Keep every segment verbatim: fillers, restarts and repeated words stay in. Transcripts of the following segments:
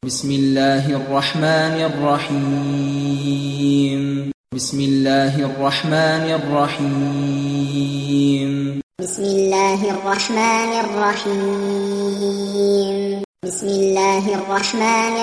بسم الله الرحمن الرحيم بسم الله الرحمن الرحيم بسم الله الرحمن الرحيم بسم الله الرحمن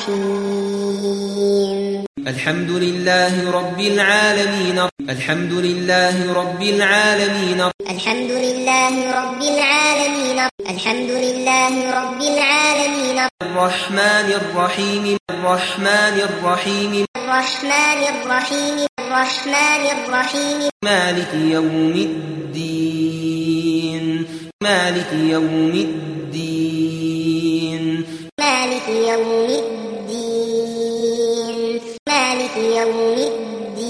الرحيم الحمد لله رب العالمين الحمد لله رب العالمين الحمد لله رب العالمين الحمد لله رب العالمين الرحمن الرحيم الرحمن الرحيم الرحمن الرحيم الرحمن الرحيم مالك يوم الدين مالك يوم الدين مالك يوم الدين مالك يوم الدين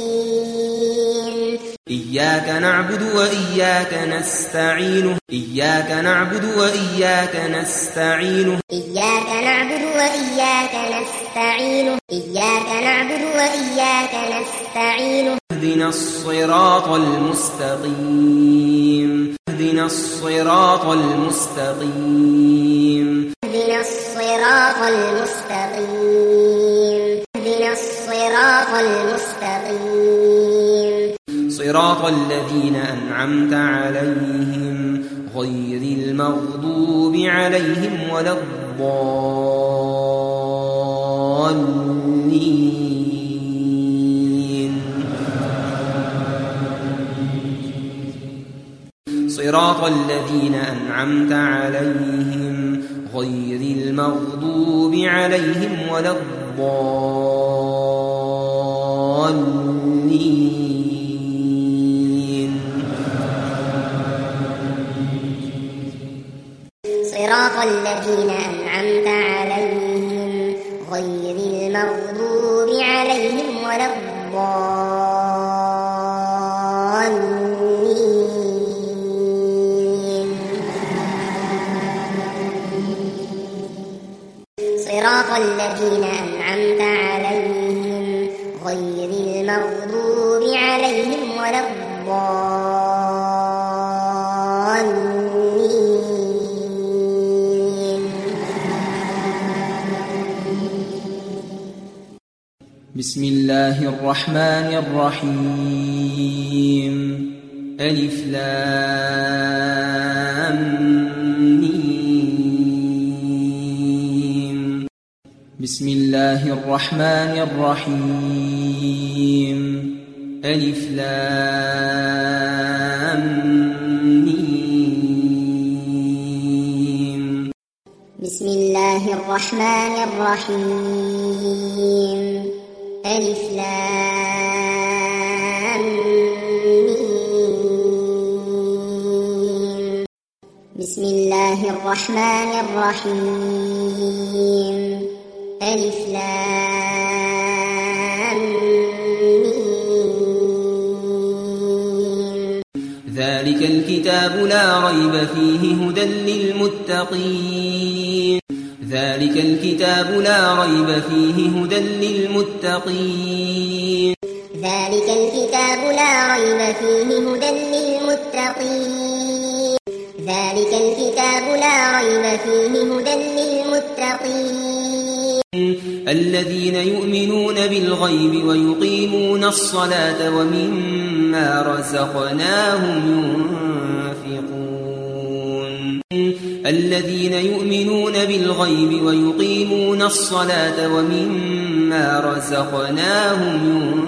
إياك نعبد وإياك نستعين إياك نعبد وإياك نستعين إياك نعبد وإياك نستعين إياك نعبد وإياك نستعين اهدنا الصراط المستقيم اهدنا الصراط المستقيم اهدنا الصراط المستقيم اهدنا الصراط المستقيم صراط الذين أنعمت عليهم غير المغضوب عليهم ولا الضالين صراط الذين أنعمت عليهم غير المغضوب عليهم ولا الضالين صراط الذين أنعمت عليهم غير المغضوب عليهم ولا الضالين صراط الذين أنعمت عليهم غير المغضوب عليهم ولا الضالين بسم الله الرحمن الرحيم ألف لام ميم بسم الله الرحمن الرحيم ألف لام ميم بسم الله الرحمن الرحيم ألف لام ميم بسم الله الرحمن الرحيم ألف لام ميم ذلك الكتاب لا ريب فيه هدى للمتقين ذلك الكتاب لا ريب فيه هدى للمتقين ذلك الكتاب لا ريب فيه هدى للمتقين ذلك الكتاب لا ريب فيه هدى للمتقين الذين يؤمنون بالغيب ويقيمون الصلاة ومما رزقناهم ينفقون الذين يؤمنون بالغيب ويقيمون الصلاة ومما رزقناهم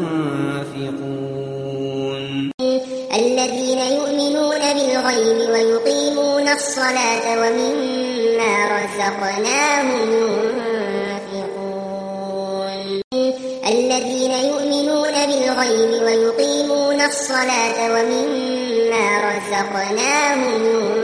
ينفقون الذين يؤمنون بالغيب ويقيمون الصلاة ومما رزقناهم ينفقون الذين يؤمنون بالغيب ويقيمون الصلاة ومما رزقناهم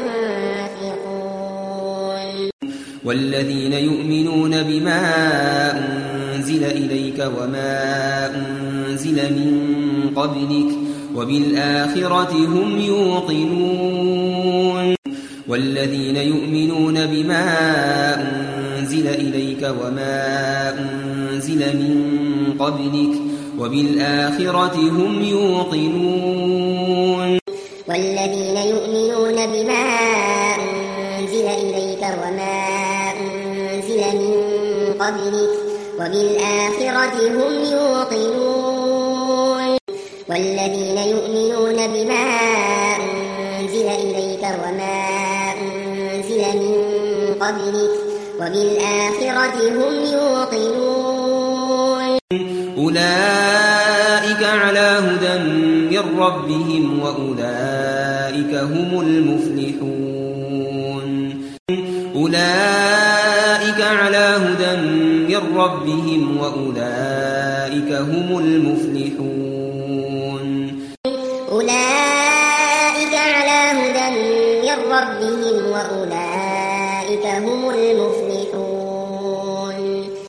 ينفقون والذين يؤمنون بما أنزل إليك وما أنزل من قبلك وبالآخرة هم يوقنون والذين يؤمنون بما أنزل إليك وما أنزل من قبلك وبالآخرة هم يوقنون والذين يؤمنون بما أنزل إليك وما أنزل من قبلك وبالآخرة هم يوقنون والذين يؤمنون بما أنزل إليك وما أنزل من قبلك وبالآخرة هم يوقنون أولئك على هدى من ربهم وأولئك هم المفلحون أولئك على هدى من ربهم وأولئك هم المفلحون أولئك على هدى من ربهم وأولئك هم المفلحون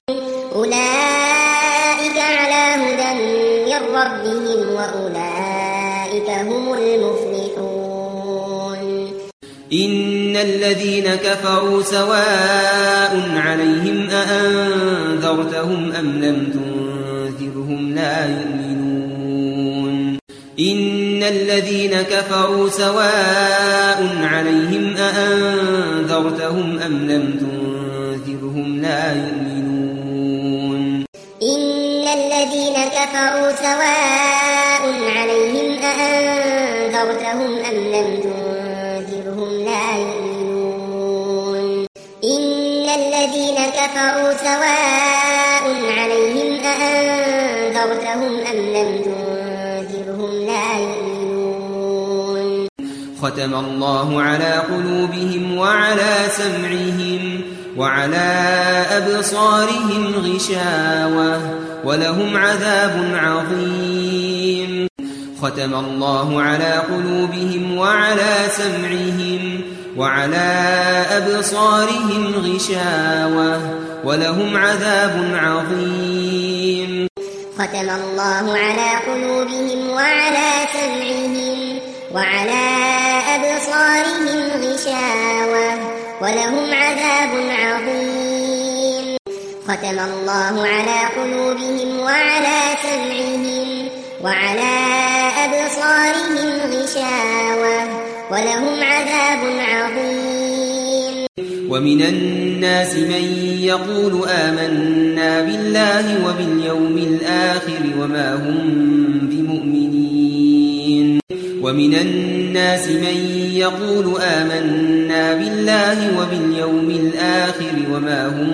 أولئك على هدى من ربهم وأولئك هم المفلحون إن الذين كفروا سواء عليهم أأنذرتهم أم لم تنذرهم لا يؤمنون إن الذين كفروا سواء عليهم أأنذرتهم أم لم تنذرهم لا يؤمنون إن الذين كفروا سواء عليهم أأنذرتهم أم لم تنذرهم لا يؤمنون إن الذين كفروا سواء عليهم أأنذرتهم أم لم تنذرهم لا يؤمنون ختم الله على قلوبهم وعلى سمعهم وعلى أبصارهم غشاوة ولهم عذاب عظيم ختم الله على قلوبهم وعلى سمعهم وعلى أبصارهم غشاوة ولهم عذاب عظيم ختم الله على قلوبهم وعلى سمعهم وعلى أبصارهم غشاوة ولهم عذاب عظيم ختم الله على قلوبهم وعلى سمعهم وعلى أبصارهم غشاوة ولهم عذاب عظيم ومن الناس من يقول آمنا بالله وباليوم الآخر وما هم بمؤمنين ومن الناس من يقول آمنا بالله وباليوم الآخر وما هم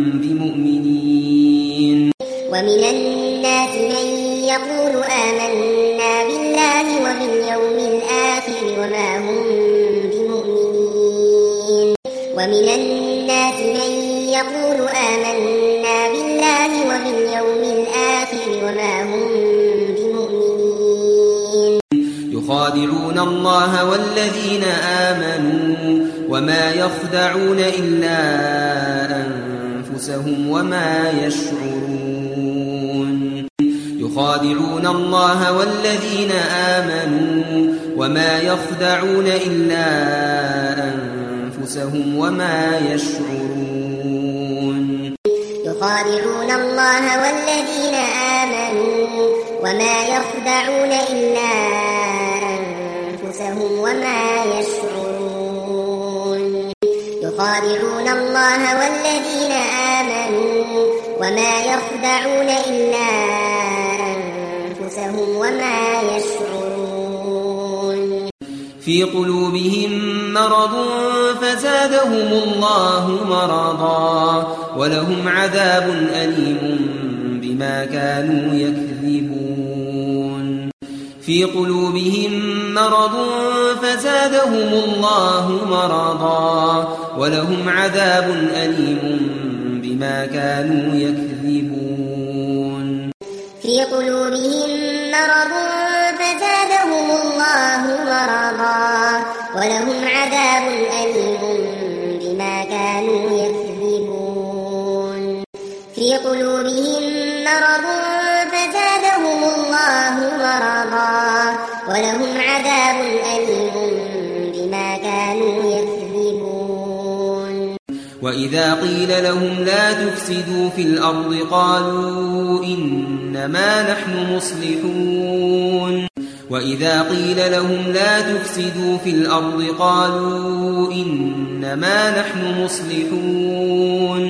بمؤمنين ومن الناس من يقول آمنا بالله وباليوم الآخر وما هم بمؤمنين ومن الناس من يقول آمنا بالله وباليوم الآخر وما هم بمؤمنين يخادعون الله والذين آمنوا وما يخدعون إلا أنفسهم وما يشعرون يخادعون الله والذين آمنوا وما يخدعون إلا أنفسهم وما يشعرون يخادعون الله والذين آمنوا وما يخدعون إلا أنفسهم وما يشعرون يخادعون الله والذين آمنوا وما يخدعون إلا أنفسهم وما يشعرون في قلوبهم مرض فزادهم الله مرضا ولهم عذاب أليم بما كانوا يكذبون في قلوبهم مرض فزادهم الله مرضا ولهم عذاب أليم بما كانوا يكذبون في قلوبهم مرض فزادهم الله مرضا ولهم عذاب أليم بما كانوا يكذبون في قلوبهم مرض فزادهم الله مرضا ولهم عذاب أليم بما كانوا يكذبون وإذا قيل لهم لا تفسدوا في الأرض قالوا إنما نحن مصلحون وإذا قيل لهم لا تفسدوا في الأرض قالوا إنما نحن مصلحون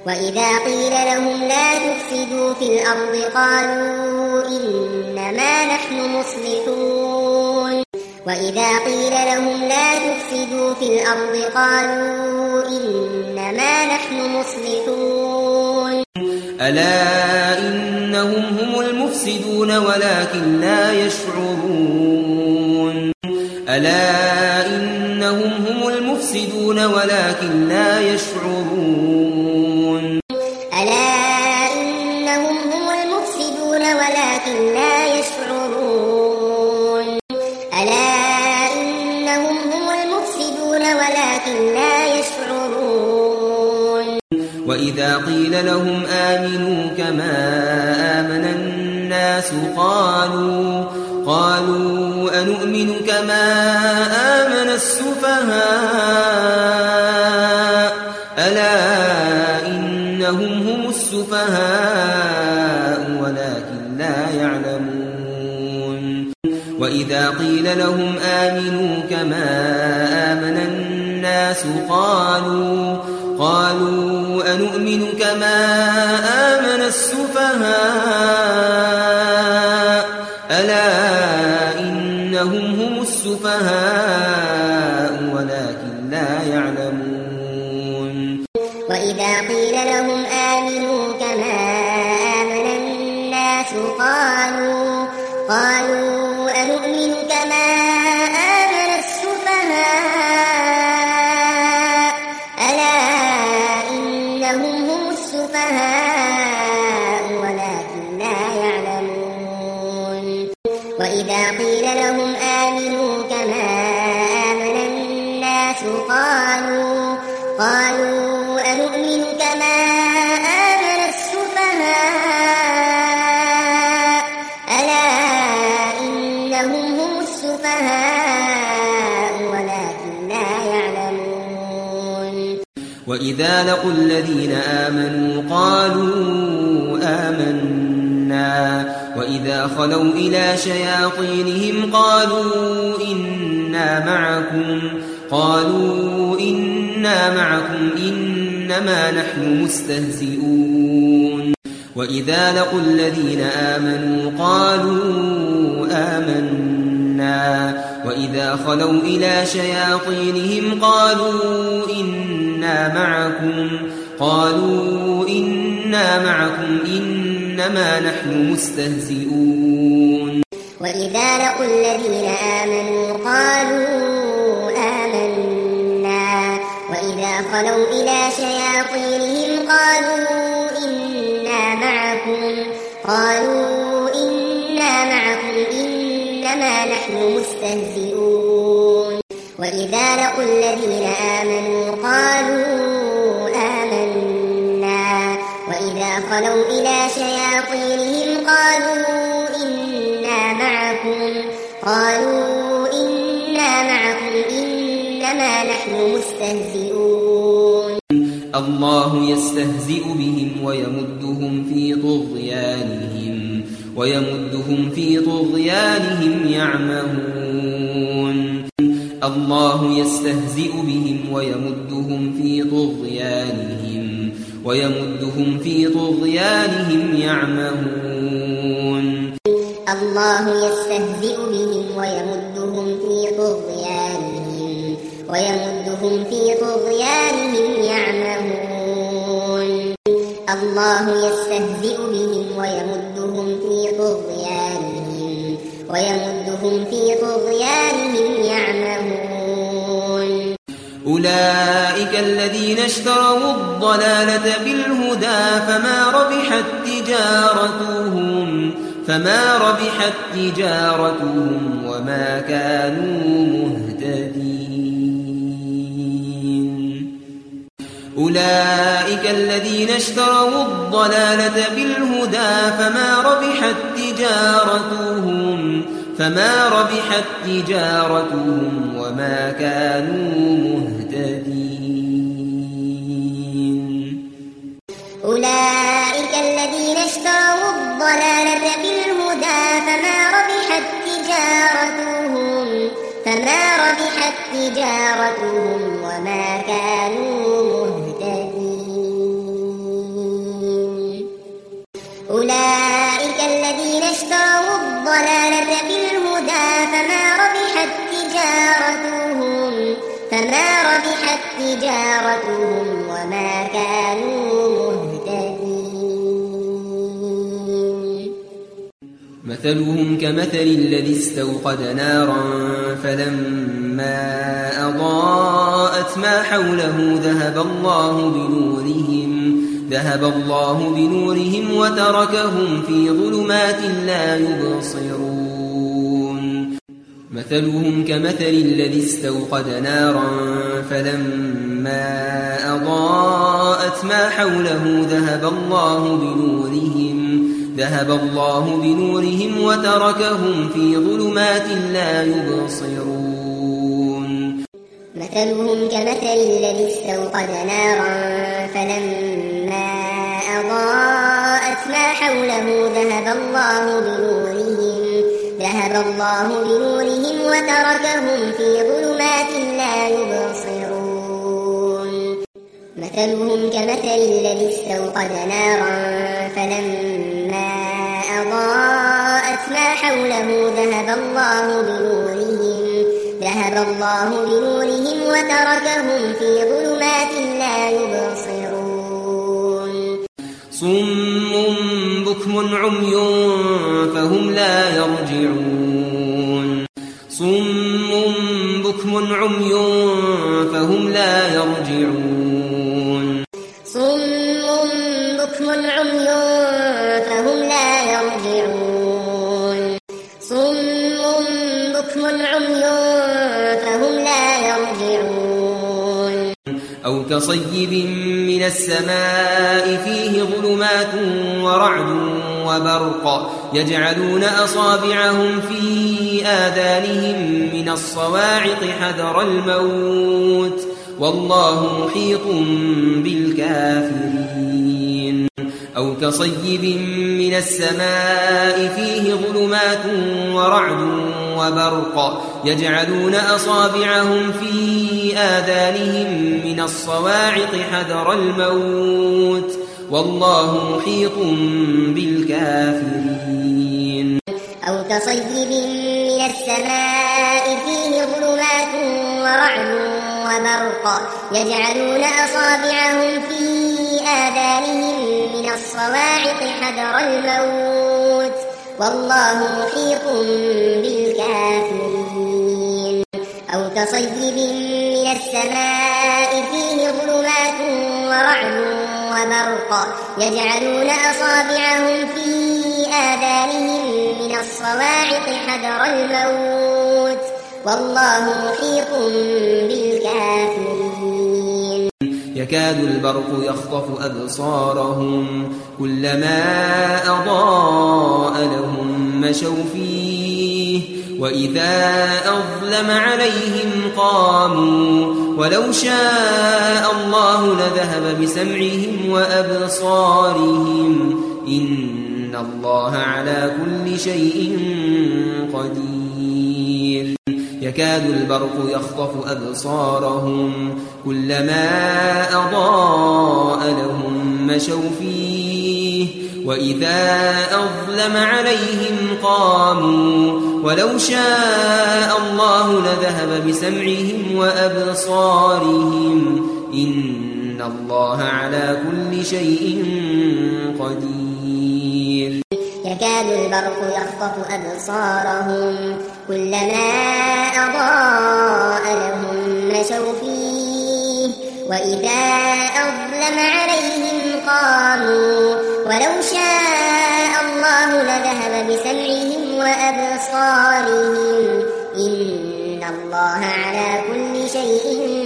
وإذا قيل لهم لا تفسدوا في الأرض قالوا إنما نحن مصلحون وإذا قيل لهم لا تفسدوا في الأرض قالوا إنما نحن مصلحون ألا إنهم هم المفسدون ولكن لا يشعرون ألا إنهم هم المفسدون ولكن لا يشعرون ألا إنهم هم المفسدون ولكن لا يشعرون ألا إنهم هم المفسدون ولكن لا يشعرون وإذا قيل لهم آمنوا كما آمن الناس قالوا قالوا أنؤمن كما آمن السفهاء ألا إنهم هم السفهاء ولكن لا يعلمون وإذا قيل لهم آمنوا كما آمن الناس قالوا قالوا أنؤمن كما آمن السفهاء ألا إنهم هم السفهاء ولكن لا يعلمون وإذا قيل لهم آمنوا كما آمن الناس قالوا قالوا أنؤمن كما آمن السفهاء ألا إنهم هم السفهاء ولكن لا يعلمون وإذا قيل لهم آمنوا كما آمن الناس قالوا قالوا أنؤمن كما آمن السفهاء ألا إنهم هم السفهاء ولكن لا يعلمون وإذا لقوا الذين آمنوا قالوا آمنا وإذا خلوا إلى شياطينهم قالوا إنا معكم قالوا إنا معكم إنما نحن مستهزئون وإذا لقوا الذين آمنوا قالوا آمنا وإذا خلوا إلى شياطينهم قالوا إنا معكم قالوا إنا معكم إنما نحن مستهزئون وإذا لقوا الذين آمنوا قالوا آمنا وإذا خلوا إلى شياطينهم قالوا إنا معكم قالوا إنا معكم إنما نحن مستهزئون وإذا لقوا الذين آمنوا قالوا آمنا وإذا خلوا إلى شياطينهم قالوا إنا معكم قالوا إنا معكم إنما نحن مستهزئون الله يستهزئ بهم ويمدهم في طغيانهم ويمدهم في طغيانهم يعمهون الله يستهزئ بهم ويمدهم في طغيانهم ويمدهم في طغيانهم يعمهون الله يستهزئ بهم ويمدهم في طغيانهم ويمدهم في طغيانهم يعمهون الله يستهزئ بهم ويمدهم في طغيانهم ويمدهم في طغيانهم يعمهون أولئك الذين اشتروا الضلالة بالهدى فما ربحت تجارتهم فما ربحت تجارتهم وما كانوا مهتدين أولئك الذين اشتروا الضلالة بالهدى فما ربحت تجارتهم فما ربحت تجارتهم وما كانوا مهتدين أولئك الذين اشتروا الضلالة بالهدى فما ربحت تجارتهم فما ربحت تجارتهم وما كانوا مهتدين تجارتهم وما كانوا مهتدين. مثلهم كمثل الذي استوقد نارا فلما أضاءت ما حوله ذهب الله بنورهم ذهب الله بنورهم وتركهم في ظلمات لا يبصرون. مثلهم كمثل الذي استوقد نارا فلما أضاءت ما حوله ذهب الله بنورهم ذهب الله بنورهم وتركهم في ظلمات لا يبصرون. مثلهم كمثل الذي استوقد نارا فلما أضاءت ما حوله ذهب الله بنورهم ذهب الله بنورهم وتركهم في ظلمات لا يبصرون. مثلهم كمثل الذي استوقد نارا فلما أضاءت ما حوله ذهب الله بنورهم ذهب الله بنورهم وتركهم في ظلمات لا يبصرون. صم بكم عمي فهم لا يرجعون صم بكم عمي فهم لا يرجعون صم بكم عمي فهم لا يرجعون صم بكم عمي فهم لا يرجعون. أو كصيب من السماء فيه ظلمات ورعد وبرق يجعلون أصابعهم في آذانهم من الصواعق حذر الموت والله محيط بالكافرين. أو كصيب من السماء فيه ظلمات ورعد وبرق يجعلون أصابعهم في آذانهم من الصواعق حذر الموت والله محيط بالكافرين. أو كصيب من السماء فيه ظلمات ورعد وبرق يجعلون أصابعهم في آذانهم من الصواعق حذر الموت والله محيط بالكافرين. أو كصيب من السماء فيه ظلمات ورعد وبرق يجعلون أصابعهم في آذانهم من الصواعق حذر الموت والله محيط بالكافرين. يكاد البرق يخطف أبصارهم كلما أضاء لهم مشوا فيه وإذا أظلم عليهم قاموا ولو شاء الله لذهب بسمعهم وأبصارهم إن الله على كل شيء قدير. يكاد البرق يخطف أبصارهم كلما أضاء لهم مشوا فيه وإذا أظلم عليهم قاموا ولو شاء الله لذهب بسمعهم وأبصارهم إن الله على كل شيء قدير. يكاد البرق يخطف أبصارهم كلما أضاء لهم مشوا فيه وإذا أظلم عليهم قاموا ولو شاء الله لذهب بسمعهم وأبصارهم إن الله على كل شيء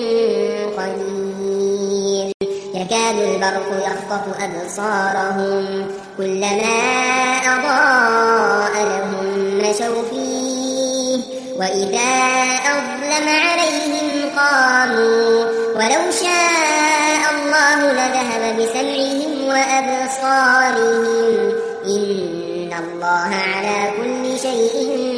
قدير. يكاد البرق يخطف أبصارهم كلما أضاء لهم مشوا فيه وإذا أظلم عليهم قاموا ولو شاء الله لذهب بسمعهم وأبصارهم إن الله على كل شيء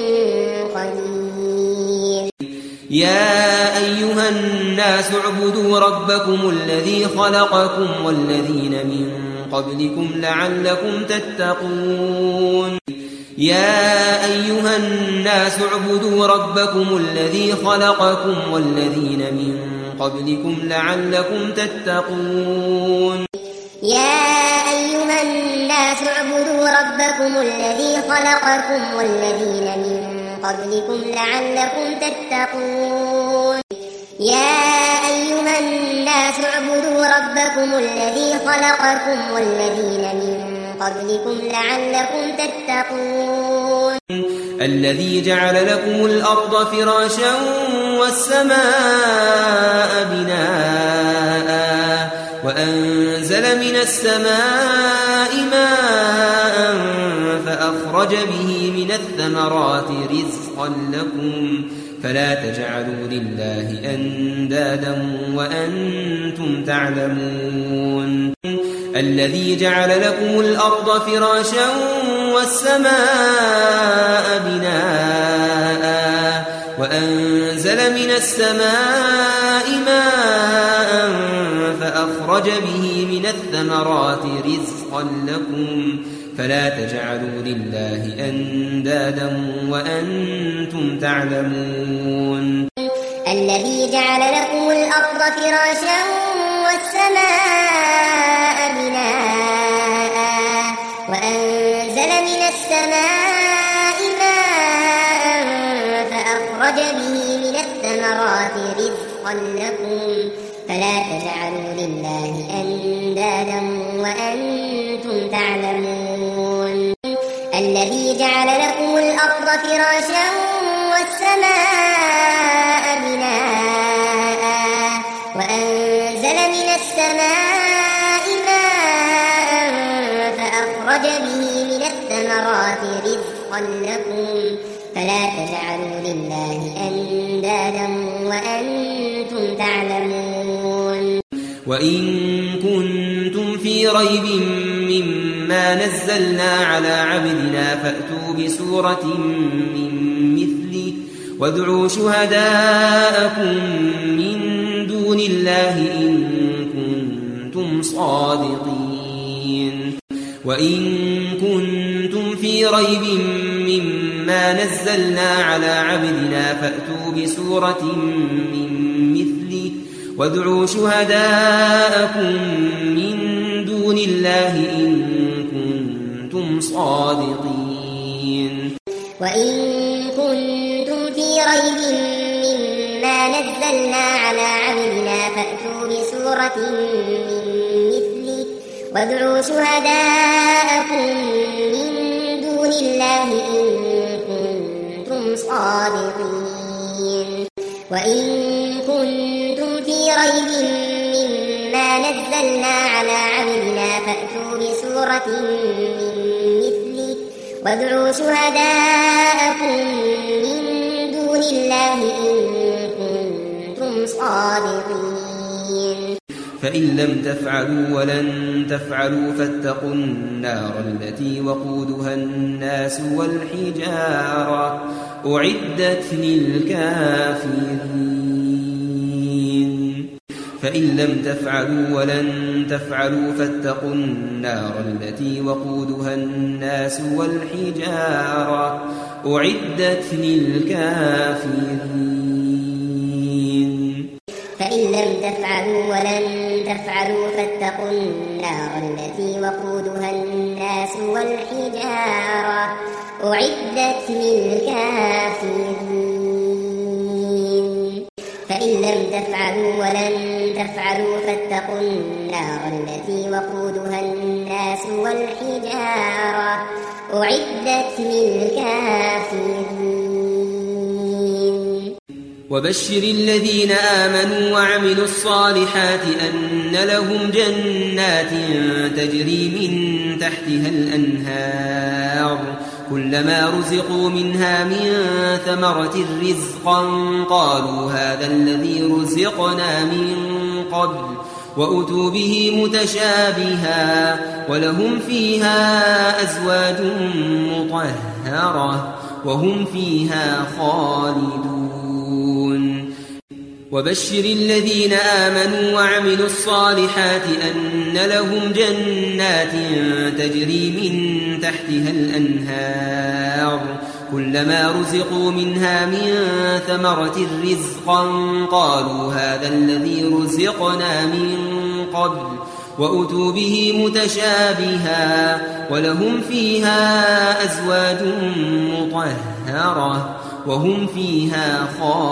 قدير. يا أيها الناس اعبدوا ربكم الذي خلقكم والذين من قبلكم لعلكم تتقون. يا أيها الناس اعبدوا ربكم الذي خلقكم والذين من قبلكم لعلكم تتقون يا أيها الناس اعبدوا ربكم الذي خلقكم والذين من قبلكم لعلكم تتقون يا أيها الناس اعبدوا ربكم الذي خلقكم والذين من قبلكم لعلكم تتقون الذي جعل لكم الأرض فراشا والسماء بناء وأنزل من السماء ماء فأخرج به من الثمرات رزقا لكم فلا تجعلوا لله أندادا وأنتم تعلمون الذي جعل لكم الأرض فراشا والسماء بناء وأنزل من السماء ماء فأخرج به من الثمرات رزقا لكم فلا تجعلوا لله أندادا وأنتم تعلمون الذي جعل لكم الأرض فراشا والسماء بناء وأنزل من السماء ماء فأخرج به من الثمرات رزقا لكم فلا تجعلوا لله أندادا وأنتم تعلمون الذي جعل لكم الأرض فراشا والسماء بناء وأنزل من السماء ماء فأخرج به من الثمرات رزقا لكم فلا تجعلوا لله أندادا وأنتم تعلمون وإن كنتم في ريب مما نزلنا على عبدنا فأتوا بسورة من مثله وادعوا شهداءكم من دون الله إن كنتم صادقين وإن كنتم في ريب مما نزلنا على عبدنا فأتوا بسورة من مثله وادعوا شهداءكم من دون الله إن كنتم صادقين وإن كنتم في ريب مما نزلنا على عبدنا فأتوا بسورة من مثله وادعوا شهداءكم من دون الله إن كنتم صادقين وإن كنتم في ريب مما نزلنا على عبدنا فأتوا بسورة من مثله وادعوا شهداءكم من دون الله إن كنتم صادقين فإن لم تفعلوا ولن تفعلوا فاتقوا النار التي وقودها الناس والحجارة أعدت للكافرين فإن لم تفعلوا ولن تفعلوا فاتقوا النار التي وقودها الناس والحجارة أعدت للكافرين فإن لم تفعلوا ولن تفعلوا فاتقوا النار التي وقودها الناس والحجارة أعدت للكافرين فإن لم تفعلوا ولن تفعلوا فاتقوا النار التي وقودها الناس والحجارة أعدت للكافرين وبشر الذين آمنوا وعملوا الصالحات أن لهم جنات تجري من تحتها الأنهار كلما رزقوا منها من ثمرة رزقا قالوا هذا الذي رزقنا من قبل وأتوا به متشابها ولهم فيها أزواج مطهرة وهم فيها خالدون وبشر الذين آمنوا وعملوا الصالحات أن لهم جنات تجري من تحتها الأنهار كلما رزقوا منها من ثمرة رزقا قالوا هذا الذي رزقنا من قبل وأتوا به متشابها ولهم فيها أزواج مطهرة وهم فيها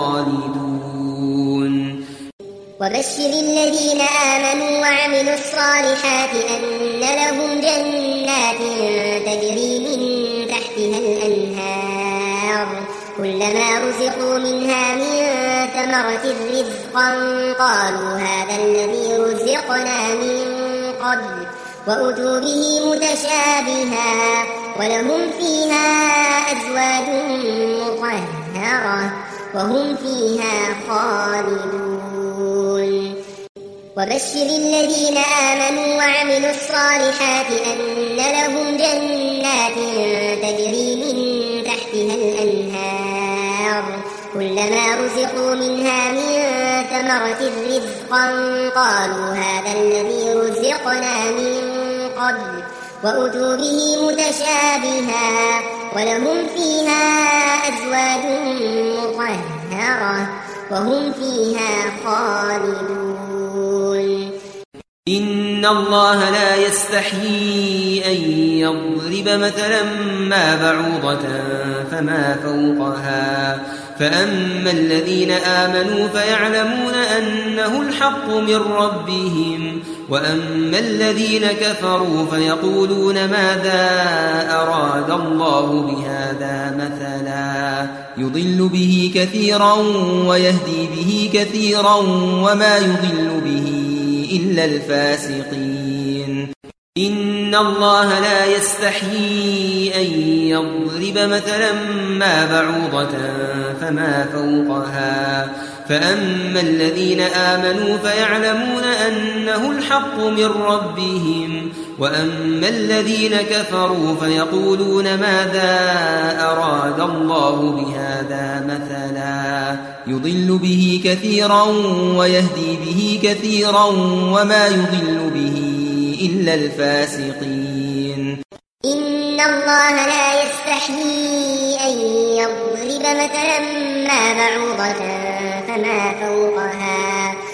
خالدون. وبشر الذين آمنوا وعملوا الصالحات أن لهم جنات تجري من تحتها الأنهار كلما رزقوا منها من ثمرة رزقا قالوا هذا الذي رزقنا من قبل وأتوا به متشابها ولهم فيها أزواج مطهرة وهم فيها خالدون. وبشر الذين آمنوا وعملوا الصالحات أن لهم جنات تجري من تحتها الأنهار كلما رزقوا منها من ثمرة رزقا قالوا هذا الذي رزقنا من قبل وأتوا به متشابها ولهم فيها أزواج مطهرة وهم فيها خالدون. إن الله لا يستحيي أن يضرب مثلا ما بعوضة فما فوقها فأما الذين آمنوا فيعلمون أنه الحق من ربهم وأما الذين كفروا فيقولون ماذا أراد الله بهذا مثلا يضل به كثيرا ويهدي به كثيرا وما يضل به إلا الفاسقين. إن الله لا يستحيي أن يضرب مثلا ما بعوضة فما فوقها فأما الذين آمنوا فيعلمون أنه الحق من ربهم وأما الذين كفروا فيقولون ماذا أراد الله بهذا مثلا يضل به كثيرا ويهدي به كثيرا وما يضل به إلا الفاسقين. إن الله لا يستحيي أن يضرب مثلا ما بعوضة فما فوقها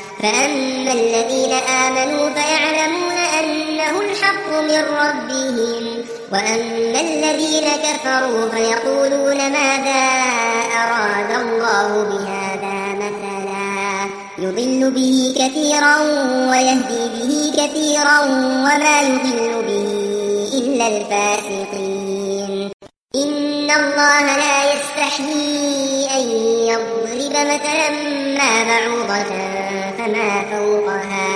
فأما الذين آمنوا فيعلمون أنه الحق من ربهم وأما الذين كفروا فيقولون ماذا أراد الله بهذا مثلا يضل به كثيرا ويهدي به كثيرا وما يضل به إلا الفاسقين. إن الله لا يستحيي أن يضرب مثلا ما بعوضة فما فوقها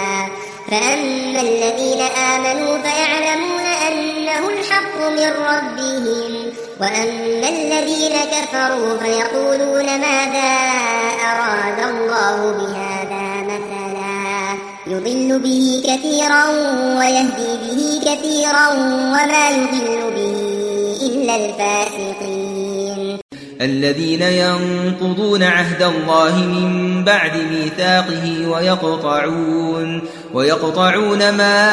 فأما الذين آمنوا فيعلمون أنه الحق من ربهم وأما الذين كفروا فيقولون ماذا أراد الله بهذا مثلا يضل به كثيرا ويهدي به كثيرا وما يضل به إلا الفاسقين. الذين ينقضون عهد الله من بعد ميثاقه ويقطعون ويقطعون ما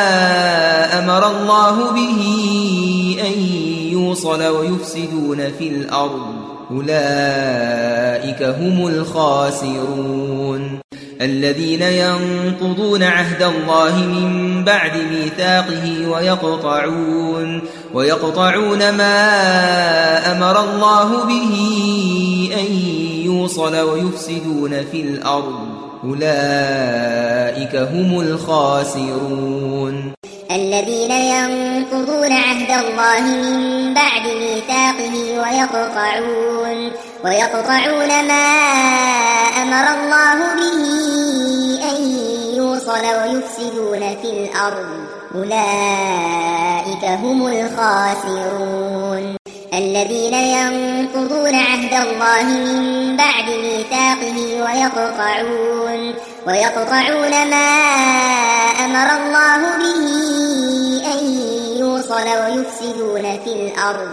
أمر الله به أن يوصل ويفسدون في الأرض أولئك هم الخاسرون. الذين ينقضون عهد الله من بعد ميثاقه ويقطعون ويقطعون ما أمر الله به أن يوصل ويفسدون في الأرض أولئك هم الخاسرون. الذين ينقضون عهد الله من بعد ميثاقه ويقطعون ويقطعون ما أمر الله به أن يوصل ويفسدون في الأرض أولئك هم الخاسرون. الذين ينقضون عهد الله من بعد ميثاقه ويقطعون ويقطعون ما أمر الله به أن يوصل ويفسدون في الأرض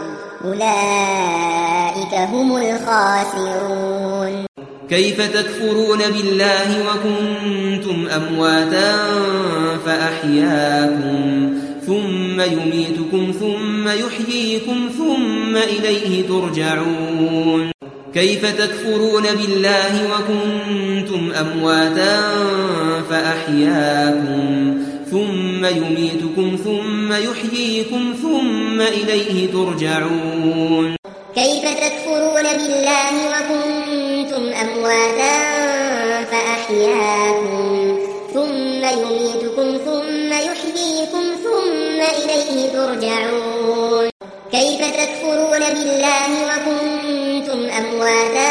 أولئك هم الخاسرون. كيف تكفرون بالله وكنتم أمواتا فأحياكم ثم يميتكم ثم يحييكم ثم إليه ترجعون كيف تكفرون بالله وكنتم أمواتا فأحياكم ثم يميتكم ثم يحييكم ثم إليه ترجعون كيف تكفرون بالله وكنتم أمواتا فأحياكم ثم يميتكم ثم يحييكم ثم إليه ترجعون كيف تكفرون بالله وكنتم أمواتا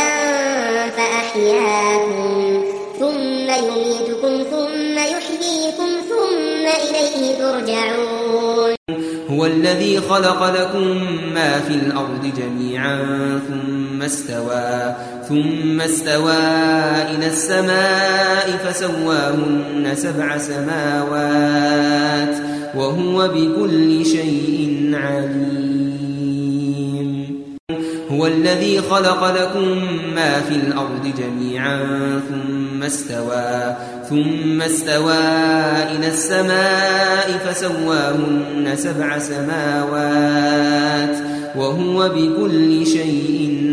فأحياكم ثم يميتكم ثم يحييكم ثم إليه ترجعون هو الذي خلق لكم ما في الأرض جميعا ثم استوى ثم استوى إلى السماء فسواهن سبع سماوات وهو بكل شيء عليم هو الذي خلق لكم ما في الأرض جميعا ثم استوى ثم استوى إلى السماء فسواهن سبع سماوات وهو بكل شيء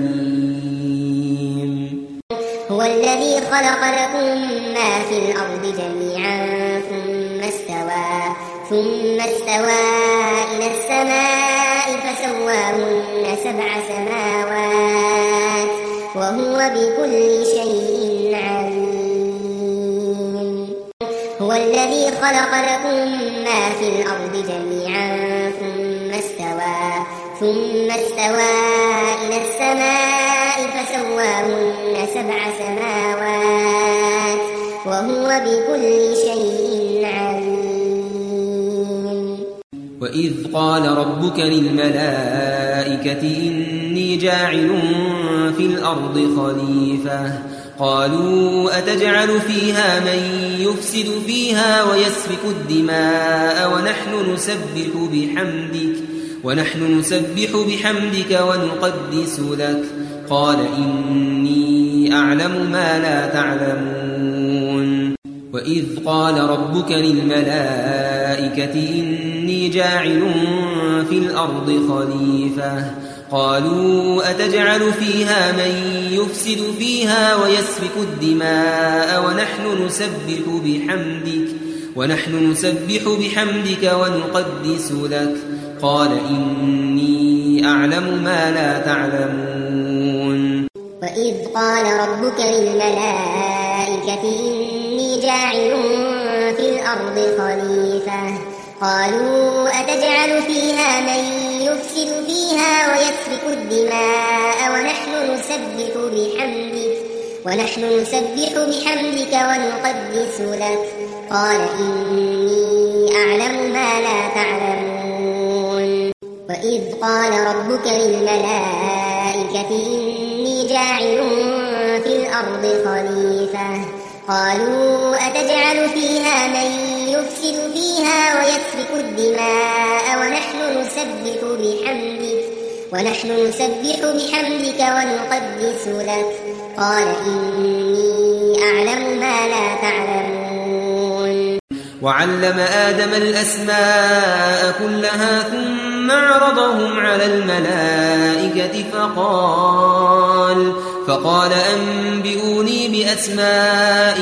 عليم هو الذي خلق لكم ما في الأرض جميعا ثم استوى ثم استوى إلى السماء فسواهن سبع سماوات وهو بكل شيء عليم هو الذي خلق لكم ما في الأرض جميعا ثم استوى ثم استوى إلى السماء فسواهن سبع سماوات وهو بكل شيء عليم وإذ قال ربك للملائكة إني جاعل في الأرض خليفة قالوا أتجعل فيها من يفسد فيها ويسفك الدماء ونحن نسبح بحمدك ونحن نسبح بحمدك ونقدس لك قال إني أعلم ما لا تعلمون وإذ قال ربك للملائكة إني جاعل في الأرض خليفة قالوا أتجعل فيها من يفسد فيها ويسفك الدماء ونحن نسبح بحمدك ونحن نسبح بحمدك ونقدس لك قال إني أعلم ما لا تعلمون وإذ قال ربك للملائكة إني جاعل في الأرض خليفة قالوا أتجعل فيها من يفسد فيها ويسفك الدماء ونحن نسبح بحمدك ونحن نسبح بحمدك ونقدس لك قال إني أعلم ما لا تعلمون وإذ قال ربك للملائكة إني جاعل في الأرض خليفة قالوا أتجعل فيها من يفسد فيها ويسفك الدماء ونحن نسبح بحمدك ونحن نسبح بحمدك ونقدس لك قال إني أعلم ما لا تعلمون وعلم آدم الأسماء كلها ثم عرضهم على الملائكة فقال فقال أنبئوني بأسماء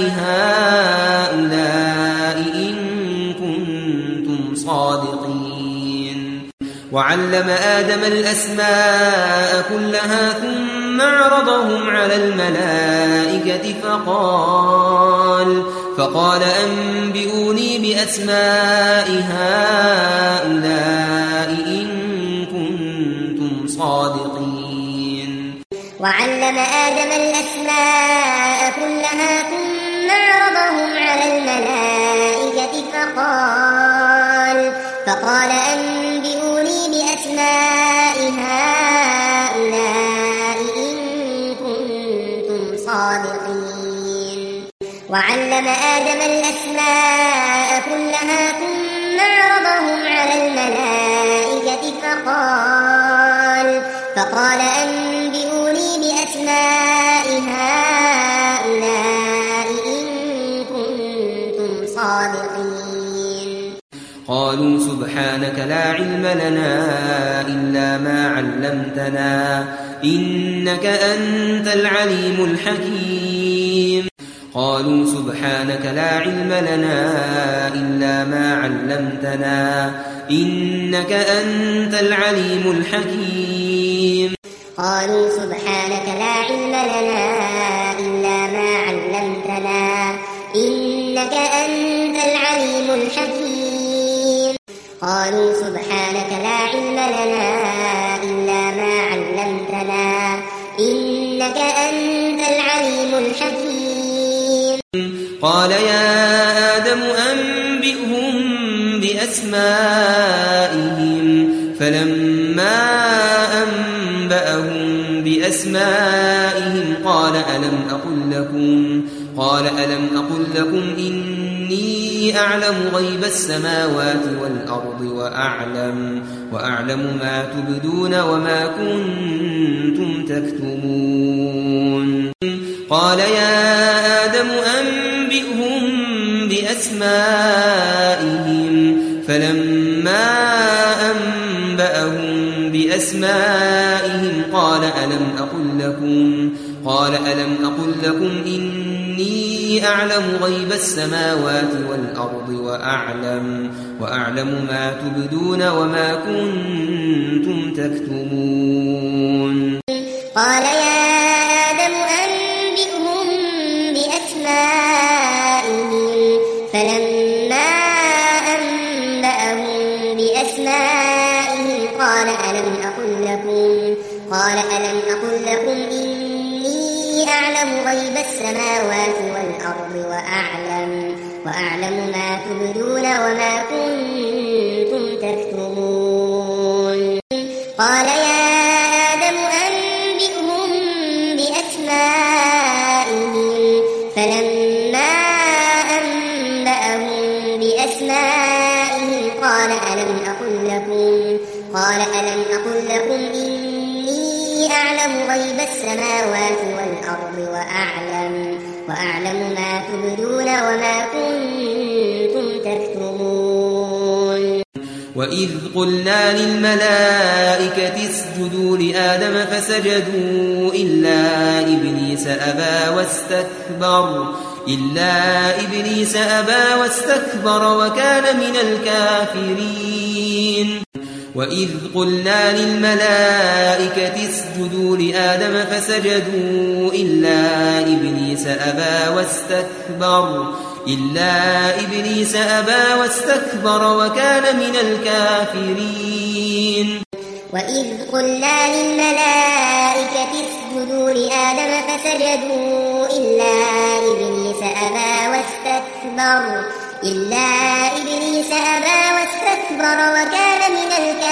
هؤلاء إن كنتم صادقين وعلم آدم الأسماء كلها ثم عرضهم على الملائكة فقال فقال أنبئوني بأسماء هؤلاء إن كنتم صادقين وعلم آدم الأسماء كلها ثم عرضهم على الملائكة فقال فقال أنبئوني بأسماء هؤلاء إن كنتم صادقين وعلم آدم الأسماء كلها ثم عرضهم على الملائكة فقال فقال أنبئوني بأسماء هؤلاء إن كنتم صادقين قالوا سبحانك لا علم لنا إلا ما علمتنا إنك أنت العليم الحكيم قالوا سبحانك لا علم لنا إلا ما علمتنا إنك أنت العليم الحكيم قالوا سبحانك لا علم لنا إلا ما علمتنا إنك أنت العليم الحكيم قالوا سبحانك لا علم لنا إلا ما علمتنا إنك أنت العليم الحكيم قال يا آدم أنبئهم بأسمائهم فلما أنبأهم بأسمائهم قال ألم أقل لكم قال ألم أقل لكم إني أعلم غيب السماوات والأرض وأعلم وأعلم ما تبدون وما كنتم تكتمون قال يا آدم أنبئهم بأسمائهم فلما أنبأهم بأسمائهم قال ألم أقل لكم قال ألم أقل لكم إني أعلم غيب السماوات والأرض وأعلم وأعلم ما تبدون وما كنتم تكتمون قال يا آدم أنبئهم بأسمائهم فلما أنبأهم بأسمائهم قال ألم أقل لكم قال ألم أقل لكم إني أعلم غيب السماوات والأرض وأعلم وأعلم ما تبدون وما كنتم تكتمون قال يا آدم أنبئهم بأسمائهم فلما أنبأهم بأسمائهم قال ألم أقل لكم قال ألم أقل لكم إني أعلم غيب السماوات والأرض وأعلم وأعلم ما تبدون وما كنتم تكتمون وإذ قلنا للملائكة اسجدوا لآدم فسجدوا إلا إبليس أبى واستكبر إلا إبليس أبى واستكبر وكان من الكافرين وإذ قلنا للملائكة اسجدوا لآدم فسجدوا إلا إبليس أبى واستكبر إلا إبليس أبى واستكبر وكان من الكافرين وإذ قلنا للملائكة اسجدوا لآدم فسجدوا إلا إبليس أبى واستكبر إلا إبليس أبى واستكبر وكان من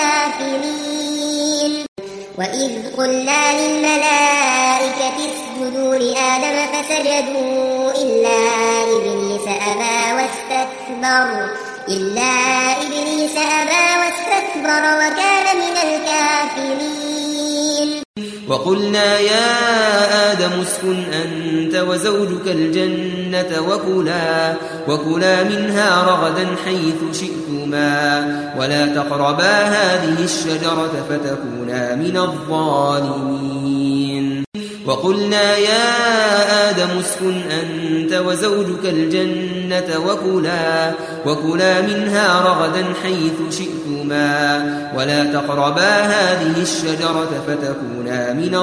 الكافرين وإذ قلنا للملائكة اسجدوا لآدم فسجدوا إلا إبليس أبى واستكبر إلا إبليس أبى واستكبر وكان من الكافرين وقلنا يا آدم اسكن أنت وزوجك الجنة وكلا وكلا منها رغدا حيث شئتما ولا تقربا هذه الشجرة فتكونا من الظالمين وقلنا يا آدم اسكن أنت وزوجك الجنة وكلا وكلا منها رغدا حيث شئتما ولا تقربا هذه الشجرة فتكونا من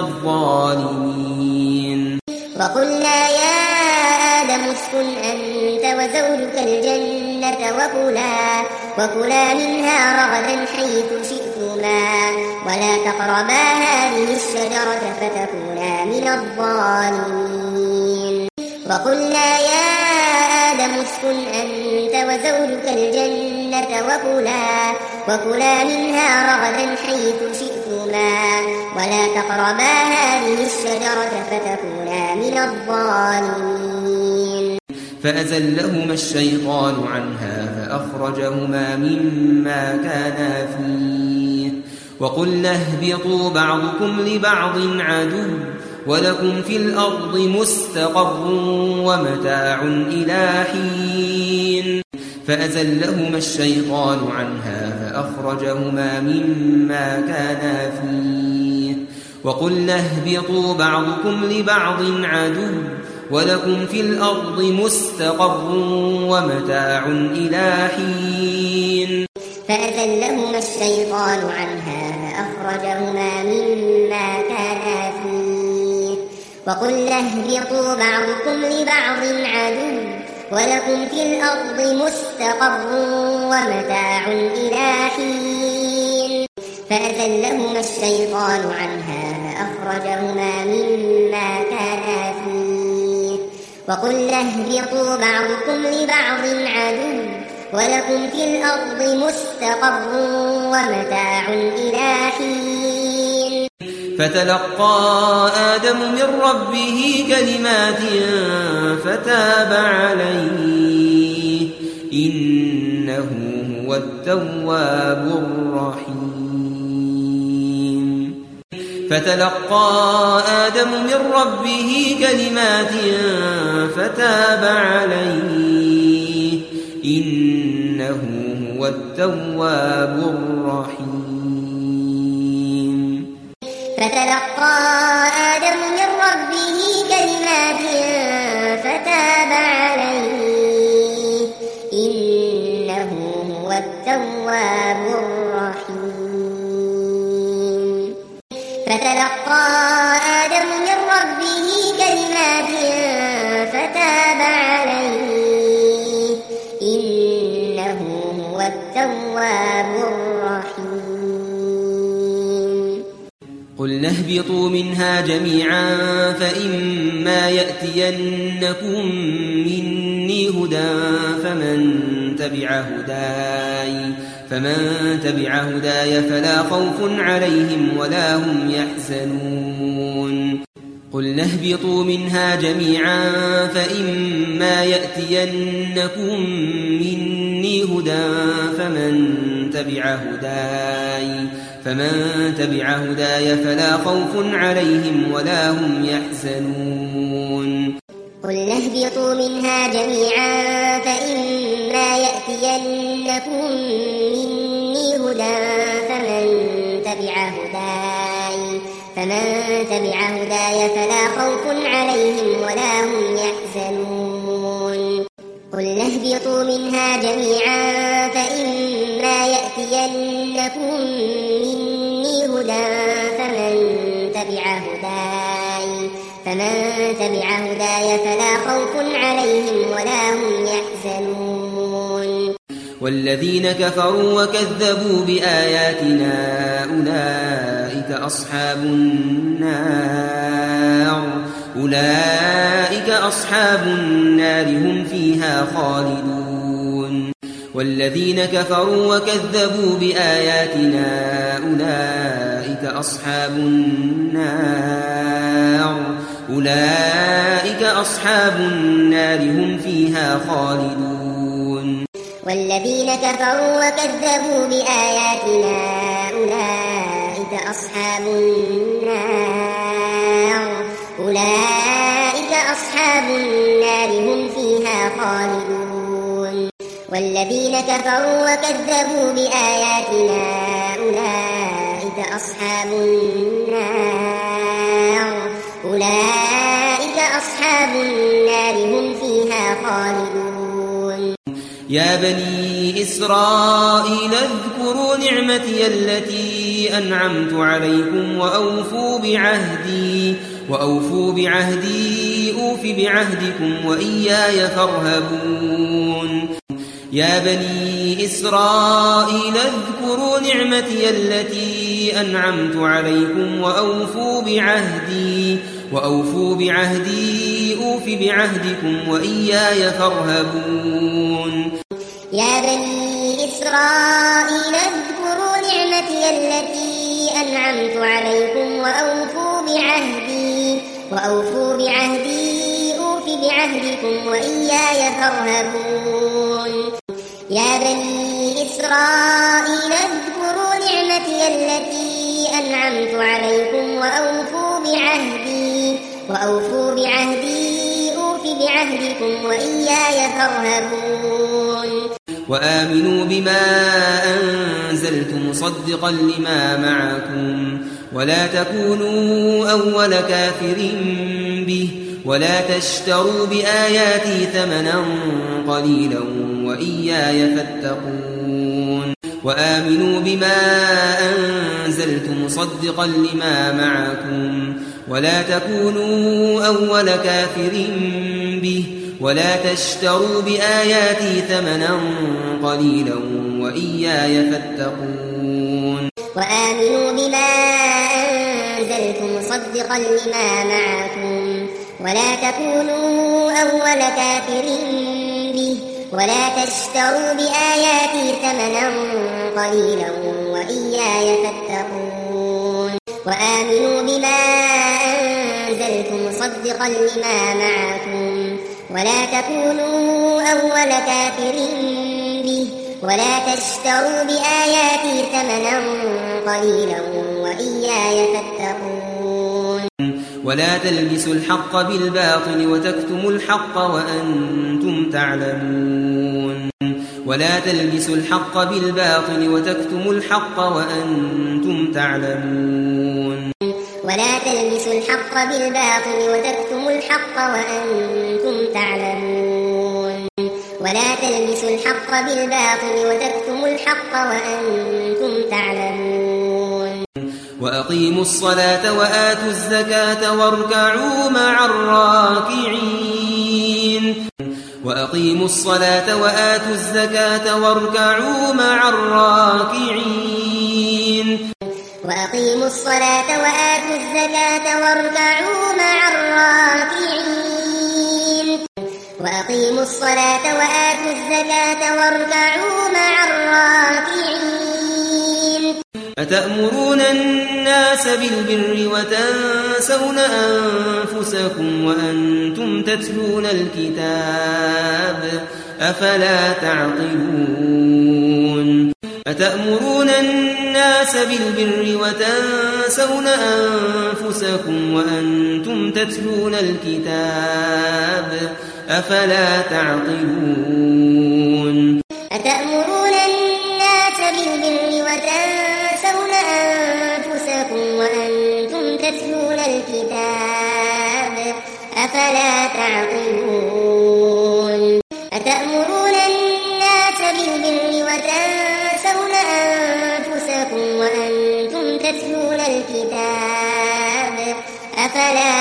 الظالمين وقلنا يا آدم اسكن أنت وزوجك الجنة وكلا وكلا منها رغدا حيث شئتما ولا تقربا هذه الشجرة فتكونا من الظالمين وقلنا يا آدم اسكن أنت وزوجك الجنة وكلا وكلا منها رغدا حيث شئتما ولا تقربا هذه الشجرة فتكونا من الظالمين فأزلهما الشيطان عنها فأخرجهما مما كانا فيه وقلنا اهبطوا بعضكم لبعض عدو ولكم في الأرض مستقر ومتاع إلى حين فأزلهما الشيطان عنها فأخرجهما مما كانا فيه وقلنا اهبطوا بعضكم لبعض عدو ولكم في الأرض مستقر ومتاع إلى حين فأزلهما الشيطان عنها فأخرجهما مما كانا فيه وقلنا اهبطوا بعضكم لبعض عدو ولكم في الأرض مستقر ومتاع إلى حين فأزلهما الشيطان عنها فأخرجهما مما كانا فيه وقلنا اهبطوا بعضكم لبعض عدو ولكم في الأرض مستقر ومتاع إلى حين فتلقى آدم من ربه كلمات فتاب عليه إنه هو التواب الرحيم فتلقى آدم من ربه كلمات فتاب عليه إنه هو التواب الرحيم فتلقى آدم من ربه كلمات فتاب عليه إنه هو التواب الرحيم فتلقى آدم من ربه كلمات فتاب عليه إنه هو التواب الرحيم قلنا اهبطوا منها جميعا فإما يأتينكم مني هدى فمن تبع هداي فمن تبع هداي فلا خوف عليهم ولا هم يحزنون قلنا اهبطوا منها جميعا فإما يأتينكم مني هدى فمن تبع هداي فمن تبع هداي فلا خوف عليهم ولا هم يحزنون قلنا اهبطوا منها جميعا فإما يأتينكم مني هدى فمن تبع هداي فمن تبع هداي فلا خوف عليهم ولا هم يحزنون قلنا اهبطوا منها جميعا فإما يأتينكم مني هدى فمن تبع هداي فمن تبع هداي فلا خوف عليهم ولا هم يحزنون والذين كفروا وكذبوا بآياتنا أولئك أصحاب النار أولئك أصحاب النار هم فيها خالدون والذين كفروا وكذبوا بآياتنا أولئك أصحاب النار أولئك أصحاب النار هم فيها خالدون والذين كفروا وكذبوا بآياتنا أولئك أصحاب النار أولئك أصحاب النار هم فيها خالدون والذين كفروا وكذبوا بآياتنا أولئك أصحاب النار أولئك أصحاب النار هم فيها خالدون يا بني إسرائيل اذكروا نعمتي التي أنعمت عليكم وأوفوا بعهدي وأوفوا بعهدي أوف بعهدكم وإياي فارهبون يا بني إسرائيل اذكروا نعمتي التي أنعمت عليكم وأوفوا بعهدي وأوفوا بعهدي أوف بعهدكم وإياي فارهبون يا بني إسرائيل اذكروا نعمتي التي أنعمت عليكم وأوفوا بعهدي وأوفوا بعهدي أوف بعهدكم وإياي فارهبون يا بني إسرائيل اذكروا نعمتي التي أنعمت عليكم وأوفوا بعهدي وأوفوا بعهدي أوف بعهدكم وإياي فارهبون وآمنوا بما أنزلت مصدقا لما معكم ولا تكونوا أول كافر به ولا تشتروا بآياتي ثمنا قليلا وإياي فاتقون وآمنوا بما أنزلت مصدقا لما معكم ولا تكونوا أول كافر به ولا تشتروا بآياتي ثمنا قليلا وإياي فاتقون وآمنوا بما أنزلت مصدقا لما معكم ولا تكونوا أول كافر به ولا تشتروا بآياتي ثمنا قليلا وإياي فاتقون وآمنوا بما أنزلت مصدقا لما معكم ولا تكونوا أول كافر به ولا تشتروا بآياتي ثمنا قليلا وإياي فاتقون ولا تلبسوا الحق بالباطل وتكتموا الحق وأنتم تعلمون ولا تلبسوا الحق بالباطل وتكتموا الحق وأنتم تعلمون ولا تلبسوا الحق بالباطل وتكتموا الحق وأنتم تعلمون ولا تلبسوا الحق بالباطل وتكتموا الحق وأنتم تعلمون وأقيموا الصلاة وآتوا الزكاة واركعوا مع الراكعين وأقيموا الصلاة وآتوا الزكاة واركعوا مع الراكعين وأقيموا الصلاة وآتوا الزكاة واركعوا مع الراكعين وأقيموا الصلاة وآتوا الزكاة واركعوا مع الراكعين أتأمرون الناس بالبر وتنسون أنفسكم وأنتم تتلون الكتاب أفلا تعقلون أتأمرون الناس بالبر وتنسون أنفسكم وأنتم تتلون الكتاب أفلا تعقلون أتأمرون الناس بالبر وتنسون أنفسكم وأنتم تتلون الكتاب أفلا تعقلون أتأمرون الناس بالبر وتنسون أنفسكم وأنتم تتلون الكتاب أفلا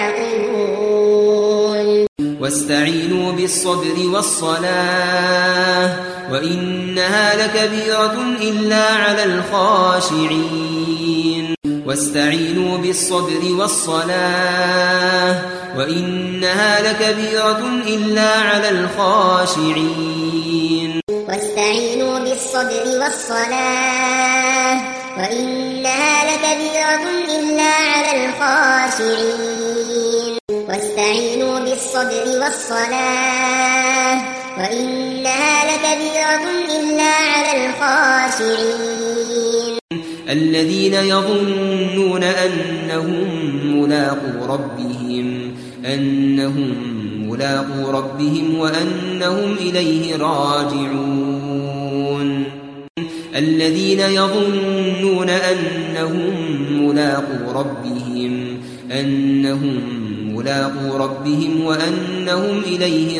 تعقلون واستعينوا بالصبر والصلاة وإنها لكبيرة إلا على الخاشعين واستعينوا بالصبر والصلاة وإنها لكبيرة إلا على الخاشعين واستعينوا بالصبر والصلاة وإنها لكبيرة إلا على الخاشعين واستعينوا بالصبر والصلاة وإنها لكبيرة إلا على الخاشعين الذين يظنون أنهم ملاقو ربهم أنهم ملاقو ربهم وأنهم إليه راجعون الذين يظنون أنهم ملاقو ربهم أنهم ملاقو ربهم وأنهم إليه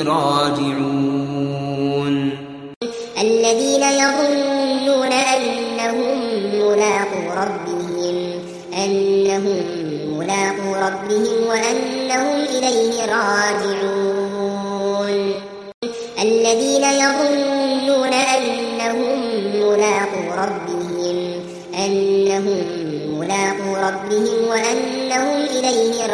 راجعون الذين يظنون أنهم ملاقو ربهم أنهم ملاقو ربهم وأنهم إليه راجعون الذين يظنون أنهم ملاقو ربهم أنهم ملاقو ربهم وأنهم إليه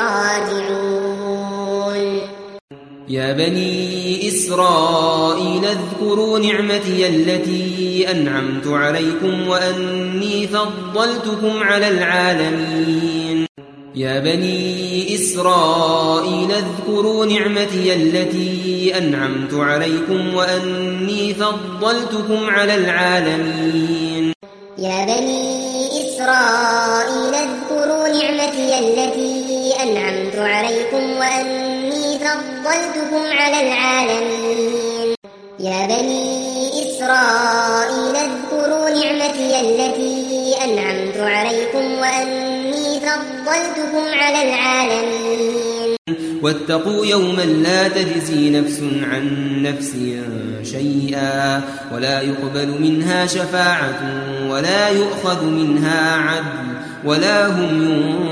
راجعون يا بني إسرائيل اذكروا نعمتي التي أنعمت عليكم وأني فضلتكم على العالمين يا بني إسرائيل اذكروا نعمتي التي أنعمت عليكم وأني فضلتكم على العالمين يا بني إسرائيل اذكروا نعمتي التي أنعمت عليكم وأني فضلتكم على العالمين يا بني إسرائيل اذكروا نعمتي التي أنعمت عليكم وأني فضلتكم على العالمين واتقوا يوما لا تجزي نفس عن نفس شيئا ولا يقبل منها شفاعة ولا يؤخذ منها عدل ولا هم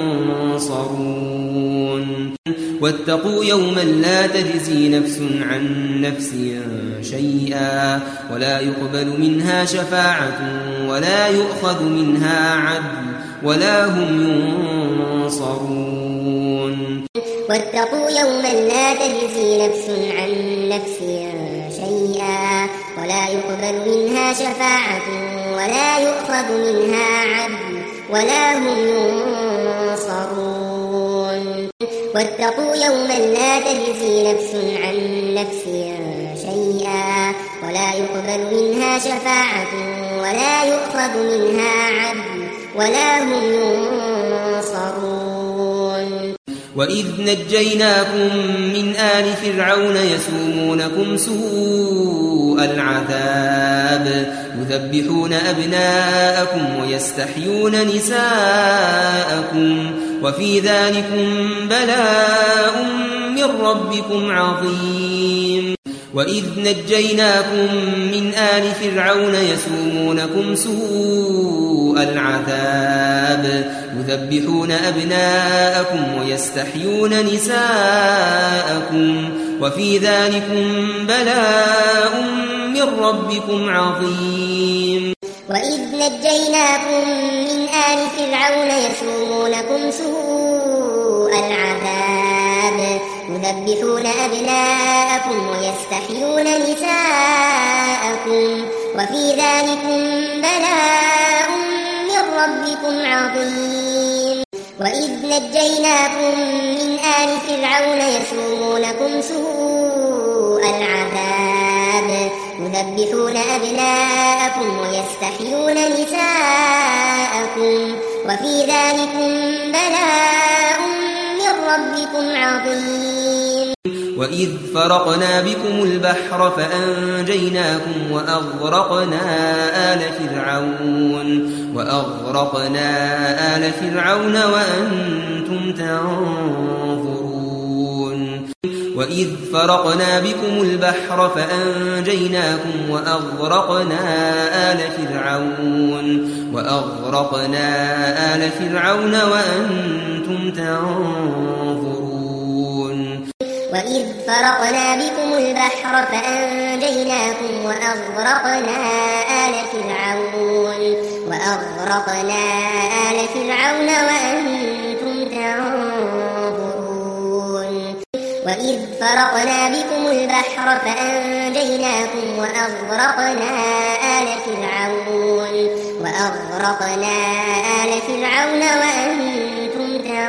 ينصرون واتقوا يوما لا تجزي نفس عن نفس شيئا ولا يقبل منها شفاعة ولا يؤخذ منها عدل ولا هم ينصرون واتقوا يوما لا تجزي نفس عن نفس شيئا ولا يقبل منها شفاعة ولا يؤخذ منها عدل ولا هم ينصرون واتقوا يوما لا تجزي نفس عن نفس شيئا ولا يقبل منها شفاعة ولا يؤخذ منها عدل ولا هم ينصرون وإذ نجيناكم من آل فرعون يسومونكم سوء العذاب يذبحون أبناءكم ويستحيون نساءكم وفي ذلكم بلاء من ربكم عظيم وإذ نجيناكم من آل فرعون يسومونكم سوء العذاب يذبحون أبناءكم ويستحيون نساءكم وفي ذلكم بلاء من ربكم عظيم وإذ نجيناكم من آل فرعون يسومونكم سوء العذاب يذبحون أبناءكم ويستحيون نساءكم وفي ذلكم بلاء من ربكم عظيم وإذ نجيناكم من آل فرعون يسومونكم سوء العذاب يذبحون أبناءكم ويستحيون نساءكم وفي ذلكم بلاء من ربكم عظيم وإذ فرقنا بكم البحر فأنجيناكم وأغرقنا آل فرعون وأغرقنا آل فرعون وأنتم تنظرون وإذ فرقنا بكم البحر فأنجيناكم وأغرقنا آل فرعون وأغرقنا آل فرعون وأنتم تنظرون وإذ فرقنا بكم البحر فأنجيناكم وأغرقنا آل فرعون وأغرقنا آل فرعون وأنتم تنظرون وإذ فرقنا بكم البحر فأنجيناكم وأغرقنا آل فرعون وأغرقنا آل فرعون وأنتم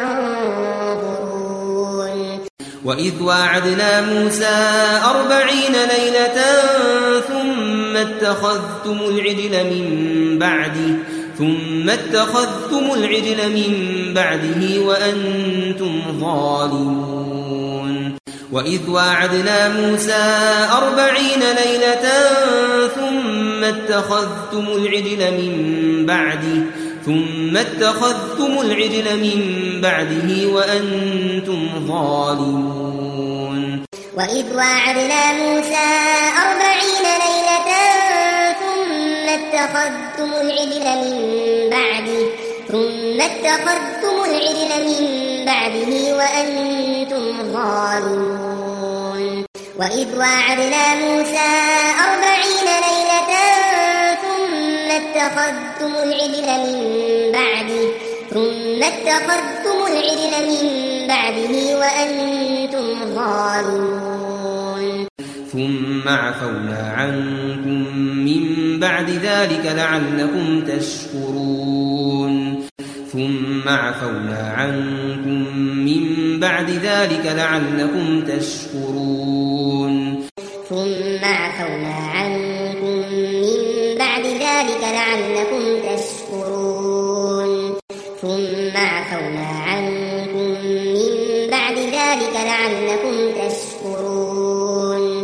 تنظرون وإذ واعدنا موسى أربعين ليلة ثم اتخذتم العجل من بعده ثم اتخذتم العجل من بعده وأنتم ظالمون وإذ واعدنا موسى أربعين ليلة ثم اتخذتم العجل من بعده ثم اتخذتم العجل من بعده وأنتم ظالمون وإذ واعدنا موسى أربعين ليلة ثم اتخذتم العجل من بعده ثم اتخذتم العجل من بعده وأنتم ظالمون وإذ واعدنا موسى أربعين ليلة ثم اتخذتم العجل من بعده ثم اتخذتم العجل من بعده وأنتم ظالمون ثم عفونا عنكم من بعد ذلك لعلكم تشكرون ثم عفونا عنكم من بعد ذلك لعلكم تشكرون ثم عفونا عنكم من بعد ذلك لعلكم تشكرون ثم عفونا عنكم من بعد ذلك لعلكم تشكرون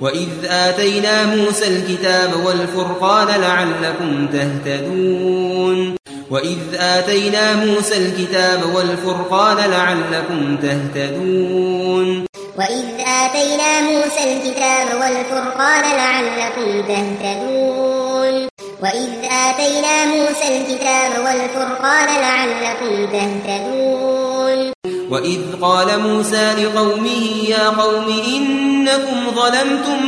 وإذ آتينا موسى الكتاب والفرقان لعلكم تهتدون وإذ آتينا موسى الكتاب والفرقان لعلكم تهتدون وإذ آتينا موسى الكتاب والفرقان لعلكم تهتدون وإذ آتينا موسى الكتاب والفرقان لعلكم تهتدون وإذ قال موسى لقومه يا قوم إنكم ظلمتم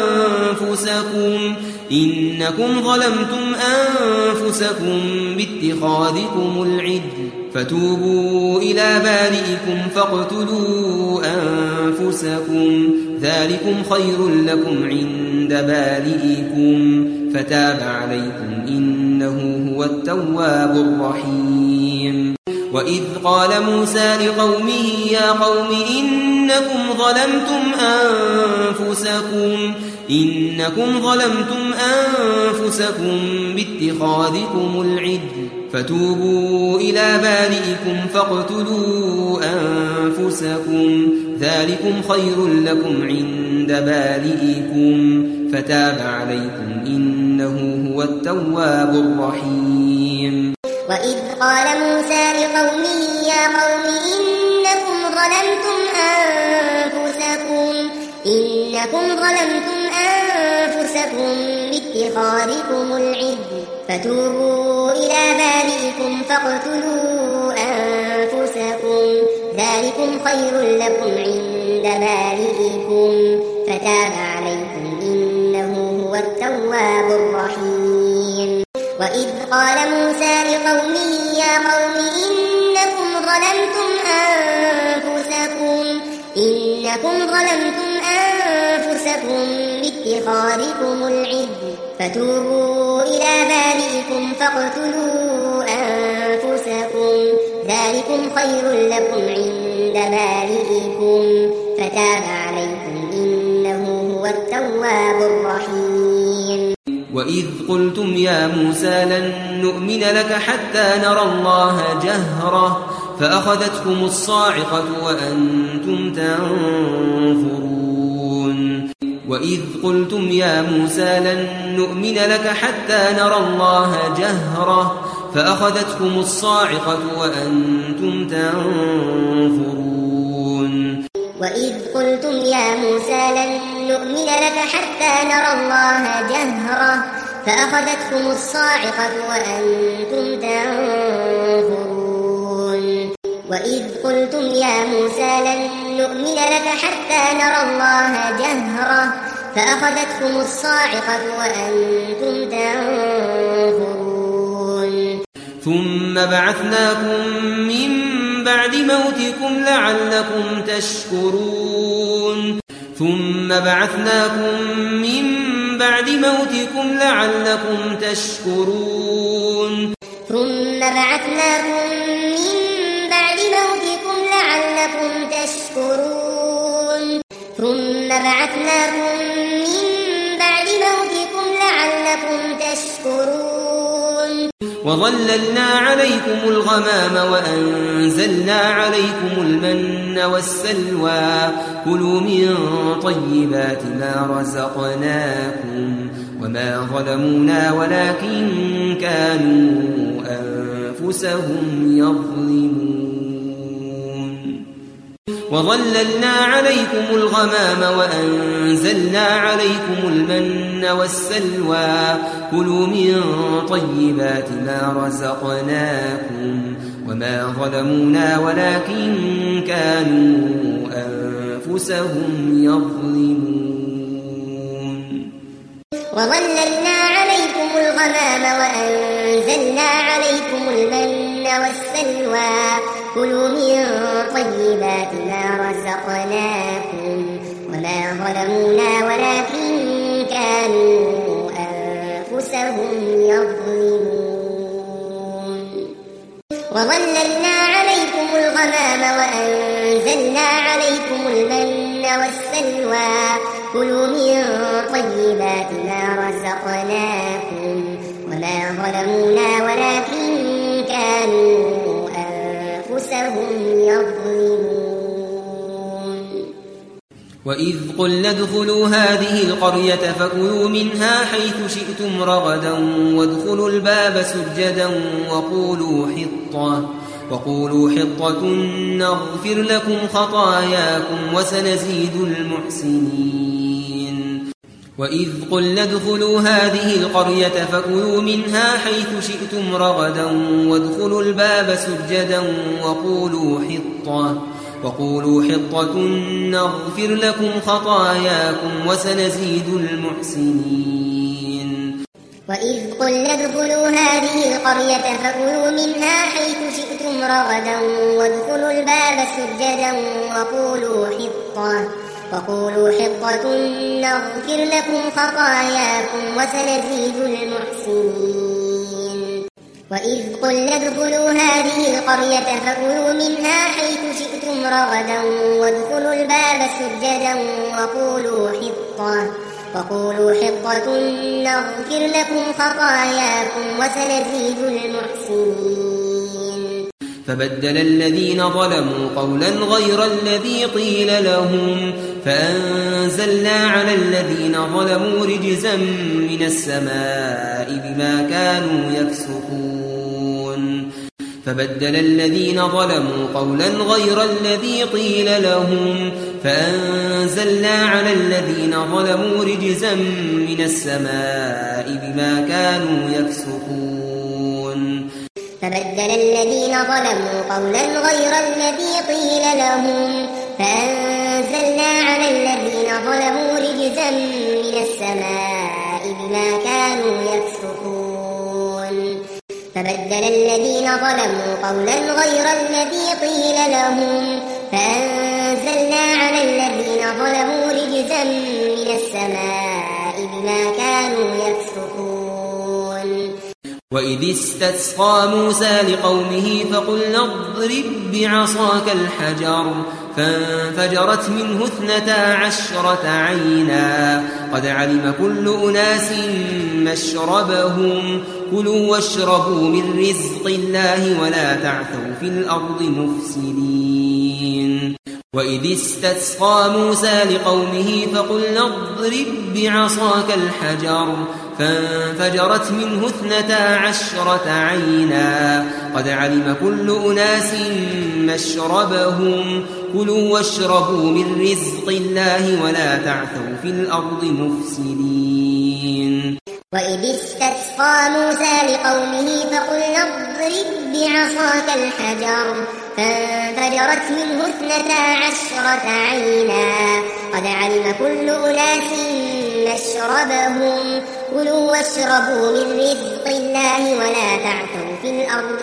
أنفسكم إنكم ظلمتم أنفسكم باتخاذكم العجل فتوبوا إلى بارئكم فاقتلوا أنفسكم ذلكم خير لكم عند بارئكم فتاب عليكم إنه هو التواب الرحيم وإذ قال موسى لقومه يا قوم إنكم ظلمتم أنفسكم إنكم ظلمتم أنفسكم باتخاذكم العجل فتوبوا إلى بارئكم فاقتلوا أنفسكم ذلكم خير لكم عند بارئكم فتاب عليكم إنه هو التواب الرحيم وإذ قال موسى لقومه يا قوم إنكم ظلمتم أنفسكم إنكم ظلمتم أنفسكم باتخاذكم العجل فتوبوا إلى بارئكم فاقتلوا أنفسكم ذلكم خير لكم عند بارئكم فتاب عليكم إنه هو التواب الرحيم وإذ قال موسى لقومه يا قوم إنكم ظلمتم أنفسكم إنكم ظلمتم أنفسكم باتخاذكم العجل فتوبوا إلى بارئكم فاقتلوا أنفسكم ذلكم خير لكم عند بارئكم فتاب عليكم إنه هو التواب الرحيم وإذ قلتم يا موسى لن نؤمن لك حتى نرى الله جهرة فأخذتكم الصاعقة وأنتم تنظرون وإذ قلتم يا موسى لن نؤمن لك حتى نرى الله جهرة فأخذتكم الصاعقة وأنتم تنظرون وإذ قلتم يا موسى لن نؤمن لك حتى نرى الله جهرة فأخذتكم الصاعقة وأنتم تنظرون وإذ قلتم يا موسى لن نؤمن لك حتى نرى الله جهرة فأخذتكم الصاعقة وأنتم تنظرون ثم بعثناكم من بعد موتكم لعلكم تشكرون ثم بعثناكم من بعد موتكم لعلكم تشكرون ثم بعثناكم من بعد موتكم لعلكم تشكرون ثم بعثناكم من بعد موتكم لعلكم تشكرون وظللنا عليكم الغمام وأنزلنا عليكم المن والسلوى كلوا من طيبات ما رزقناكم وما ظلمونا ولكن كانوا أنفسهم يظلمون وظللنا عليكم الغمام وأنزلنا عليكم المن والسلوى كلوا من طيبات ما رزقناكم وما ظلمونا ولكن كانوا أنفسهم يظلمون وظللنا عليكم الغمام وأنزلنا عليكم المن والسلوى كلوا من طيبات ما رزقناكم وما ظلمونا ولكن كانوا أنفسهم يظلمون وظللنا عليكم الغمام وأنزلنا عليكم المن والسلوى كلوا من طيبات ما رزقناكم وما ظلمونا ولكن كانوا أنفسهم يظلمون وإذ قلنا ادخلوا هذه القرية فكلوا منها حيث شئتم رغدا وادخلوا الباب سجدا وقولوا حطة وقولوا حطة نغفر لكم خطاياكم وسنزيد المحسنين. وإذ قلنا ادخلوا هذه القرية فكلوا منها حيث شئتم رغدا وادخلوا الباب سجدا وقولوا حطة وقولوا حطة نغفر لكم خطاياكم وسنزيد المحسنين. وإذ قلنا ادخلوا هذه القرية فكلوا منها حيث شئتم رغدا وادخلوا الباب سجدا وقولوا حطة وقولوا حطة نغفر لكم خطاياكم وسنزيد المحسنين. وإذ قلنا ادخلوا هذه القرية فكلوا منها حيث شئتم رغدا وادخلوا الباب سجدا وقولوا حطة وقولوا حطة نغفر لكم خطاياكم وسنزيد المحسنين. فبدل الذين ظلموا قولا غير الذي قيل لهم فأنزلنا على الذين ظلموا رجزا من السماء بما كانوا يفسقون. فبدل الذين ظلموا قولا غير الذي قيل لهم فأنزلنا على الذين ظلموا رجزا من السماء بما كانوا يفسقون. فبدل الذين ظلموا قولا غير الذي قيل لهم فأنزلنا على الذين ظلموا رجزا من السماء بما كانوا يفسقون. فبدل الذين ظلموا قولا غير الذي قيل لهم فأنزلنا على الذين ظلموا رجزا من السماء بما كانوا يفسقون. وإذ استسقى موسى لقومه فقلنا اضرب بعصاك الحجر فانفجرت منه اثنتا عشرة عينا قد علم كل أناس مشربهم كلوا واشربوا من رزق الله ولا تعثوا في الأرض مفسدين. وإذ استسقى موسى لقومه فقلنا اضرب بعصاك الحجر فانفجرت منه اثنتا عشرة عينا قد علم كل أناس مشربهم كلوا واشربوا من رزق الله ولا تعثوا في الأرض مفسدين. وإذ استسقى موسى لقومه فقلنا اضرب بعصاك الحجر فانفجرت منه اثنتا عشرة عينا قد علم كل أناس مشربهم كلوا واشربوا من رزق الله ولا تعثوا في الأرض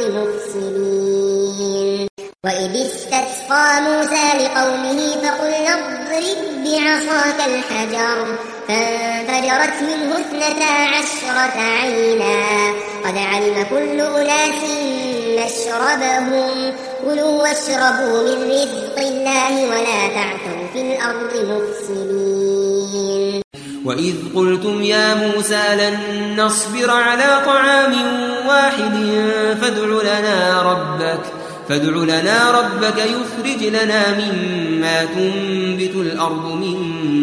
مفسدين. وإذ استسقى موسى لقومه فقلنا اضرب بعصاك الحجر فانفجرت منه اثنتا عشرة عينا قد علم كل أناس مشربهم كلوا واشربوا من رزق الله ولا تعثوا في الأرض مفسدين. وإذ قلتم يا موسى لن نصبر على طعام واحد فادع لنا ربك فادع لنا ربك يخرج لنا مما تنبت الأرض من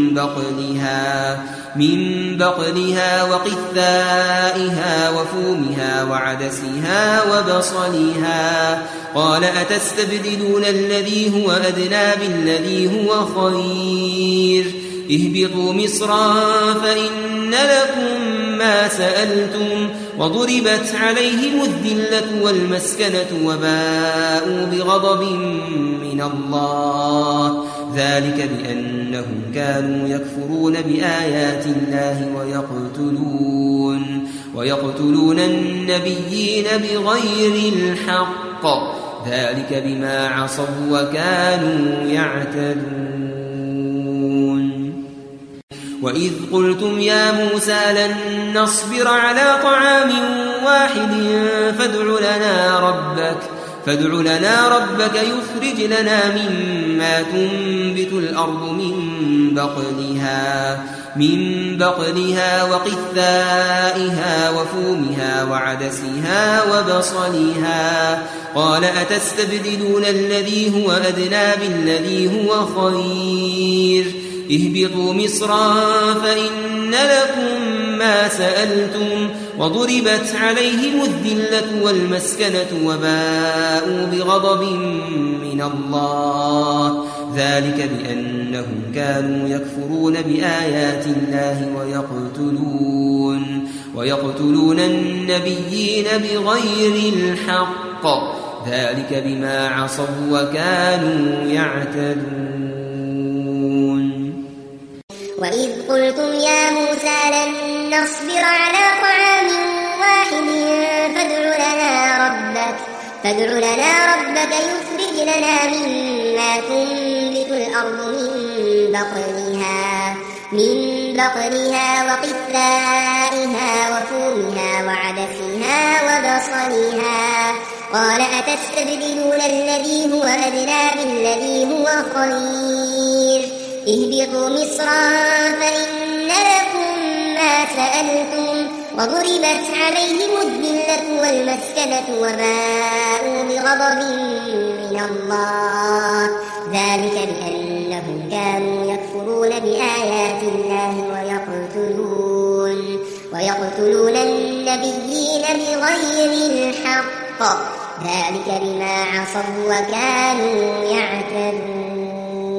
بقلها من بقلها وقثائها وفومها وعدسها وبصلها قال أتستبدلون الذي هو أدنى بالذي هو خير اهبطوا مصرا فإن لكم ما سألتم وضربت عليهم الذلة والمسكنة وباءوا بغضب من الله ذلك بأنهم كانوا يكفرون بآيات الله ويقتلون ويقتلون النبيين بغير الحق ذلك بما عصوا وكانوا يعتدون. وإذ قلتم يا موسى لن نصبر على طعام واحد فادع لنا ربك فادع لنا ربك يخرج لنا مما تنبت الأرض من بقلها من بقلها وقثائها وفومها وعدسها وبصلها قال أتستبدلون الذي هو أدنى بالذي هو خير اهبطوا مصرا فإن لكم ما سألتم وضربت عليهم الذلة والمسكنة وباءوا بغضب من الله ذلك بأنهم كانوا يكفرون بآيات الله ويقتلون ويقتلون النبيين بغير الحق ذلك بما عصوا وكانوا يعتدون. وإذ قلتم يا موسى لن نصبر على طعام واحد فادع لنا ربك فادع لنا ربك يخرج لنا مما تنبت الأرض من بقلها من بقلها وقثائها وفومها وعدسها وبصلها قال أتستبدلون الذي هو أدنى بالذي هو خير اهبطوا مصرا فإن لكم ما سألتم وضربت عليهم الذلة والمسكنة وباءوا بغضب من الله ذلك بأنهم كانوا يكفرون بآيات الله ويقتلون ويقتلون النبيين بغير الحق ذلك بما عصوا وكانوا يعتدون.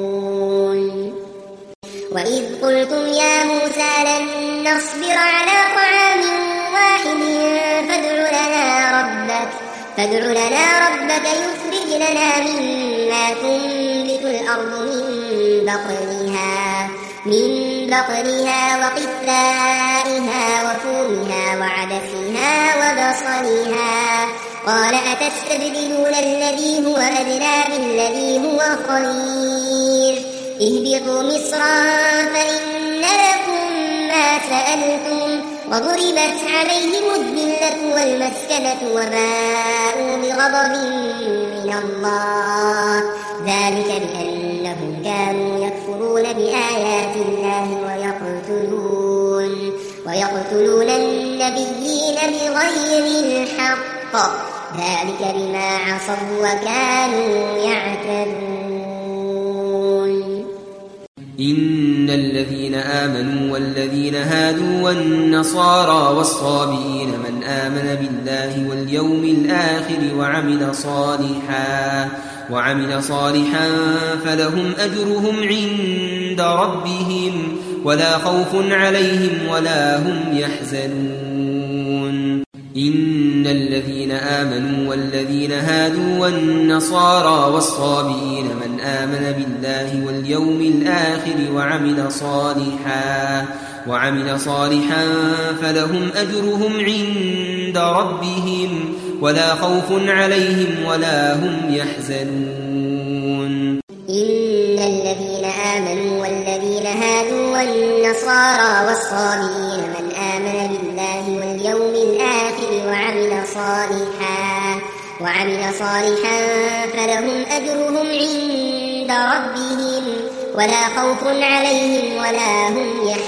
وإذ قلتم يا موسى لن نصبر على طعام واحد فادع لنا ربك فادع لنا ربك يخرج لنا مما تنبت الأرض من بقلها من بقلها وقثائها وفومها وعدسها وبصلها قال أتستبدلون الذي هو أدنى بالذي هو خير اهبطوا مصرا فإن لكم ما سألتم وضربت عليهم الذلة والمسكنة وباءوا بغضب من الله ذلك بأنهم كانوا يكفرون بآيات الله ويقتلون ويقتلون النبيين بغير الحق ذلك بما عصوا وكانوا يعتدون. إن الذين آمنوا والذين هادوا والنصارى والصابئين من آمن بالله واليوم الآخر وعمل صالحا وعمل صالحا فلهم أجرهم عند ربهم ولا خوف عليهم ولا هم يحزنون. إن الذين آمنوا والذين هادوا والنصارى والصابئين من آمن بالله واليوم الآخر وعمل صالحا وعمل صالحا فلهم أجرهم عند ربهم ولا خوف عليهم ولا هم يحزنون. إن الذين آمنوا والذين هادوا والنصارى والصابئين من آمن بالله واليوم الآخر وعمل صالحا وعمل صالحا فلهم أجرهم عند ربهم ولا خوف عليهم ولا هم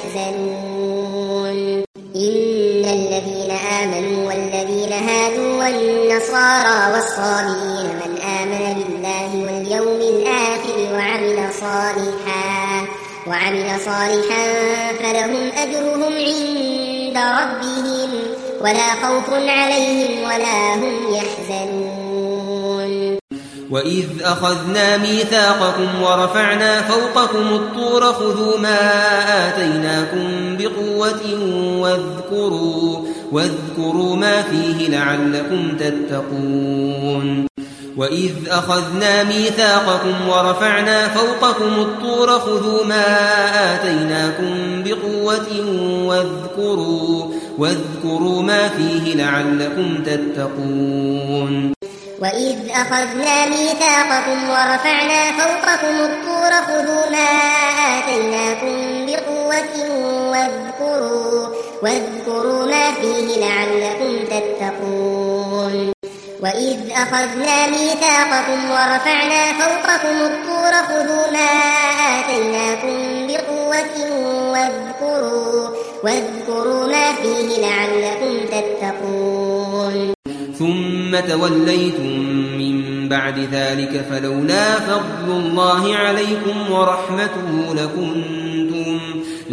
يحزنون. إن الذين آمنوا والذين هادوا والنصارى والصابئين من آمن بالله واليوم الآخر وعمل صالحا وعمل صالحا فلهم أجرهم عند ربهم ولا خوف عليهم ولا هم يحزنون. وإذ أخذنا ميثاقكم ورفعنا فوقكم الطور خذوا ما آتيناكم بقوة واذكروا, واذكروا ما فيه لعلكم تتقون. وإذ أخذنا ميثاقكم ورفعنا فوقكم الطور خذوا ما آتيناكم بقوة واذكروا, واذكروا ما فيه لعلكم تتقون. وإذ أخذنا ميثاقكم ورفعنا فوقكم الطور خذوا ما آتيناكم بقوة واذكروا, واذكروا ما فيه لعلكم تتقون. وإذ أخذنا ميثاقكم ورفعنا فوقكم الطور خذوا ما آتيناكم بقوة واذكروا, واذكروا ما فيه لعلكم تتقون. ثم توليتم من بعد ذلك فلولا فضل الله عليكم ورحمته لكنتم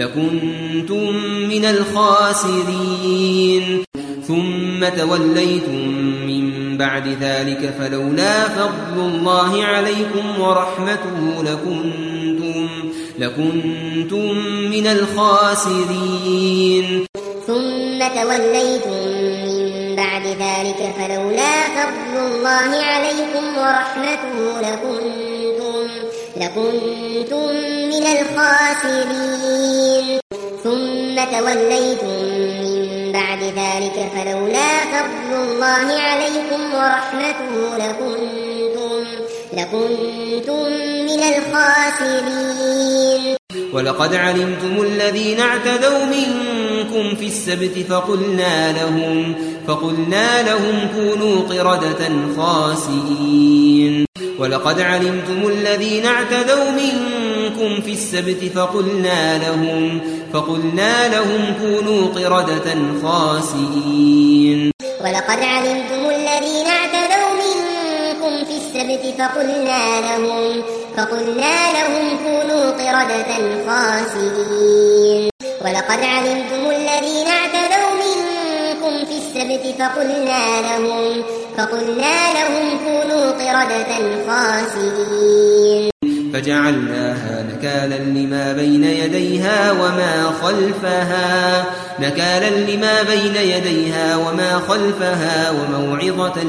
لكنتم من الخاسرين ثم توليتم من بعد ذلك فلولا فضل الله عليكم ورحمته لكنتم, لكنتم من الخاسرين ثم توليتم من بعد ذلك فلولا فضل الله عليكم ورحمته لكنتم, لكنتم من الخاسرين ثم توليتم من بعد ذلك فلولا فضل الله عليكم ورحمته لكنتم, لكنتم من الخاسرين ولقد علمتم الذين اعتدوا منكم في السبت فقلنا لهم, فقلنا لهم كونوا قردة خاسئين ولقد علمتم الذين اعتدوا منكم في السبت فقلنا لهم, فقلنا لهم كونوا قردة خاسئين ولقد علمتم الذين اعتدوا منكم في السبت فقلنا لهم, فقلنا لهم كونوا قردة خاسئين ولقد علمتم الذين اعتدوا منكم في السبت فقلنا لهم, فقلنا لهم كونوا قردة خاسئين فجعلناها نكالا لما بين يديها وما خلفها نكالا لما بين يديها وما خلفها وموعظة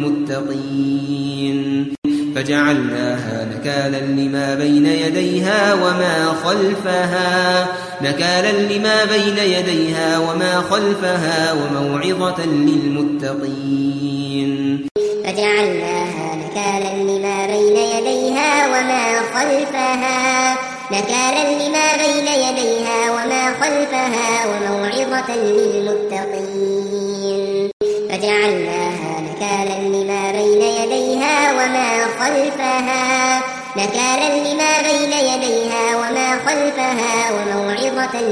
للمتقين فجعلناها نكالا لما بين يديها وما خلفها نكالا لما بين يديها وما خلفها وموعظة للمتقين فجعلناها نكالا لما بين يديها وما خلفها نكالا لما بين يديها وما خلفها وموعظة للمتقين فجعلناها نكالا لما بين يديها وما خلفها نكالا لما بين يديها وما خلفها وموعظة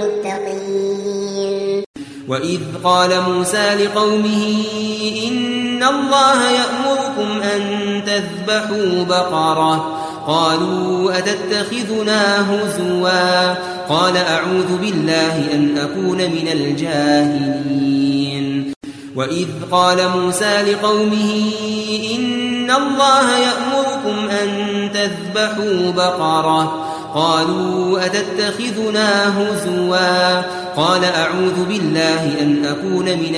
للمتقين وإذ قال موسى لقومه إن الله يأمركم أن تذبحوا بقرة قالوا أتتخذنا هزوا قال أعوذ بالله أن أكون من الجاهلين وإذ قال موسى لقومه إن الله يأمركم أن تذبحوا بقرة قالوا أتتخذنا هزوا قال أعوذ بالله أن أكون من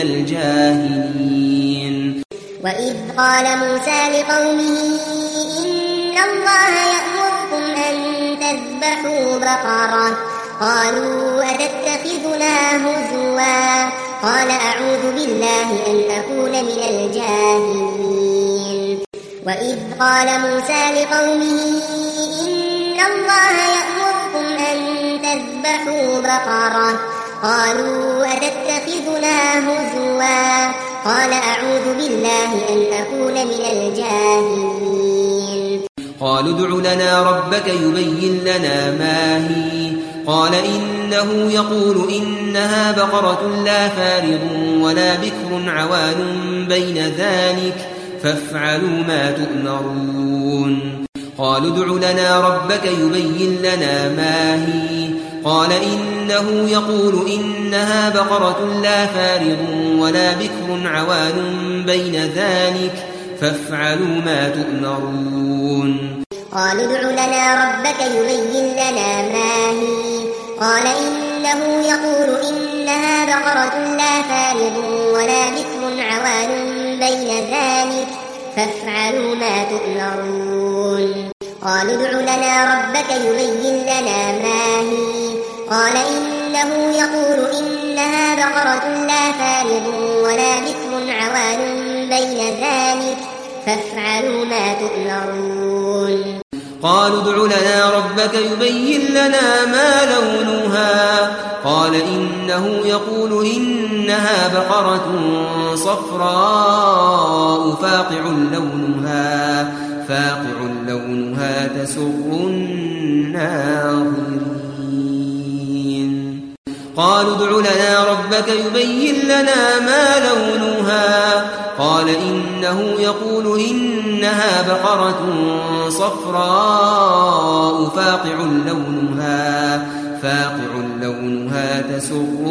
الجاهلين وإذ قال موسى لقومه إن الله يأمركم أن تذبحوا بقرة قالوا أتتخذنا هزوا قال أعوذ بالله أن أكون من الجاهلين وإذ قال موسى لقومه إن الله يأمركم أن تذبحوا بقرة قالوا أتتخذنا هزوا قال أعوذ بالله أن أكون من الجاهلين قالوا ادع لنا ربك يبين لنا ما هي قال إنه يقول إنها بقرة لا فارض ولا بكر عوان بين ذلك فافعلوا ما تؤمرون قالوا ادع لنا ربك يبين لنا ما هي قال إنه يقول إنها بقرة لا فارض ولا بكر عوان بين ذلك فافعلوا ما تؤمرون قالوا ادع لنا ربك يبين لنا ما هي قال إنه يقول إنها بقرة لا فارض ولا بكر عوان بين ذلك فافعلوا ما تؤمرون قالوا ادع لنا ربك يبين لنا ما هي قال إنه يقول إنها بقرة لا فارض ولا بكر عوان بين ذلك فافعلوا ما تؤمرون قالوا ادع لنا ربك يبين لنا ما لونها قال إنه يقول إنها بقرة صفراء فاقع لونها فاقع لونها تسر الناظرين قالوا ادع لنا ربك يبين لنا ما لونها قال إنه يقول إنها بقرة صفراء فاقع لونها فاقع لونها تسر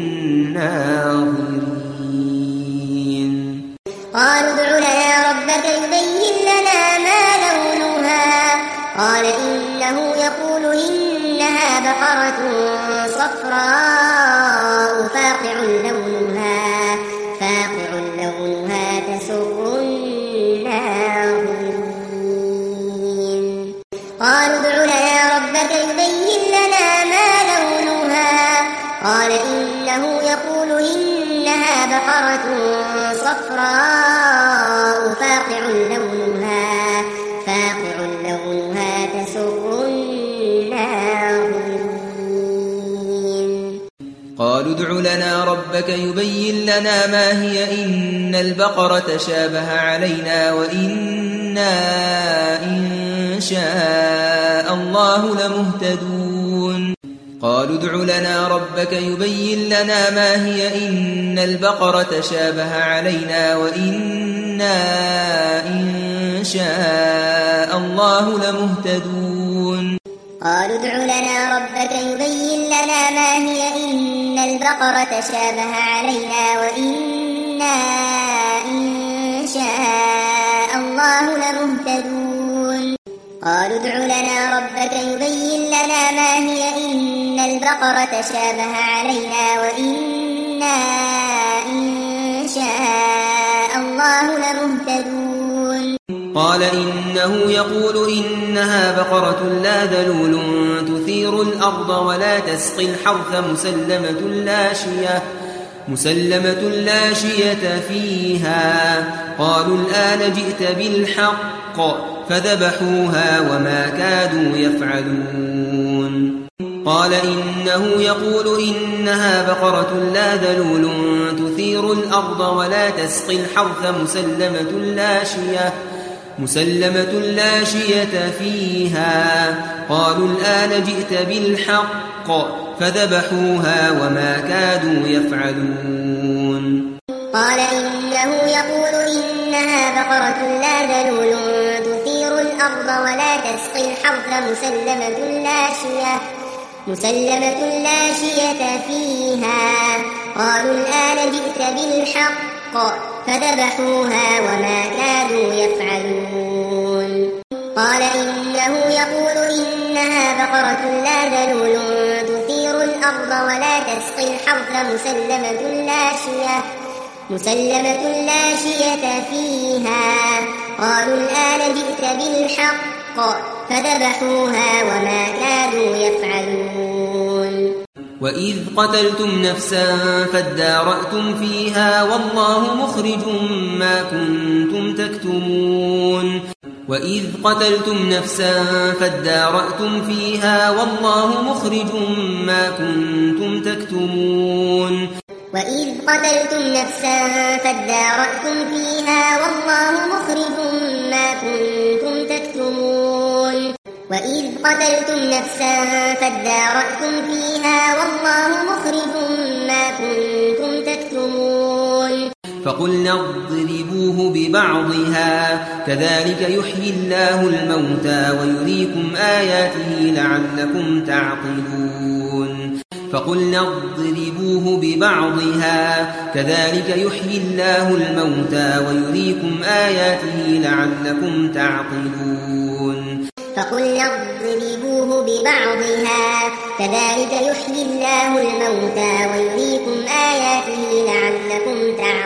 الناظرين قالوا ادع لنا ربك يبين لنا ما لونها قال إنه يقول إنها بقرة صفراء فاقع لونها فاقع لونها تسر الناظرين قالوا ادع لنا ربك يبين لنا ما لونها قال إنه يقول إنها بقرة صفراء فاقع لونها فاقع لونها تسر الناظرين قالوا ادع لنا ربك يبين لنا ما هي إن البقرة شابه علينا وإنا إن شاء الله لمهتدون قالوا ادع لنا ربك يبين لنا ما هي إن البقرة شابه علينا وإنا إن شاء الله لمهتدون قالوا ادع لنا ربك يبين لنا ما هي إن البقرة شابه علينا وإنا إن شاء الله لمهتدون قالوا ادع لنا ربك يبين لنا ما هي إن البقرة شابه علينا وإنا إن شاء الله لمهتدون قال إنه يقول إنها بقرة لا ذلول تثير الأرض ولا تسقي الحرث مسلمة لا شية مسلمة لا شية فيها قالوا الآن جئت بالحق فذبحوها وما كادوا يفعلون قال إنه يقول إنها بقرة لا ذلول تثير الأرض ولا تسقي الحرث مسلمة لا شية مسلمة لا شية فيها قالوا الآن جئت بالحق فذبحوها وما كادوا يفعلون قال إنه يقول إنها بقرة لا ذلول تثير الأرض ولا تسقي الحرث مسلمة لا شية مسلمة لا شية فيها قالوا الآن جئت بالحق فذبحوها وما كادوا يفعلون قال إنه يقول إنها بقرة لا ذلول تثير الأرض ولا تسقي الحرث مسلمة لا شية مسلمة لا شية فيها قالوا الآن جئت بالحق فذبحوها وما كادوا يفعلون وإذ قتلتم نفسا فادارأتم فيها والله مخرج ما كنتم تكتمون وإذ قتلتم نفسا فادارأتم فيها والله مخرج ما كنتم تكتمون وإذ قتلتم نفسا فادارأتم فيها والله مخرج ما كنتم تكتمون وإذ قتلتم نفسا فادارأتم فيها والله مخرج ما كنتم تكتمون فقلنا اضربوه ببعضها كذلك يحيي الله الموتى ويريكم آياته لعلكم تعقلون فقلنا اضربوه ببعضها كذلك يحيي الله الموتى ويريكم آياته لعلكم تعقلون فقلنا اضربوه ببعضها كذلك يحيي الله الموتى ويريكم آياته لعلكم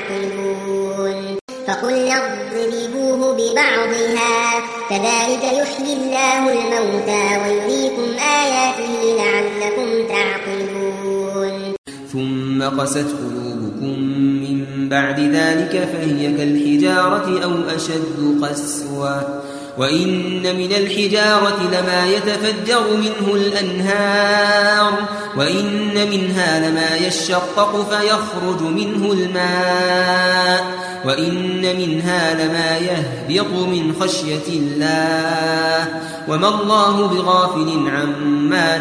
تعقلون فقلنا اضربوه ببعضها كذلك يحيي الله الموتى ويريكم آياته لعلكم تعقلون ثم قست قلوبكم من بعد ذلك فهي كالحجارة أو أشد قسوة وإن من الحجارة لما يتفجر منه الأنهار وإن منها لما يشقق فيخرج منه الماء وإن منها لما يهبط من خشية الله وما الله بغافل عما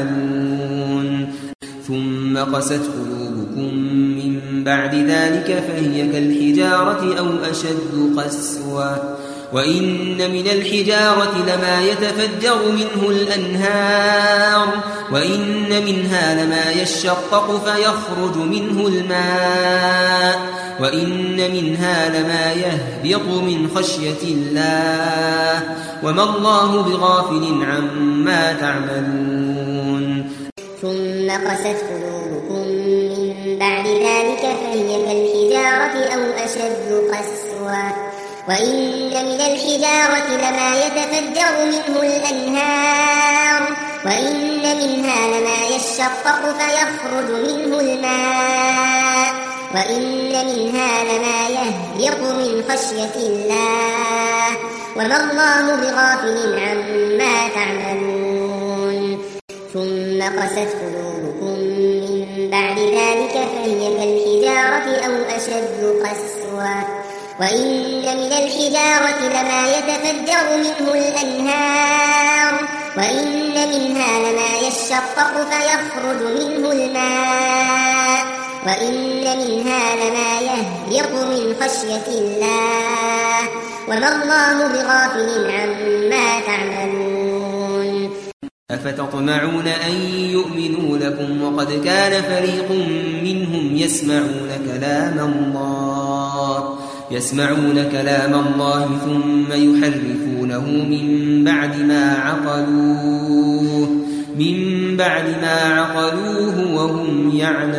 تعملون ثم قست قلوبكم من بعد ذلك فهي كالحجارة أو أشد قسوة وإن من الحجارة لما يتفجر منه الأنهار وإن منها لما يشقق فيخرج منه الماء وإن منها لما يهبط من خشية الله وما الله بغافل عما تعملون. ثم قست قلوبكم من بعد ذلك فهي كالحجارة أو أشد قسوة وإن من الحجارة لما يتفجر منه الأنهار وإن منها لما يشقق فيخرج منه الماء وإن منها لما يهبط من خشية الله وما الله بغافل عما تعملون. ثم قست قلوبكم من بعد ذلك فهي كالحجارة أو أشد قسوة وإن من الحجارة لما يتفجر منه الأنهار وإن منها لما يشقق فيخرج منه الماء وإن منها لما يهبط من خشية الله وما الله بغافل عما تعملون. أفتطمعون أن يؤمنوا لكم وقد كان فريق منهم يسمعون كلام الله يسمعون كلام الله ثم يحرفونه من بعد ما عقلوه من بعد ما عقلوه وهم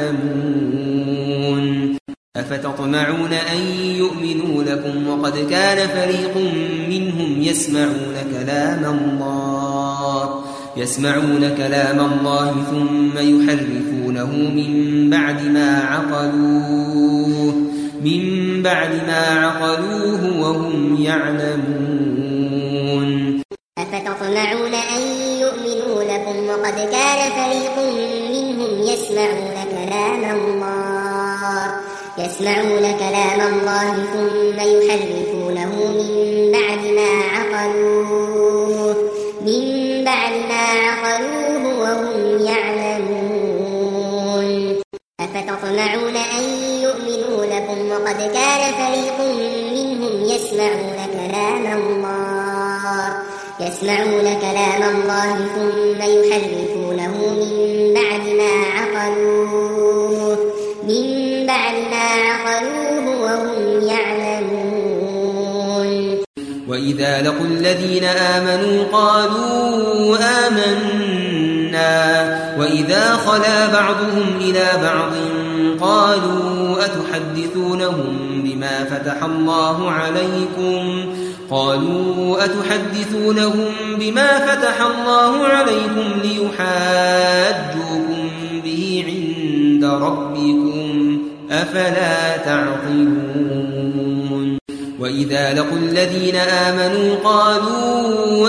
يعلمون. أفتطمعون أن يؤمنوا لكم وقد كان فريق منهم يسمعون كلام الله يسمعون كلام الله ثم يحرفونه من بعد ما عقلوه من بعد ما عقلوه وهم يعلمون. أفتطمعون أن يؤمنوا لكم وقد كان فريق منهم يسمعون كلام الله يسمعون كلام الله ثم يحرفونه من بعد ما عقلوه من بعد ما عقلوه وهم يعلمون. أفتطمعون أن يؤمنوا لكم وقد كان فريق منهم يسمعون كلام الله يسمعون كلام الله ثم يحرفونه من بعد ما عقلوه من بعد ما عقلوه وهم يعلمون. وإذا لقوا الذين آمنوا قالوا آمنا وإذا خلا بعضهم إلى بعض قالوا أتحدثونهم بما فتح الله عليكم قالوا أتحدثونهم بما فتح الله عليكم ليحاجوكم به عند ربكم أفلا تعقلون. وإذا لقوا الذين آمنوا قالوا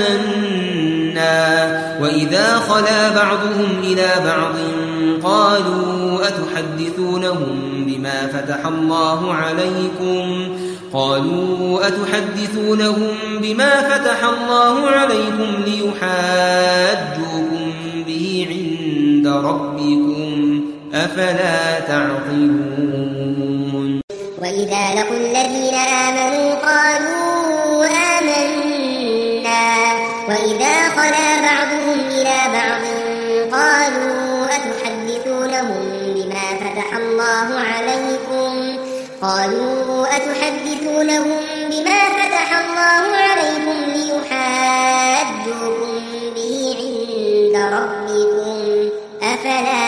آمنا وإذا خلا بعضهم إلى بعض قالوا أتحدثونهم بما فتح الله عليكم قالوا أتحدثونهم بما فتح الله عليكم ليحاجوكم به عند ربكم أفلا تعقلون. وإذا لقوا الذين آمنوا قالوا آمنا وإذا خلا بعضهم إلى بعض قالوا أتحدثونهم بما فتح الله عليكم قالوا أتحدثونهم بما فتح الله عليكم ليحاجوكم به عند ربكم أفلا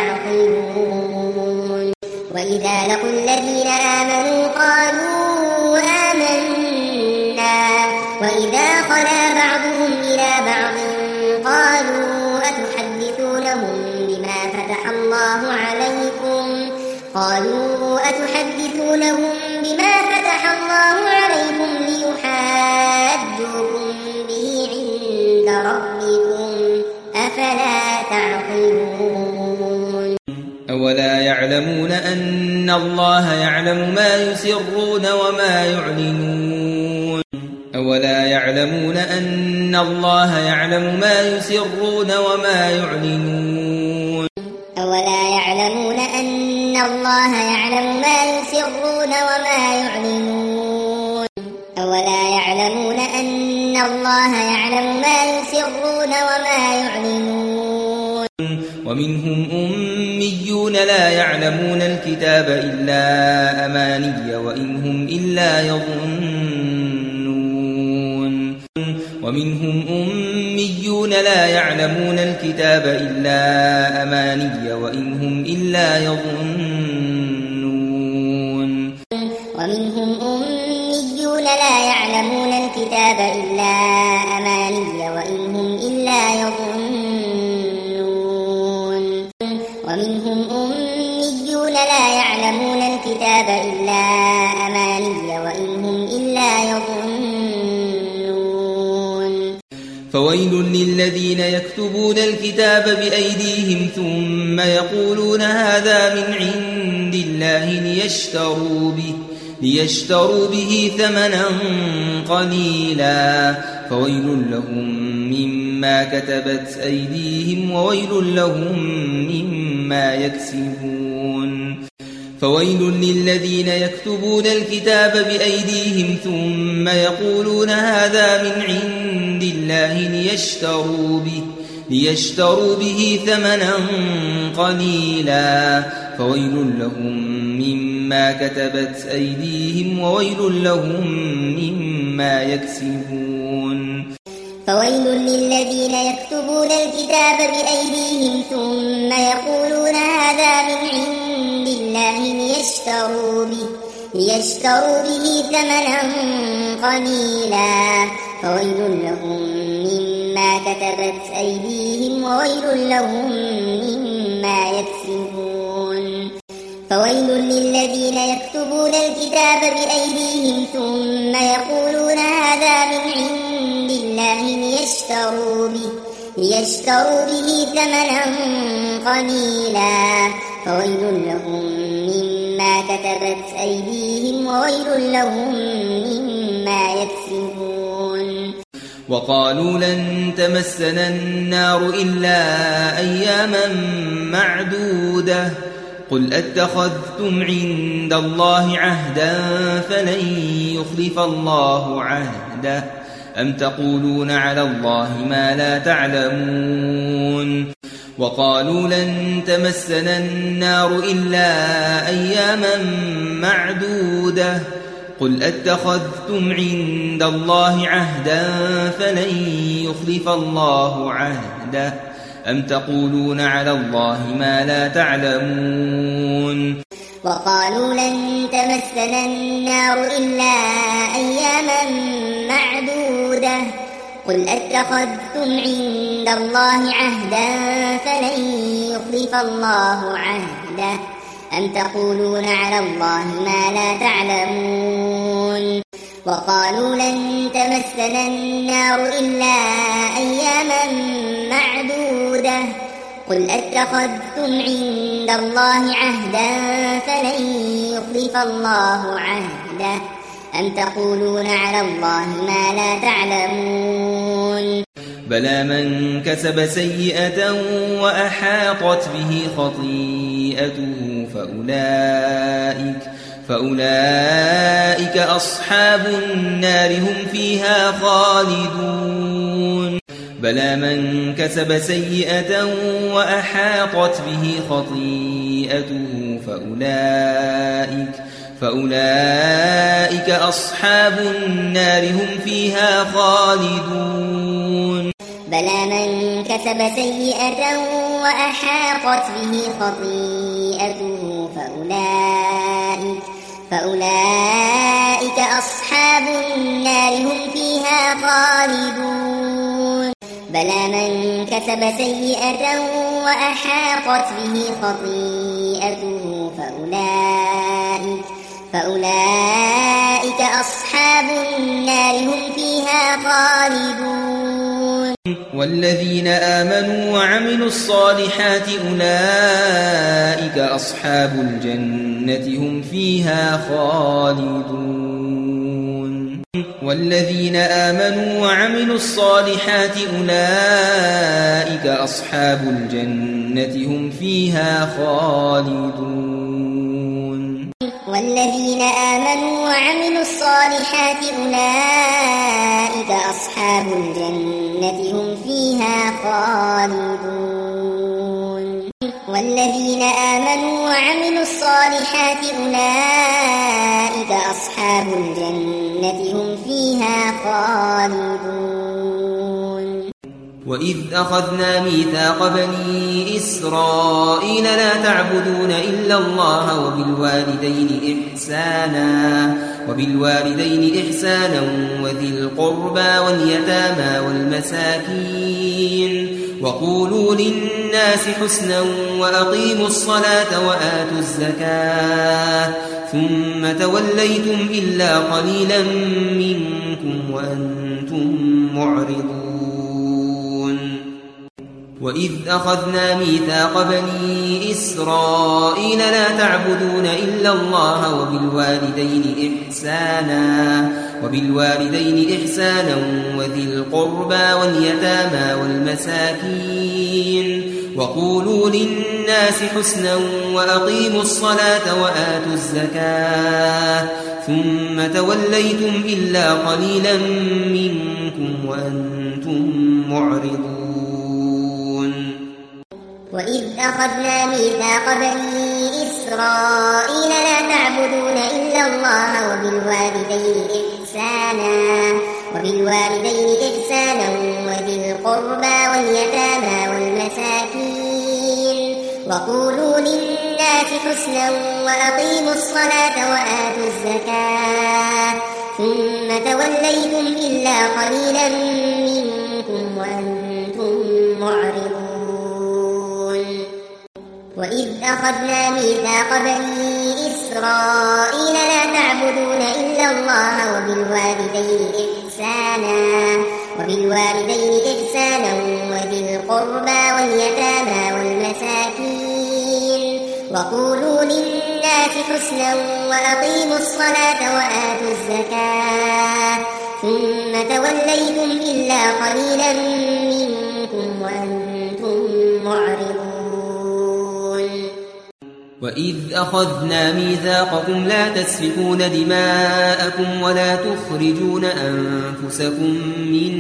تعقلون. وإذا لقوا الذين آمنوا قالوا آمنا وإذا خلا بعضهم إلى بعض قالوا أتحدثونهم بما فتح الله عليكم قالوا أتحدثونهم بما فتح الله عليكم ليحاجوكم به عند ربكم أفلا تعقلون. أولا يعلمون أن الله يعلم ما يسرون وما يعلنون أولا يعلمون أن الله يعلم ما يسرون وما يعلنون أولا يعلمون أن الله يعلم ما يسرون وما يعلنون أولا يعلمون أن الله يعلم ما يسرون وما يعلنون ومنهم أميون لا يعلمون الكتاب إلا أماني وإن هم إلا يظنون ومنهم أميون لا يعلمون الكتاب إلا أماني وإن هم إلا يظنون ومنهم أميون لا يعلمون الكتاب إلا أماني وإن هم إلا يظنون ومنهم أميون لا يعلمون الكتاب إلا أماني وإن هم إلا يظنون فويل للذين يكتبون الكتاب بأيديهم ثم يقولون هذا من عند الله ليشتروا به ليشتروا به ثمنا قليلا فويل لهم مما كتبت أيديهم وويل لهم مما يكسبون فويل للذين يكتبون الكتاب بأيديهم ثم يقولون هذا من عند الله ليشتروا به ليشتروا به ثمنا قليلا فويل لهم مما كتبت أيديهم وويل لهم مما يكسبون فويل للذين يكتبون الكتاب بأيديهم ثم يقولون هذا من عند الله ليشتروا به ليشتروا به ثمنا قليلا فويل لهم مما كتبت أيديهم وويل لهم مما يكسبون فويل للذين يكتبون الكتاب بأيديهم ثم يقولون هذا من عند الله ليشتروا به ليشتروا به ثمنا قليلا فويل لهم مما كتبت أيديهم وويل لهم مما يكسبون وقالوا لن تمسنا النار إلا أياما معدودة قل أتخذتم عند الله عهدا فلن يخلف الله عهده أم تقولون على الله ما لا تعلمون وقالوا لن تمسنا النار إلا أياما معدودة قل أتخذتم عند الله عهدا فلن يخلف الله عهده أم تقولون على الله ما لا تعلمون وقالوا لن تمسنا النار إلا أياما معدودة قل أتخذتم عند الله عهدا فلن يخلف الله عهده أم تقولون على الله ما لا تعلمون وقالوا لن تمسنا النار إلا أياما معدودة قل أتخذتم عند الله عهدا فلن يخلف الله عهده أم تقولون على الله ما لا تعلمون بلى من كسب سيئة وأحاطت به خطيئته فأولئك فأولئك أصحاب النار هم فيها خالدون بلى من كسب سيئة وأحاطت به خطيئته فأولئك فأولئك أصحاب النار هم فيها خالدون بلى من كسب سيئة وأحاطت به خطيئته فأولئك فأولئك أصحاب النار هم فيها خالدون بلى من كسب سيئة وأحاطت به خطيئته فأولئك فأولئك أصحاب النار هم فيها خالدون والذين آمنوا وعملوا الصالحات أولئك أصحاب الجنة هم فيها خالدون والذين آمنوا وعملوا الصالحات أولئك أصحاب الجنة هم فيها خالدون والذين آمنوا وعملوا الصالحات أولئك أصحاب الجنة هم فيها خالدون والذين آمنوا وعملوا الصالحات أولئك أصحاب الجنة هم فيها خالدون وإذ أخذنا ميثاق بني إسرائيل لا تعبدون إلا الله وبالوالدين إحسانا وبالوالدين إحسانا وذي القربى واليتامى والمساكين وقولوا للناس حسنا وأقيموا الصلاة وآتوا الزكاة ثم توليتم إلا قليلا منكم وأنتم معرضون وإذ أخذنا ميثاق بني إسرائيل لا تعبدون إلا الله وبالوالدين إحسانا وبالوالدين إحسانا وذي القربى واليتامى والمساكين وقولوا للناس حسنا وأقيموا الصلاة وآتوا الزكاة ثم توليتم إلا قليلا منكم وأنتم معرضون وإذ أخذنا ميثاق بني إسرائيل لا تعبدون إلا الله وبالوالدين إحسانا وبالوالدين إحسانا وذي القربى واليتامى والمساكين وقولوا للناس حسنا وأقيموا الصلاة وآتوا الزكاة ثم توليتم إلا قليلا منكم وأنتم معرضون وإذ أخذنا ميثاق بني إسرائيل لا تعبدون إلا الله وبالوالدين إحسانا وبالوالدين إحسانا وذي القربى واليتامى والمساكين وقولوا للناس حسنا وأقيموا الصلاة وآتوا الزكاة ثم توليتم إلا قليلا منكم وأنتم معرضون وإذ أخذنا ميثاقكم لا تسفكون دماءكم ولا تخرجون أنفسكم من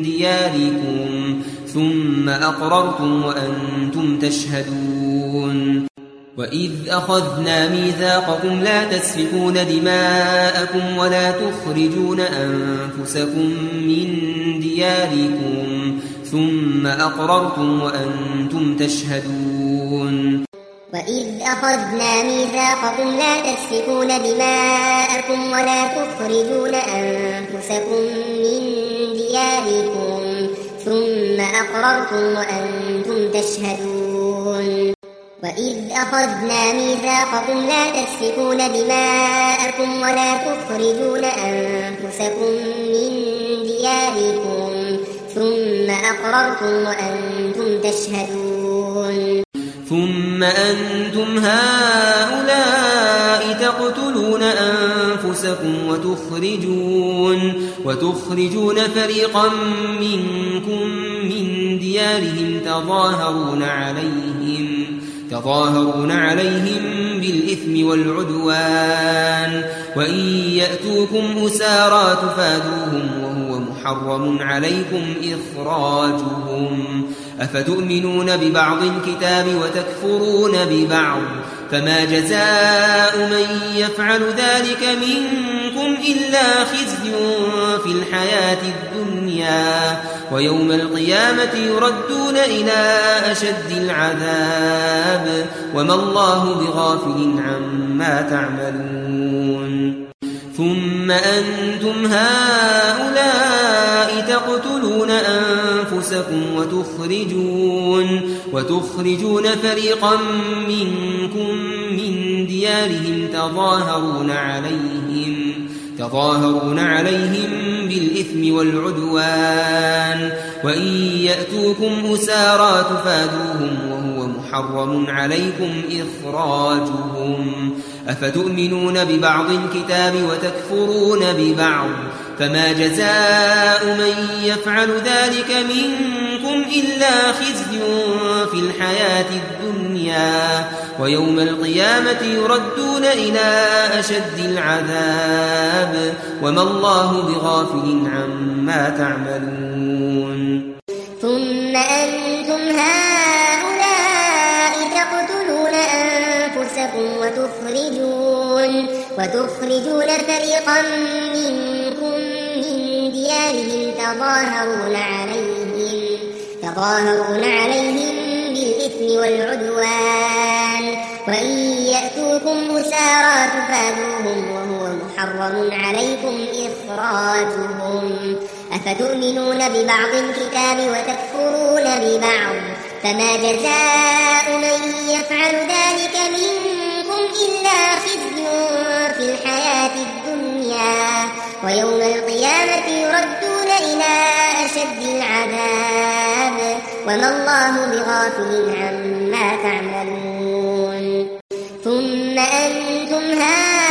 دياركم ثم أقررتم وأنتم تشهدون وإذ أخذنا ميثاقكم لا تسفكون دماءكم ولا تخرجون أنفسكم من دياركم ثم أقررتم وأنتم تشهدون وإذ أخذنا ميثاقكم لا تسفكون دماءكم ولا تخرجون أنفسكم من دياركم ثم أقررتم وأنتم تشهدون وإذ أخذنا ميثاقكم لا تسفكون دماءكم ولا تخرجون أنفسكم من دياركم ثم أقررتم وأنتم تشهدون ثم أنتم هؤلاء تقتلون أنفسكم وتخرجون وتخرجون فريقا منكم من ديارهم تظاهرون عليهم تظاهرون عليهم بالإثم والعدوان وإن يأتوكم أسارى تفادوهم وهو محرم عليكم إخراجهم أفتؤمنون ببعض الكتاب وتكفرون ببعض فما جزاء من يفعل ذلك منكم إلا خزي في الحياة الدنيا ويوم القيامة يردون إلى أشد العذاب وما الله بغافل عما تعملون ثم أنتم هؤلاء تقتلون أنفسكم وتخرجون وتخرجون فريقا منكم من ديارهم تظاهرون عليهم تظاهرون عليهم بالإثم والعدوان وإن يأتوكم أسارى تفادوهم وهو محرم عليكم إخراجهم أفتؤمنون ببعض الكتاب وتكفرون ببعض فما جزاء من يفعل ذلك منكم إلا خزي في الحياة الدنيا ويوم القيامة يردون إلى أشد العذاب وما الله بغافل عما تعملون. ثم أنتم هؤلاء تقتلون أنفسكم وتخرجون, وتخرجون فريقا منكم من ديارهم تظاهرون عليهم, تظاهرون عليهم بالإثم والعدوان وإن يأتوكم أسارى تفادوهم وهو محرم عليكم إخراجهم أفتؤمنون ببعض الكتاب وتكفرون ببعض فما جزاء من يفعل ذلك منكم إلا خزي في الحياة الدنيا ويوم القيامة يردون إلى أشد العذاب وما الله بغافل عما تعملون. ثم أنتم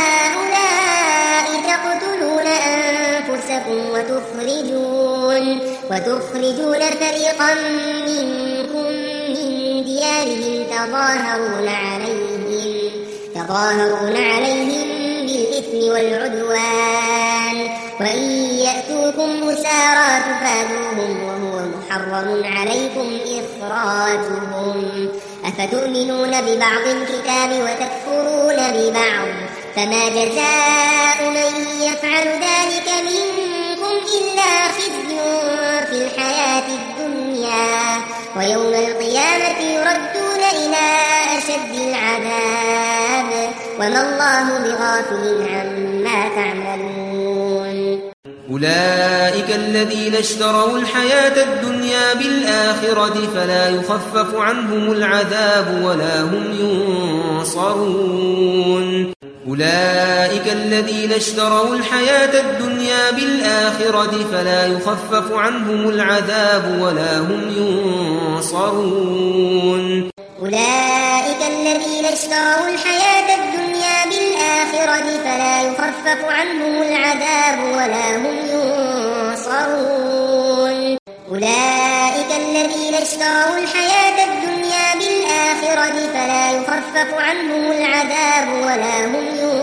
هؤلاء تقتلون أنفسكم وتخرجون, وتخرجون فريقا منكم من ديارهم تظاهرون عليهم, تظاهرون عليهم بالإثم والعدوان وإن يأتوكم أسارى تفادوهم وهو محرم عليكم إخراجهم أفتؤمنون ببعض الكتاب وتكفرون ببعض فما جزاء من يفعل ذلك منكم إلا خزي في الحياة الدنيا ويوم القيامة يردون إلى أشد العذاب وما الله بغافل عما تعملون. أولئك الذين اشتروا الحياة الدنيا بالآخرة فلا يخفف عنهم العذاب ولا هم ينصرون. أولئك الذين اشتروا الحياة الدنيا بالآخرة فلا يخفف عنهم العذاب ولا هم ينصرون. أولئك الذين اشتروا الحياة الدنيا بالآخرة فلا يخفف عنهم العذاب ولا هم ينصرون. أولئك الذين اشتروا الحياة الدنيا بالآخرة فلا يخفف عنهم العذاب ولا هم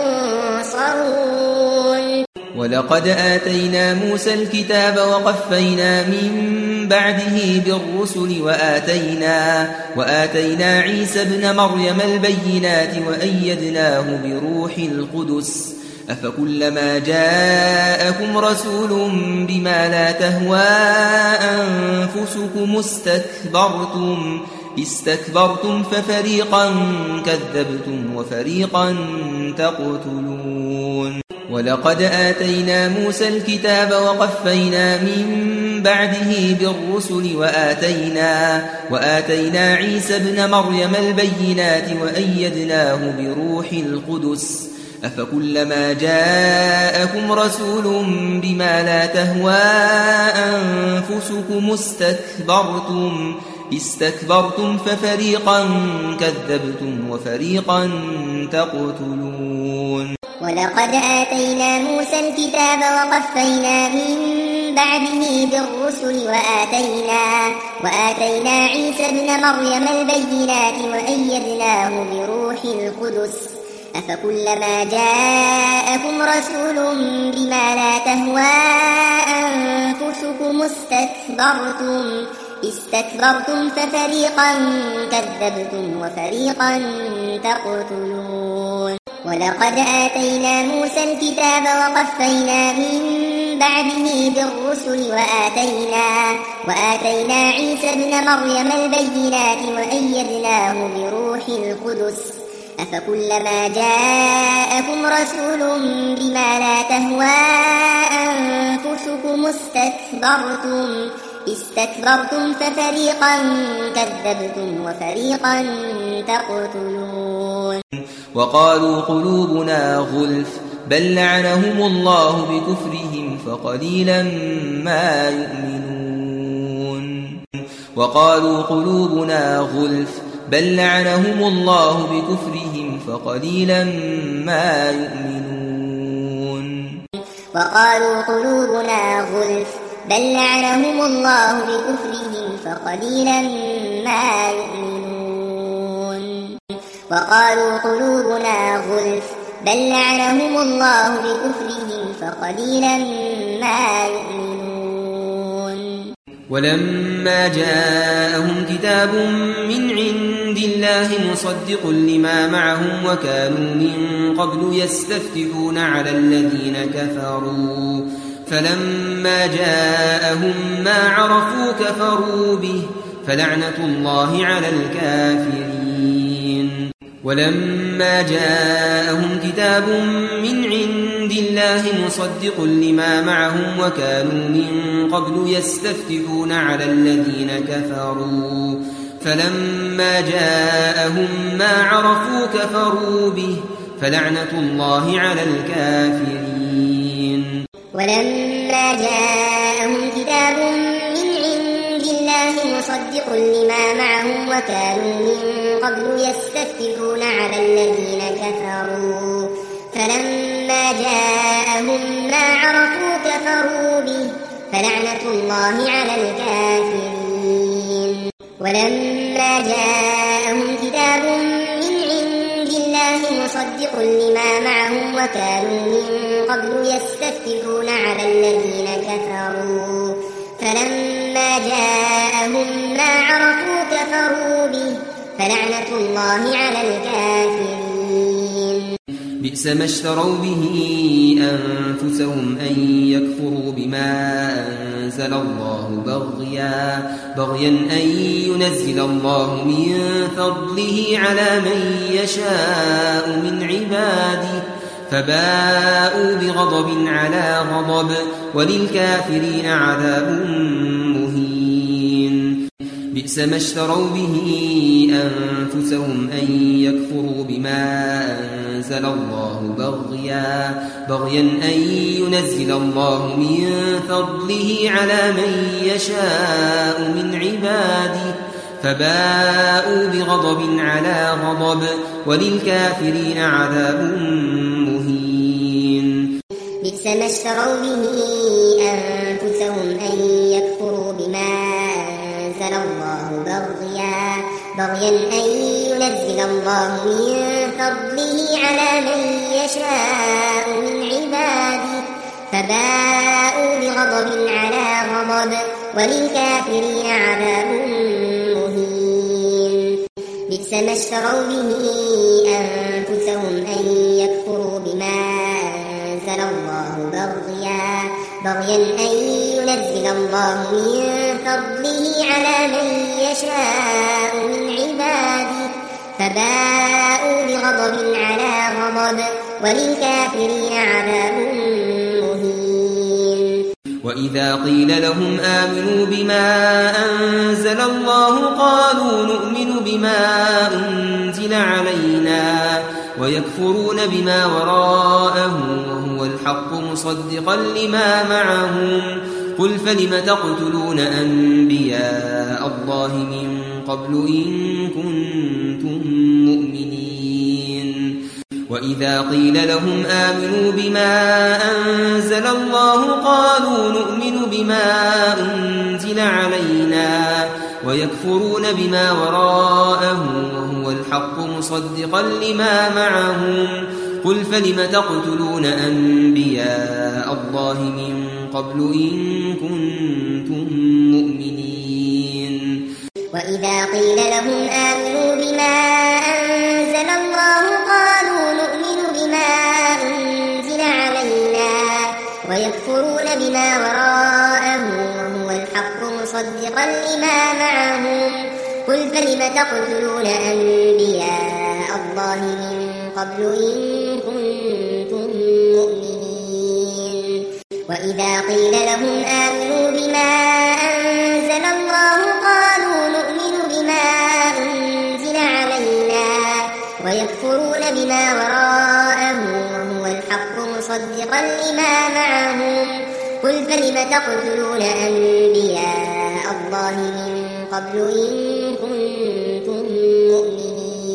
ينصرون. ولقد آتينا موسى الكتاب وقفينا من بعده بالرسل وآتينا, وآتينا عيسى ابن مريم البينات وأيدناه بروح القدس أفكلما جاءكم رسول بما لا تهوى أنفسكم استكبرتم استكبرتم ففريقا كذبتم وفريقا تقتلون. ولقد آتينا موسى الكتاب وقفينا من بعده بالرسل وآتينا, وآتينا عيسى ابن مريم البينات وأيدناه بروح القدس أفكلما جاءكم رسول بما لا تهوى أنفسكم استكبرتم استكبرتم ففريقا كذبتم وفريقا تقتلون. ولقد آتينا موسى الكتاب وقفينا من بعده بالرسل وآتينا, وآتينا عيسى ابن مريم البينات وأيدناه بروح القدس أفكلما جاءكم رسول بما لا تهوى أنفسكم استكبرتم استكبرتم ففريقا كذبتم وفريقا تقتلون. ولقد آتينا موسى الكتاب وقفينا من بعده بالرسل وآتينا, وآتينا عيسى ابن مريم البينات وأيدناه بروح القدس أفكلما جاءكم رسول بما لا تهوى أنفسكم استكبرتم استكبرتم ففريقا كذبتم وفريقا تقتلون. وقالوا قلوبنا غلف بل لعنهم الله بكفرهم فقليلا ما يؤمنون. وقالوا قلوبنا غلف بل لعنهم الله بكفرهم فقليلا ما يؤمنون. وقالوا قلوبنا غلف بل لعنهم الله بكفرهم فقليلا ما يؤمنون وقالوا قلوبنا غلف بل لعنهم الله بكفرهم فقليلا ما يؤمنون ولما جاءهم كتاب من عند الله مصدق لما معهم وكانوا من قبل يستفتحون على الذين كفروا فلما جاءهم ما عرفوا كفروا به فلعنة الله على الكافرين ولما جاءهم كتاب من عند الله مصدق لما معهم وكانوا من قبل يستفتحون على الذين كفروا فلما جاءهم ما عرفوا كفروا به فلعنة الله على الكافرين ولما جاءهم كتاب من عند الله مصدق لما معهم وكانوا من قبل يستفتحون على الذين كفروا فلما جاءهم ما عرفوا كفروا به فلعنة الله على الكافرين ولما جاءهم كتاب من عند الله مصدق لما معهم وكانوا من قبل يستفتحون على الذين كفروا فلما جاءهم ما عرفوا كفروا به فلعنة الله على الكافرين بئس ما اشتروا به أنفسهم أن يكفروا بما أنزل الله بغيا بغيا أن ينزل الله من فضله على من يشاء من عباده فباءوا بغضب على غضب وللكافرين عذاب مهين بئس ما اشتروا به أنفسهم أن يكفروا بما أنزل الله بغيا بغيا أن ينزل الله من فضله على من يشاء من عباده فباءوا بغضب على غضب وللكافرين عذاب مهين بئس ما اشتروا به أنفسهم أن يكفروا بما أنزل الله بغيا بغيا أن ينزل الله من فضله على من يشاء من عباده فباءوا بغضب على غضب وللكافرين عذاب مهين بئس ما اشتروا به أنفسهم أن يكفروا بما أنزل الله بغيا بغيا أن ينزل الله من فضله على من يشاء من عباده فباءوا بغضب على غضب وللكافرين عذاب مهين وإذا قيل لهم آمنوا بما أنزل الله قالوا نؤمن بما أنزل علينا ويكفرون بما وراءه وهو الحق مصدقا لما معهم قل فلم تقتلون أنبياء الله من قبل إن كنتم مؤمنين وإذا قيل لهم آمنوا بما أنزل الله قالوا نؤمن بما أنزل علينا ويكفرون بما وراءه وهو الحق مصدقا لما معهم قل فلم تقتلون أنبياء الله من قبل إن كنتم مؤمنين وإذا قيل لهم آمنوا بما أنزل الله قالوا نؤمن بما أنزل علينا ويكفرون بما وراءه وهو الحق مصدقا لما معهم قل فلم تقتلون أنبياء الله من قبل إن كنتم مؤمنين وإذا قيل لهم آمنوا بما أنزل الله قالوا نؤمن بما أنزل علينا ويكفرون بما وراءه وهو الحق مصدقا لما معهم قل فلم تقتلون أنبياء الله من قبل إن كنتم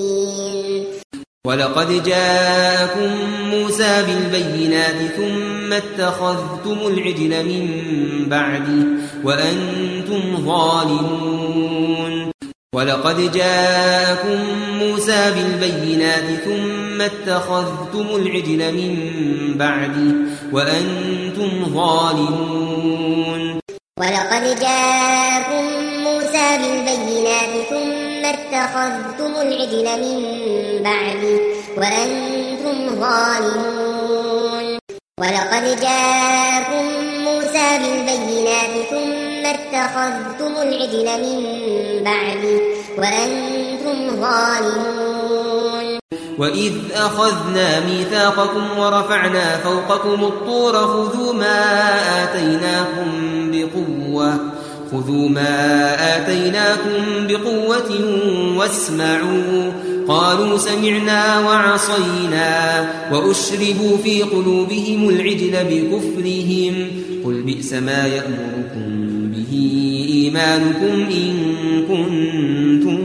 مؤمنين ولقد جاءكم موسى بالبينات ثم ثم اتخذتم العجل من بعده وأنتم ظالمون ولقد جاءكم موسى بالبينات ثم اتخذتم العجل من بعده وأنتم ظالمون ولقد جاءكم موسى بالبينات ثم اتخذتم العجل من بعده وأنتم ظالمون ولقد جاءكم موسى بالبينات ثم اتخذتم العجل من بعده وأنتم ظالمون وإذ أخذنا ميثاقكم ورفعنا فوقكم الطور خذوا ما آتيناكم بقوة خذوا ما آتيناكم بقوة واسمعوا قالوا سمعنا وعصينا وأشربوا في قلوبهم العجل بكفرهم قل بئس ما يأمركم به إيمانكم إن كنتم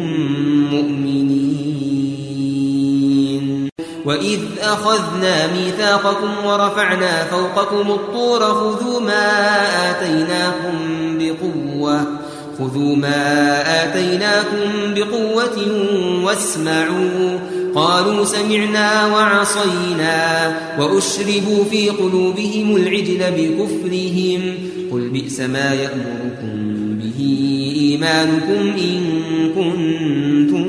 مؤمنين وإذ أخذنا ميثاقكم ورفعنا فوقكم الطور خذوا ما آتيناكم بقوة خذوا ما آتيناكم بقوة واسمعوا قالوا سمعنا وعصينا وأشربوا في قلوبهم العجل بكفرهم قل بئس ما يأمركم به إيمانكم إن كنتم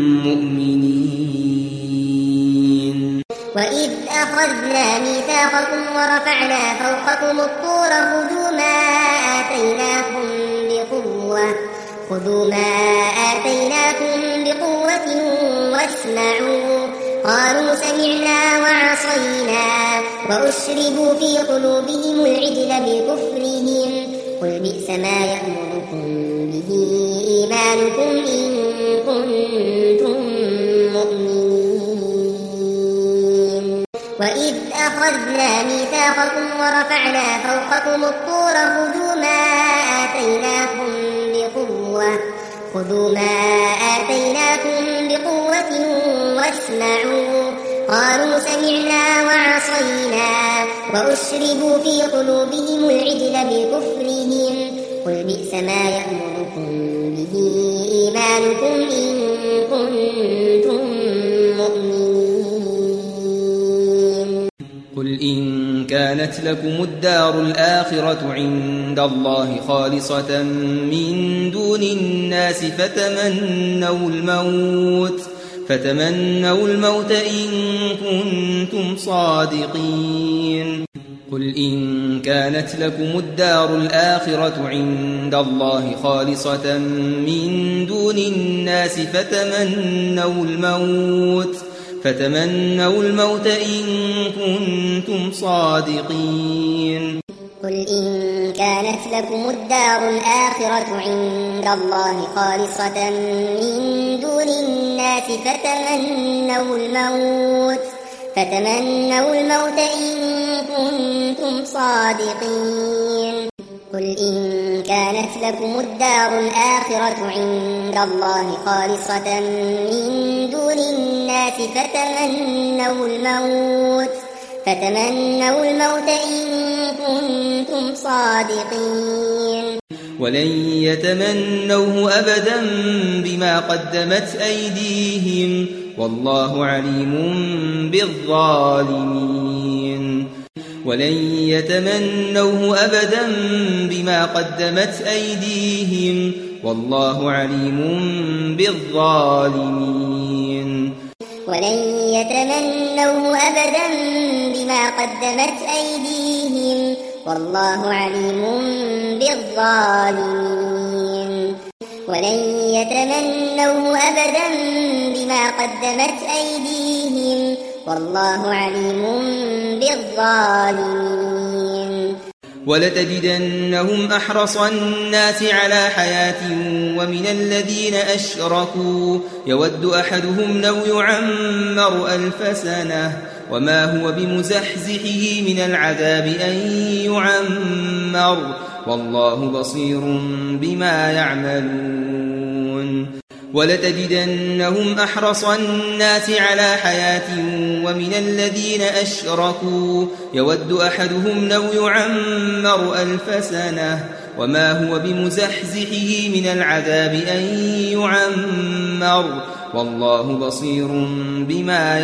مؤمنين وإذ أخذنا ميثاقكم ورفعنا فوقكم الطور خذوا ما آتيناكم بقوة خذوا ما آتيناكم بقوة واسمعوا قالوا سمعنا وعصينا وأشربوا في قلوبهم العجل بكفرهم قل بئس ما يأمركم به إيمانكم إن كنتم مؤمنين وإذ أخذنا ميثاقكم ورفعنا فوقكم الطور خذوا ما آتيناكم بقوة خذوا ما آتيناكم بقوة واسمعوا قالوا سمعنا وعصينا وأشربوا في قلوبهم العجل بكفرهم قل بئس ما يأمركم به إيمانكم إن كنتم مؤمنين قل إن كانت لكم الدار الآخرة عند الله خالصة من دون الناس فتمنوا الموت فتمنوا الموت إن كنتم صادقين قل إن كانت لكم الدار الآخرة عند الله خالصة من دون الناس فتمنوا الموت فتمنوا الموت إن كنتم صادقين قل إن كانت لكم الدار الآخرة عند الله خالصة من دون الناس فتمنوا الموت فتمنوا الموت إن كنتم صادقين قل إن كانت لكم الدار الآخرة عند الله خالصة من دون الناس فتمنوا الموت فتمنوا الموت إن كنتم صادقين ولن يتمنوه أبدا بما قدمت أيديهم والله عليم بالظالمين ولن يتمنوه أبدا بما قدمت أيديهم والله عليم بالظالمين ولن يتمنوه أبدا بما قدمت أيديهم والله عليم بالظالمين ولن يتمنوه أبدا بما قدمت أيديهم والله عليم بالظالمين ولتجدنهم أحرص الناس على حياة ومن الذين أشركوا يود أحدهم لو يعمر ألف سنة وما هو بمزحزحه من العذاب أن يعمر والله بصير بما يعملون ولتجدنهم أحرص الناس على حياة ومن الذين أشركوا يود أحدهم لو يعمر ألف سنة وما هو بمزحزحه من العذاب أن يعمر والله بصير بما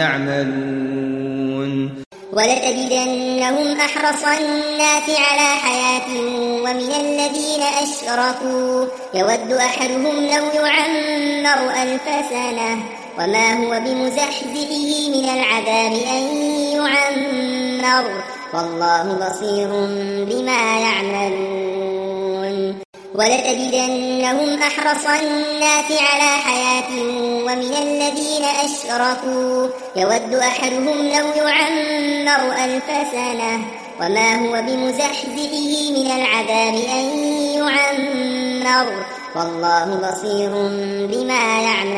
يعملون. ولتجدنهم أحرص الناس على حياة ومن الذين أشركوا يود أحدهم لو يعمر ألف سنة وما هو بمزحزحه من العذاب أن يعمر والله بصير بما يعملون. ولتجدنهم أحرص الناس على حياة ومن الذين أشركوا يود أحدهم لو يعمر ألف سنة وما هو بمزحزحه من العذاب أن يعمر والله بصير بما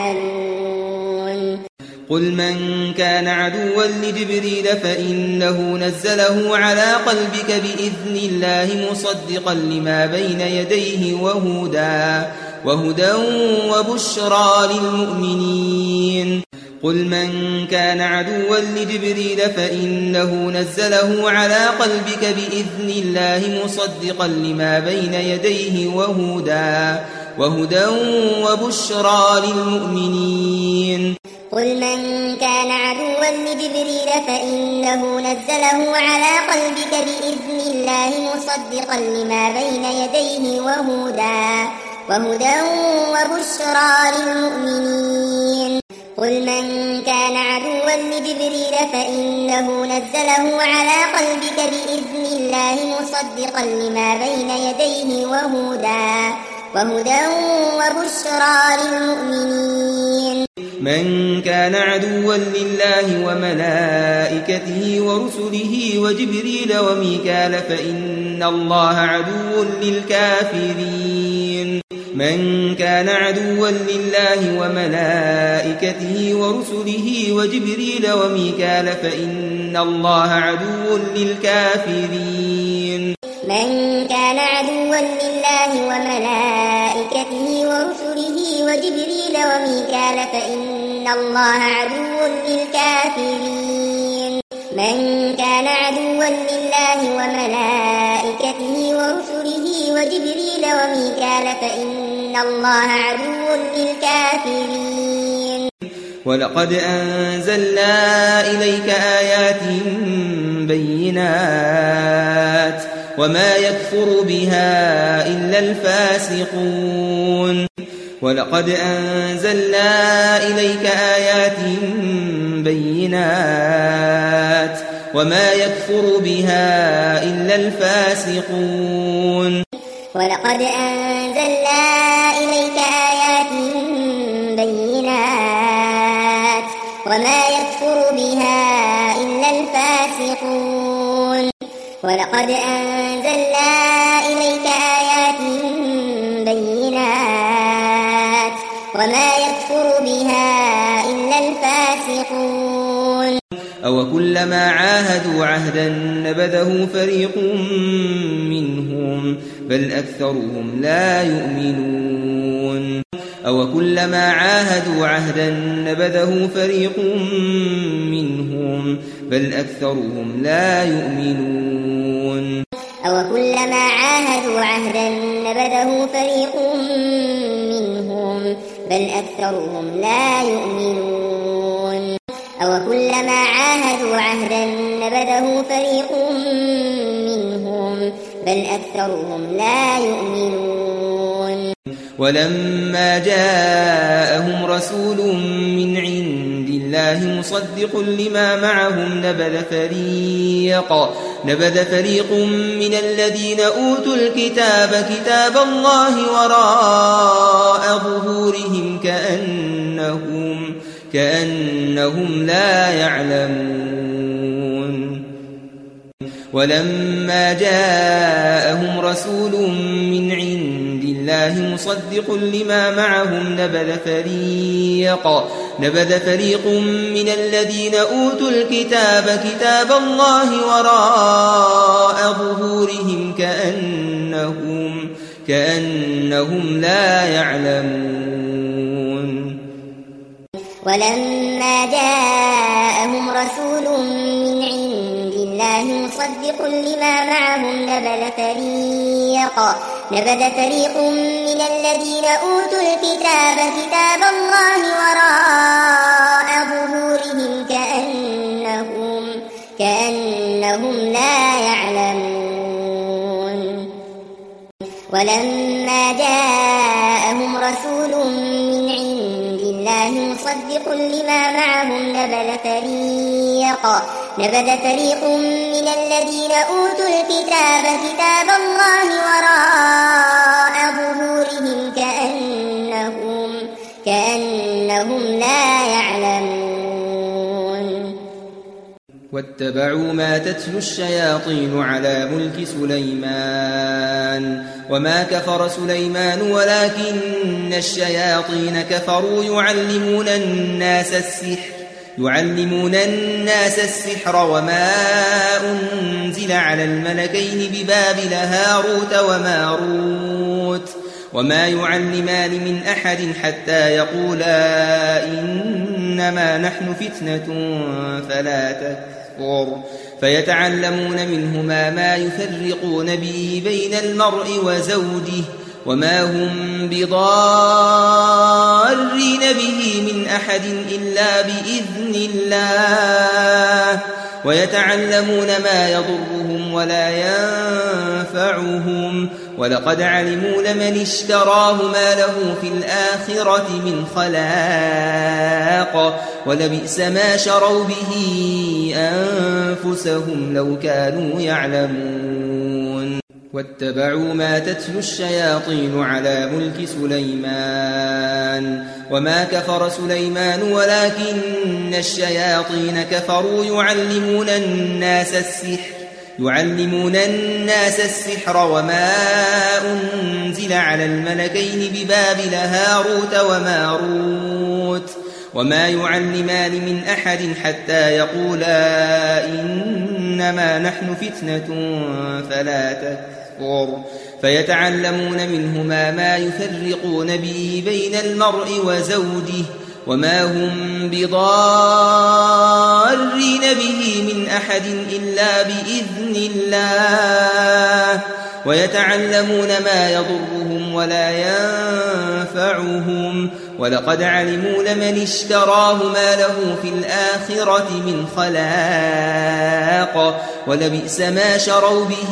يعملون. قل من كان عدوا لجبريل فإنه نزله على قلبك بإذن الله مصدقا لما بين يديه وهدى وهدى وبشرى للمؤمنين. قل من كان عدوا لجبريل فإنه نزله على قلبك بإذن الله مصدقا لما بين يديه وهدى وهدى وبشرى للمؤمنين. قل من كان عدوا لجبريل فإنه نزله على قلبك بإذن الله مصدقا لما بين يديه وهدى وهدى وبشرى للمؤمنين. قل من كان عدوا لجبريل فإنه نزله على قلبك بإذن الله مصدقا لما بين يديه وهدى وهدى وبشرى للمؤمنين. من كان عدوا لله وملائكته ورسله وجبريل وميكال فإن الله عدو للكافرين. من كان عدوا لله وملائكته ورسله وجبريل وميكال فإن الله عدو للكافرين. من كان عدوا لله وملائكته ورسله وجبريل وميكال فإن الله عدو للكافرين. من كان عدوا لله وملائكته ورسله وجبريل وميكال فإن الله عدو للكافرين. ولقد أنزلنا إليك آيات بينات وما يكفر بها إلا الفاسقون. ولقد أنزلنا إليك آيات بينات وما يكفر بها إلا الفاسقون. ولقد أنزلنا إليك آيات بينات وما يكفر بها إلا الفاسقون. ولقد أنزلنا إليك آيات بينات وما يكفر بها إلا الفاسقون. أو كلما عاهدوا عهدا نبذه فريق منهم بل أكثرهم لا يؤمنون. أو كلما عاهدوا عهدا نبذه فريق منهم بل أكثرهم لا يؤمنون. أو كلما عاهدوا عهدا نبذه فريق منهم بل أكثرهم لا يؤمنون. أو كلما عاهدوا عهدا نبذه فريق منهم بل أكثرهم لا يؤمنون. ولما جاءهم رسول من عند الله مصدق لما معهم نبذ فريق نبذ فريق من الذين أوتوا الكتاب كتاب الله وراء ظهورهم كأنهم كأنهم لا يعلمون. ولما جاءهم رسول من عند الله مصدق لما معهم نبذ فريق نبذ فريق من الذين أوتوا الكتاب كتاب الله وراء ظهورهم كأنهم كأنهم لا يعلمون. ولما جاءهم رسول من عند الله مصدق لما معهم نبذ فريق نبذ فريق من الذين أوتوا الكتاب كتاب الله وراء ظهورهم كأنهم كأنهم لا يعلمون. ولما جاءهم رسول من عند الله مصدق لما معهم نبذ فريق نبذ فريق من الذين أوتوا الكتاب كتاب الله وراء ظهورهم كأنهم كأنهم لا يعلمون. واتبعوا ما تتلو الشياطين على ملك سليمان وما كفر سليمان ولكن الشياطين كفروا يعلمون الناس السحر يعلمون الناس السحر وما أنزل على الملكين ببابل هاروت وماروت وما يعلمان من أحد حتى يقولا إنما نحن فتنة فلا تكفر فيتعلمون منهما ما يفرقون به بين المرء وزوجه وما هم بضارين به من أحد إلا بإذن الله ويتعلمون ما يضرهم ولا ينفعهم ولقد علموا لمن اشتراه ما له في الآخرة من خلاق ولبئس ما شروا به أنفسهم لو كانوا يعلمون. واتبعوا ما تتلو الشياطين على ملك سليمان وما كفر سليمان ولكن الشياطين كفروا يعلمون الناس السحر يعلمون الناس السحر وما أنزل على الملكين ببابل هاروت وماروت وما يعلمان من أحد حتى يقولا إنما نحن فتنة فلا تكفر فيتعلمون منهما ما يفرقون به بين المرء وزوجه وما هم بضارين به من أحد إلا بإذن الله ويتعلمون ما يضرهم ولا ينفعهم ولقد علموا لمن اشتراه ما له في الآخرة من خلاق ولبئس ما شروا به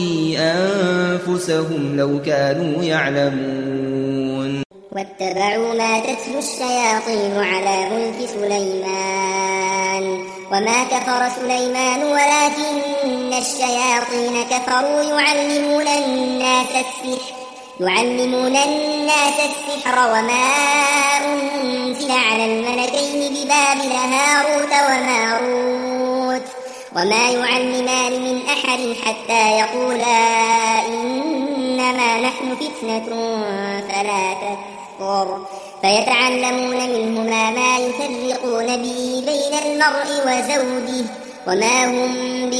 أنفسهم لو كانوا يعلمون. واتبعوا ما تتلو الشياطين على ملك سليمان وما كفر سليمان ولكن الشياطين كفروا يعلمون الناس السحر يعلمون الناس السحر وما أنزل على الملكين ببابل هاروت وماروت وما يعلمان من أحد حتى يقولا إنما نحن فتنة فلا تكفر فيتعلمون منهما ما يفرقون به بين المرء وزوجه وما هم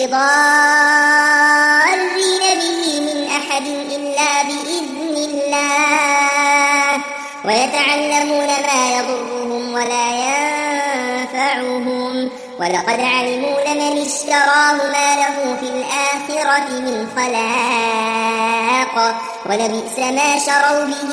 بضارين به من أحد إلا بإذن الله ويتعلمون ما يضرهم ولا ينفعهم ولقد علموا لمن اشتراه ما له في الآخرة من خلاق ولبئس ما شروا به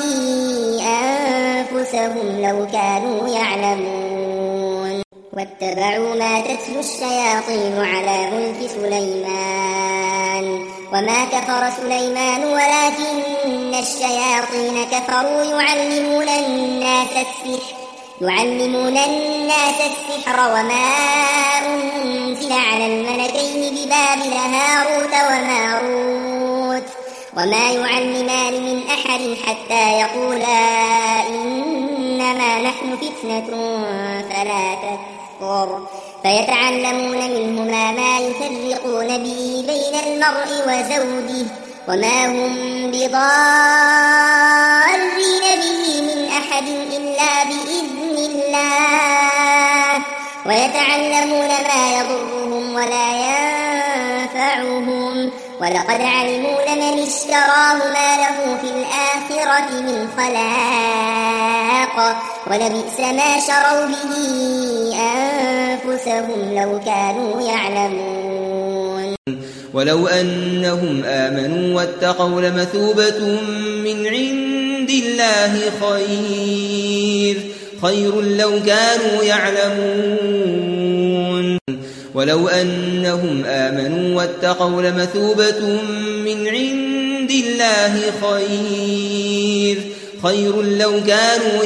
أنفسهم لو كانوا يعلمون. واتبعوا ما تتلو الشياطين على ملك سليمان وما كفر سليمان ولكن الشياطين كفروا يعلمون الناس السحر يعلمون الناس السحر وما أنزل على الملكين ببابل هاروت وماروت وما يعلمان من أحد حتى يقولا إنما نحن فتنة فلا تكفر فيتعلمون منهما ما يفرقون به بين المرء وزوجه وما هم بضارين به من أحد إلا بإذن الله ويتعلمون ما يضرهم ولا ينفعهم ولقد علموا لمن اشتراه ما له في الآخرة الآخرة من خلاق ولبئس ما شروا به أنفسهم لو كانوا يعلمون ولو أنهم آمنوا واتقوا لمثوبة من عند الله خير خير لو كانوا يعلمون ولو أنهم آمنوا واتقوا لمثوبة من عند الله خير خير لو كانوا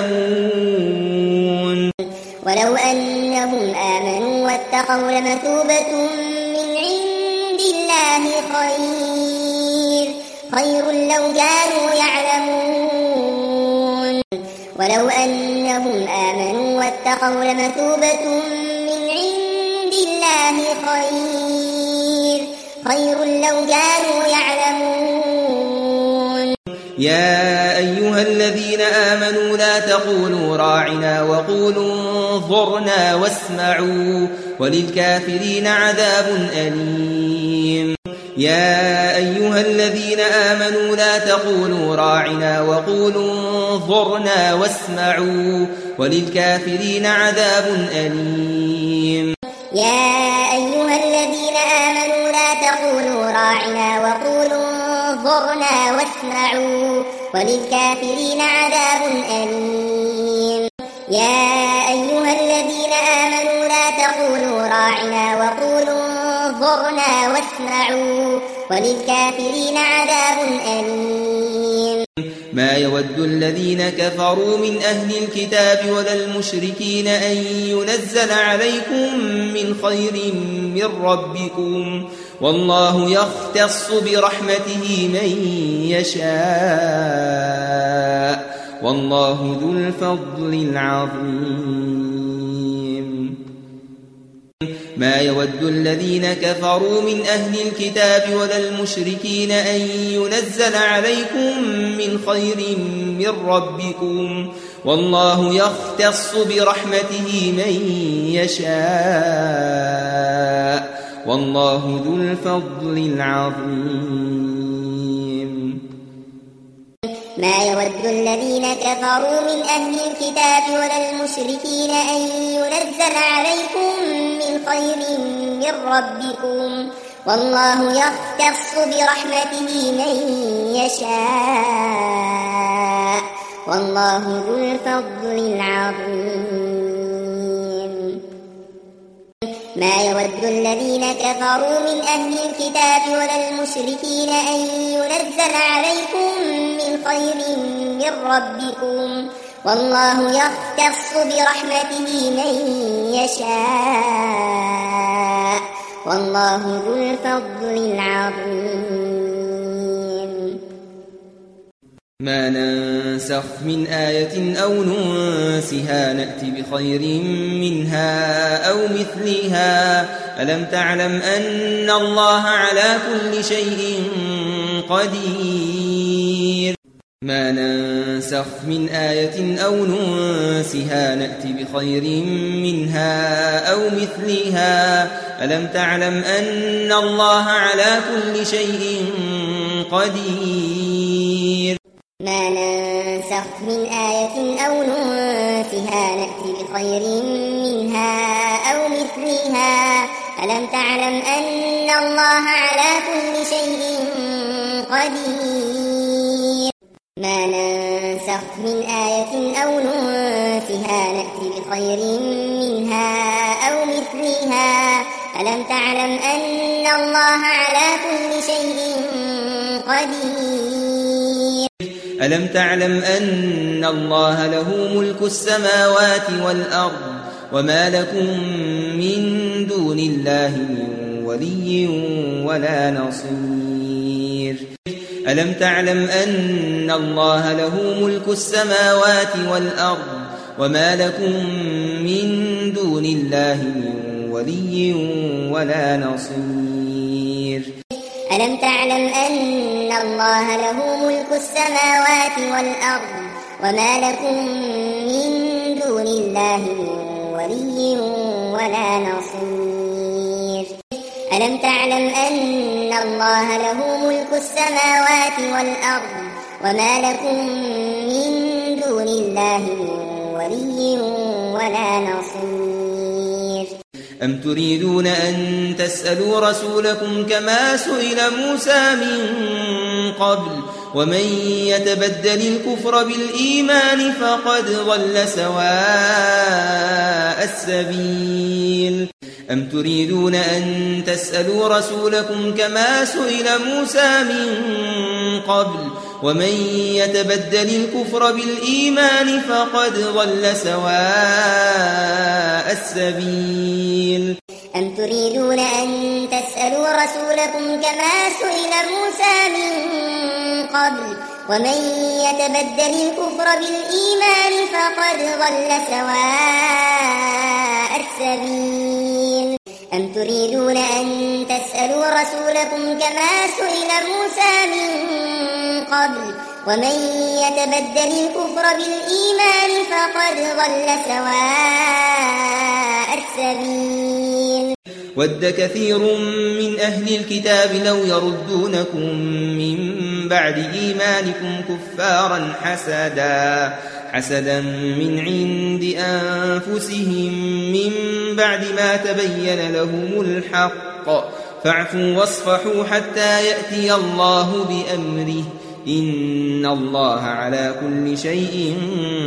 يعلمون ولو أنهم آمنوا واتقوا لمثوبة من عند الله خير خير لو كانوا يعلمون ولو أنهم آمنوا واتقوا لمثوبة من عند الله خير خير لو كانوا يعلمون يا أيها الذين آمنوا لا تقولوا راعنا وقولوا انظرنا واسمعوا وللكافرين عذاب أليم يا أيها الذين آمنوا لا تقولوا راعنا وقولوا انظرنا واسمعوا وللكافرين عذاب أليم يا أيها الذين آمنوا لا تقولوا راعنا وقولوا انظرنا واسمعوا وللكافرين عذاب أليم يا أيها الذين آمنوا لا تقولوا راعنا وقولوا انظرنا واسمعوا وللكافرين عذاب أليم ما يود الذين كفروا من أهل الكتاب ولا المشركين أن ينزل عليكم من خير من ربكم والله يختص برحمته من يشاء والله ذو الفضل العظيم ما يود الذين كفروا من أهل الكتاب ولا المشركين أن ينزل عليكم من خير من ربكم والله يختص برحمته من يشاء والله ذو الفضل العظيم ما يود الذين كفروا من أهل الكتاب ولا المشركين أن ينزل عليكم من خير من ربكم والله يختص برحمته من يشاء والله ذو الفضل العظيم ما يود الذين كفروا من أهل الكتاب ولا المشركين أن ينزل عليكم من خير من ربكم والله يختص برحمته من يشاء والله ذو الفضل العظيم ما ننسخ من آية أو ننسها نأت بخير منها أو مثلها ألم تعلم أن الله على كل شيء قدير ما ننسخ من آية أو ننسها نأت بخير منها أو مثلها ألم تعلم أن الله على كل شيء قدير ما ننسخ من آية أو ننسها نأت بخير منها أو مثلها ألم تعلم أن الله على كل شيء قدير ما ننسخ من آية أو ننسها نأت بخير منها أو مثلها ألم تعلم أن الله على كل شيء قدير ألم تعلم أن الله له ملك السماوات والأرض وما لكم من دون الله من ولي ولا نصير ألم تعلم أن الله له ملك السماوات والأرض وما لكم من دون الله من ولي ولا نصير ألم تعلم أن الله له ملك السماوات والأرض وما لكم من دون الله من ولي ولا نصير ألم تعلم أن الله له ملك السماوات والأرض وما لكم من دون الله من ولي ولا نصير. أم تريدون أن تسألوا رسولكم كما سئل موسى من قبل ومن يتبدل الكفر بالإيمان فقد ضل سواء السبيل. أم تريدون أن تسألوا رسولكم كما سئل موسى من قبل ومن يتبدل الكفر بالإيمان فقد ضل سواء السبيل. أم تريدون أن تسألوا رسولكم كما سئل موسى من قبل ومن يتبدل الكفر بالإيمان فقد ضل سواء السبيل. أم تريدون أن تسألوا رسولكم كما سئل موسى من قبل ومن يتبدل الكفر بالإيمان فقد ضل سواء السبيل. ود كثير من أهل الكتاب لو يردونكم من بعد إيمانكم كفارا حسدا حسدا من عند أنفسهم من بعد ما تبين لهم الحق فاعفوا واصفحوا حتى يأتي الله بأمره إن الله على كل شيء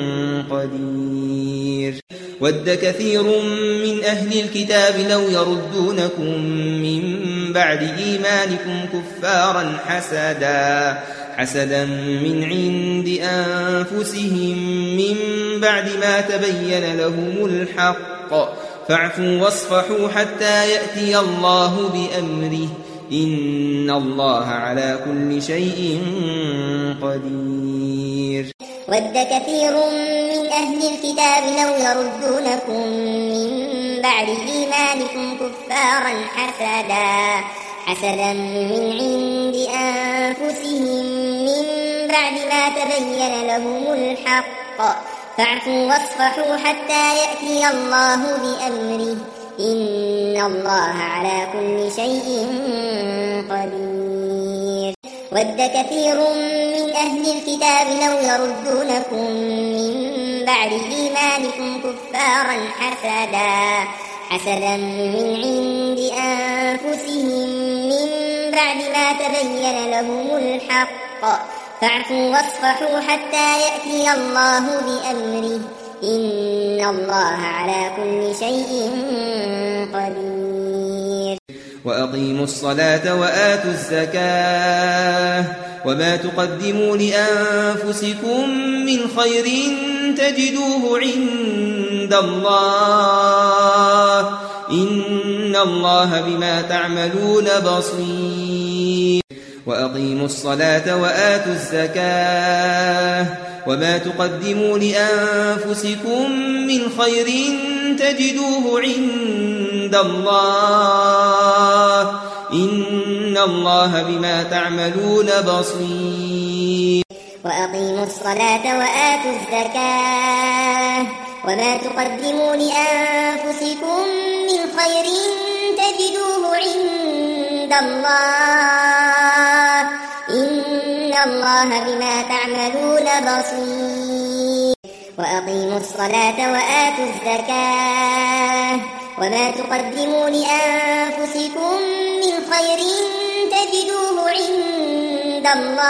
قدير. ود كثير من أهل الكتاب لو يردونكم من بعد إيمانكم كفارا حسدا حسدا من عند أنفسهم من بعد ما تبين لهم الحق فاعفوا واصفحوا حتى يأتي الله بأمره إن الله على كل شيء قدير. ود كثير من أهل الكتاب لو يردونكم من بعد إيمانكم كفارا حسدا حسدا من عند أنفسهم من بعد ما تبين لهم الحق فاعفوا واصفحوا حتى يأتي الله بأمره إن الله على كل شيء قدير. ود كثير من أهل الكتاب لو يردونكم من بعد إيمانكم كفارا حسدا حسدا من عند أنفسهم من بعد ما تبين لهم الحق فاعفوا واصفحوا حتى يأتي الله بأمره إن الله على كل شيء قدير. وأقيموا الصلاة وآتوا الزكاة وما تقدموا لأنفسكم من خير تجدوه عند الله إن الله بما تعملون بصير. وأقيموا الصلاة وآتوا الزكاة وما تقدموا لأنفسكم من خير تجدوه عند الله إن الله بما تعملون بصير. وأقيموا الصلاة وآتوا الزكاة وما تقدموا لأنفسكم من خير تجدوه عند الله إن الله بما تعملون بصير. وأقيموا الصلاة وآتوا الزكاة وما تقدموا لأنفسكم من خير تجدوه عند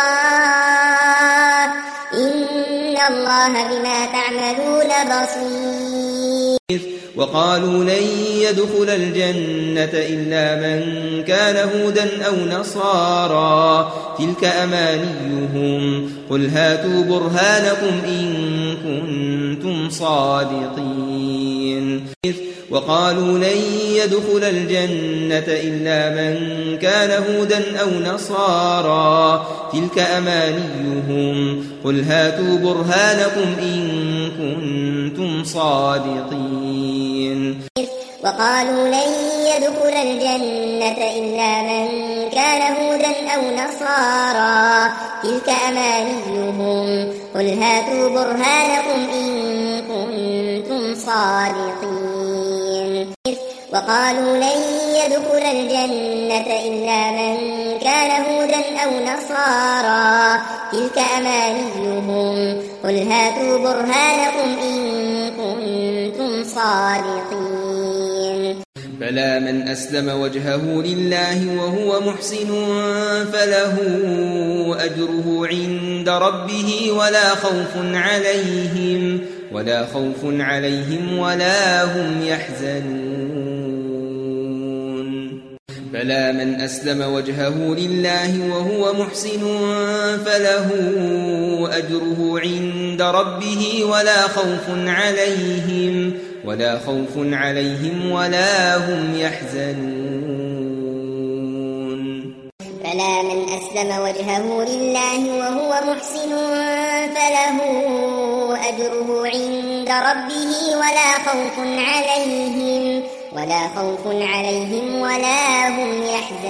الله إن الله بما تعملون بصير. وقالوا لن يدخل الجنة إلا من كان هودا أو نصارى تلك أمانيهم قل هاتوا برهانكم إن كنتم صادقين. وقالوا لن يدخل الجنة إلا من كان هودا أو نصارى تلك أمانيهم قل هاتوا برهانكم إن كنتم صادقين. وقالوا لن يدخل الجنة إلا من كان هودا أو نصارى تلك أمانيهم قل هاتوا برهانكم إن كنتم صادقين. وقالوا لن يدخل الجنة إلا من كان كان هودا أو نصارى تلك أمانيهم قل هاتوا برهانكم إن كنتم صادقين بلى من أسلم وجهه لله وهو محسن فله أجره عند ربه ولا خوف عليهم ولا خوف عليهم ولا هم يحزنون بلى من أسلم وجهه لله وهو محسن فله أجره عند ربه ولا خوف عليهم ولا خوف عليهم ولا هم يحزنون بلى من أسلم وجهه لله وهو محسن فله أجره عند ربه ولا خوف عليهم ولا خوف عليهم ولا هم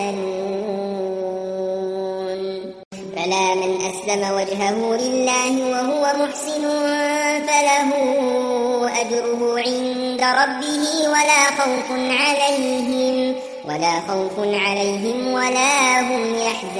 يحزنون بلى من أسلم وجهه لله وهو محسن فله أجره عند ربه ولا خوف عليهم ولا خوف عليهم ولا هم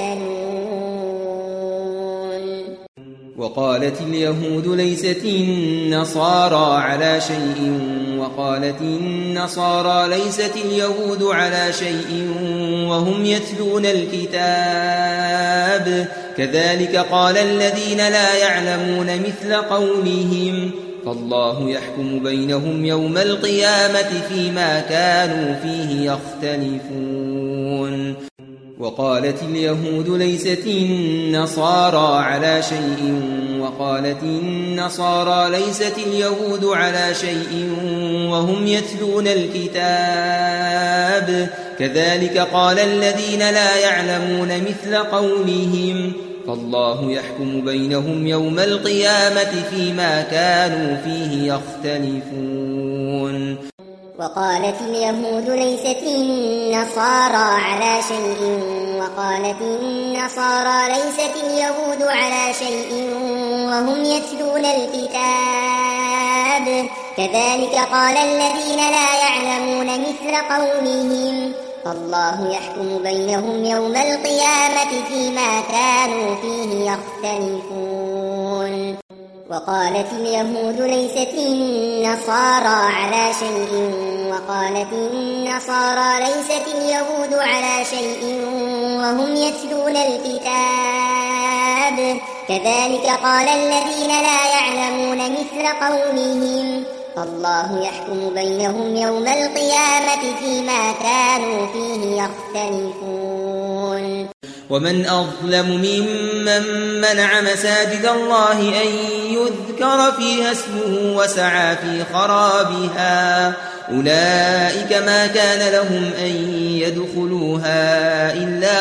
يحزنون وقالت اليهود ليست النصارى على شيء وقالت النصارى ليست اليهود على شيء وهم يتلون الكتاب كذلك قال الذين لا يعلمون مثل قولهم فالله يحكم بينهم يوم القيامة فيما كانوا فيه يختلفون وقالت اليهود ليست النصارى على شيء وقالت النصارى ليست اليهود على شيء وهم يتلون الكتاب كذلك قال الذين لا يعلمون مثل قولهم فالله يحكم بينهم يوم القيامة فيما كانوا فيه يختلفون وقالت اليهود ليست النصارى على شيء وقالت النصارى ليست اليهود على شيء وهم يتلون الكتاب كذلك قال الذين لا يعلمون مثل قولهم فالله يحكم بينهم يوم القيامة فيما كانوا فيه يختلفون وقالت اليهود ليست النصارى على شيء وقالت النصارى ليست اليهود على شيء وهم يتلون الكتاب كذلك قال الذين لا يعلمون مثل قولهم فالله يحكم بينهم يوم القيامة فيما كانوا فيه يختلفون ومن أظلم ممن منع مساجد الله أن يذكر فيها اسمه وسعى في خرابها أولئك ما كان لهم أن يدخلوها إلا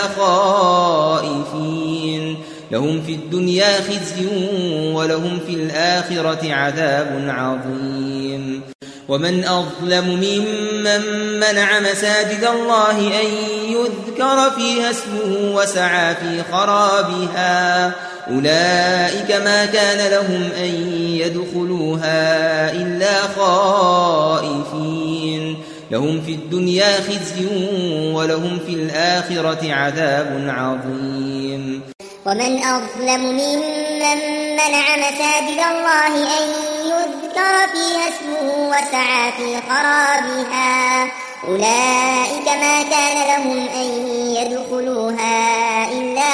خائفين لهم في الدنيا خزي ولهم في الآخرة عذاب عظيم ومن أظلم ممن منع مساجد الله أن يذكر فيها اسمه وسعى في خرابها أولئك ما كان لهم أن يدخلوها إلا خائفين لهم في الدنيا خزي ولهم في الآخرة عذاب عظيم ومن أظلم ممن منع مساجد الله أن يذكر فيها اسمه وسعى في خرابها أولئك ما كان لهم أن يدخلوها إلا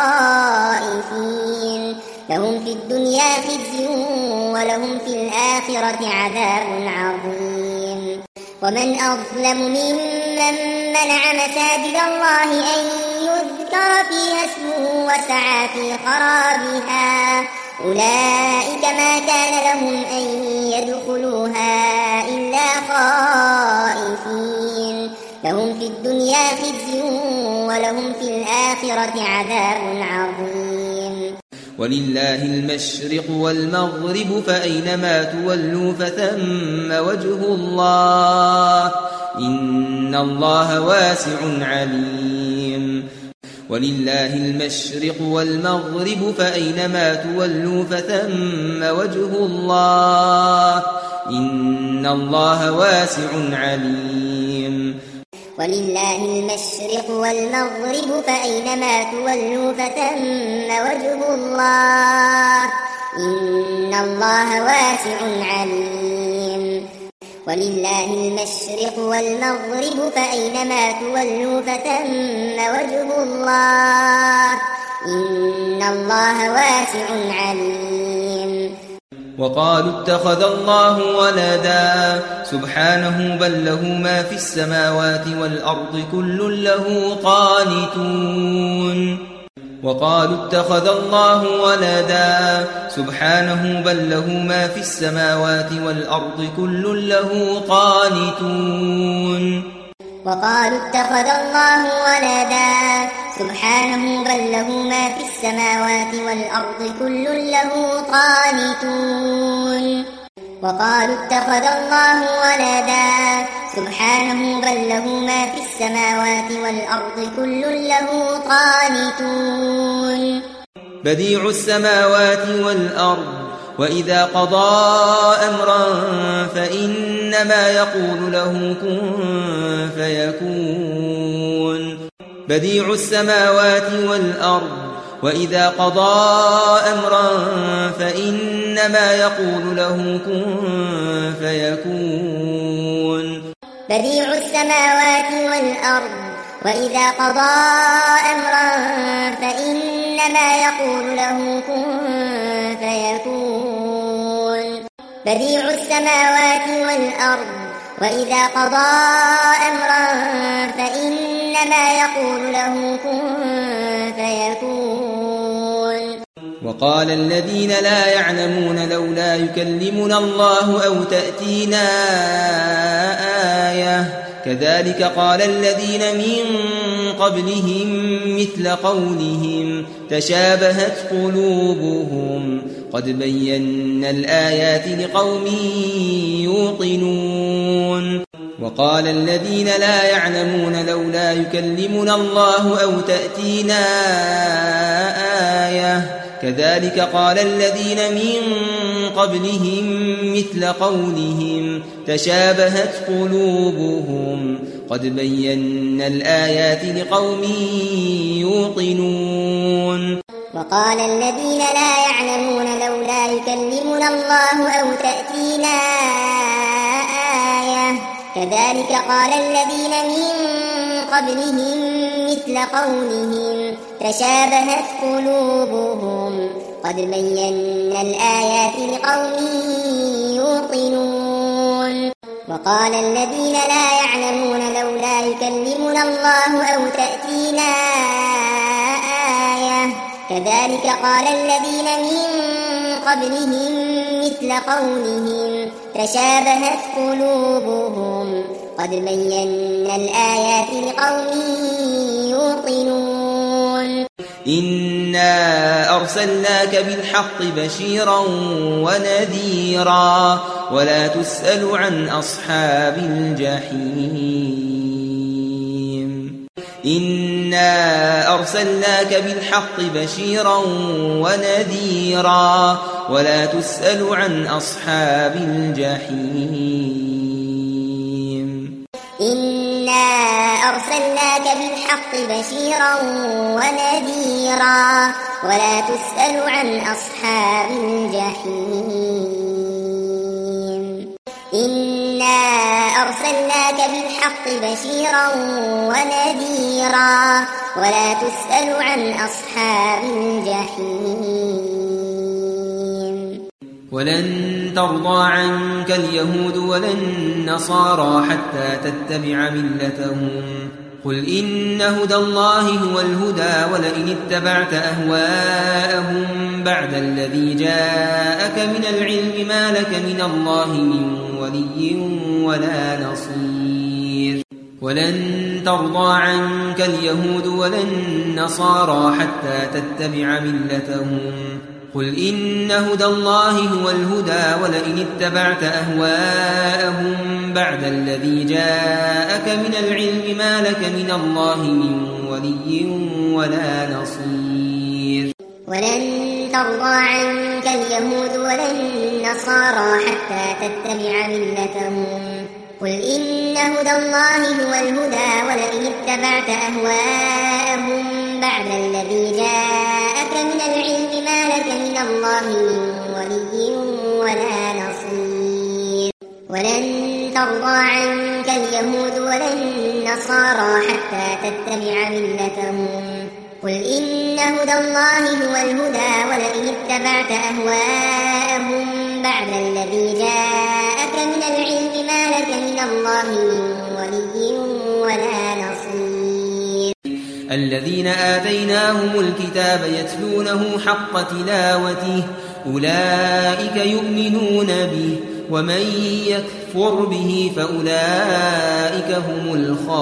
خائفين لهم في الدنيا خزي ولهم في الآخرة عذاب عظيم ومن أظلم ممن منع مساجد الله أن يذكر فيها اسمه وسعى في خرابها أولئك ما كان لهم أن يدخلوها إلا خائفين لهم في الدنيا خزي ولهم في الآخرة عذاب عظيم ولله المشرق والمغرب فأينما تولوا فثم وجه الله إن الله واسع عليم ولله المشرق والمغرب فأينما تولوا فثم وجه الله إن الله واسع عليم ولله المشرق والمغرب فأينما تولوا فثم وجه الله إن الله واسع عليم ولله المشرق والمغرب فأينما تولوا فثم وجه الله إن الله واسع عليم وقالوا اتخذ الله ولدا سبحانه بل له ما في السماوات والأرض كل له قانتون وقالوا اتخذ الله ولدا سبحانه بل له ما في السماوات والأرض كل له قانتون وقالوا اتخذ الله ولدا سبحانه بل له ما في السماوات والأرض كل له قانتون وقالوا اتخذ الله ولدا سبحانه بل له ما في السماوات والأرض كل له قانتون بديع السماوات والأرض وإذا قضى أمرا فإنما يقول له كن فيكون بديع السماوات والأرض وإذا قضى أمرا فإنما يقول له كن فيكون بديع السماوات والأرض وإذا قضى أمرا فإنما يقول له كن فيكون بديع السماوات والأرض وإذا قضى أمرا فإنما يقول له كن فيكون وقال الذين لا يعلمون لولا يكلمنا الله أو تأتينا آية كذلك قال الذين من قبلهم مثل قولهم تشابهت قلوبهم قد بينا الآيات لقوم يوقنون وقال الذين لا يعلمون لولا يكلمنا الله أو تأتينا آية كذلك قال الذين من قبلهم مثل قولهم تشابهت قلوبهم قد بينا الآيات لقوم يوقنون وقال الذين لا يعلمون لولا يكلمنا الله أو تأتينا آية كذلك قال الذين من قبلهم مثل قولهم تشابهت قلوبهم قد بينا الآيات لقوم يوقنون وقال الذين لا يعلمون لولا يكلمنا الله أو تأتينا آية كذلك قال الذين من قبلهم مثل قولهم تشابهت قلوبهم قد بينا الآيات لقوم يوقنون إنا أرسلناك بالحق بشيرا ونذيرا ولا تسأل عن أصحاب الجحيم إنا أرسلناك بالحق بشيرا ونذيرا ولا تسأل عن أصحاب الجحيم إنا أرسلناك بالحق بشيرا ونذيرا ولا تسأل عن أصحاب الجحيم إنا أرسلناك بالحق بشيرا ونذيرا ولا تسأل عن أصحاب الجحيم ولن ترضى عنك اليهود ولا النصارى حتى تتبع ملتهم قل إن هدى الله هو الهدى ولئن اتبعت أهواءهم بعد الذي جاءك من العلم ما لك من الله من ولي ولا نصير ولن ترضى عنك اليهود ولا النصارى حتى تتبع ملتهم قل إن هدى الله هو الهدى ولئن اتبعت أهواءهم بعد الذي جاءك من العلم ما لك من الله من ولي ولا نصير ولن ترضى عنك اليهود ولا النصارى حتى تتبع ملتهم قل إن هدى الله هو الهدى ولئن اتبعت أهواءهم بعد الذي جاءك من العلم ما لك من الله من ولي ولا نصير ولن ترضى عنك اليهود ولا النصارى حتى تتبع ملتهم قل إن هدى الله هو الهدى ولئن اتبعت أهواءهم بعد الذي جاءك من العلم ما لك من الله من ولي ولا نصير الذين آتيناهم الكتاب يتلونه حق تلاوته أولئك يؤمنون به ومن يكفر به فأولئك هم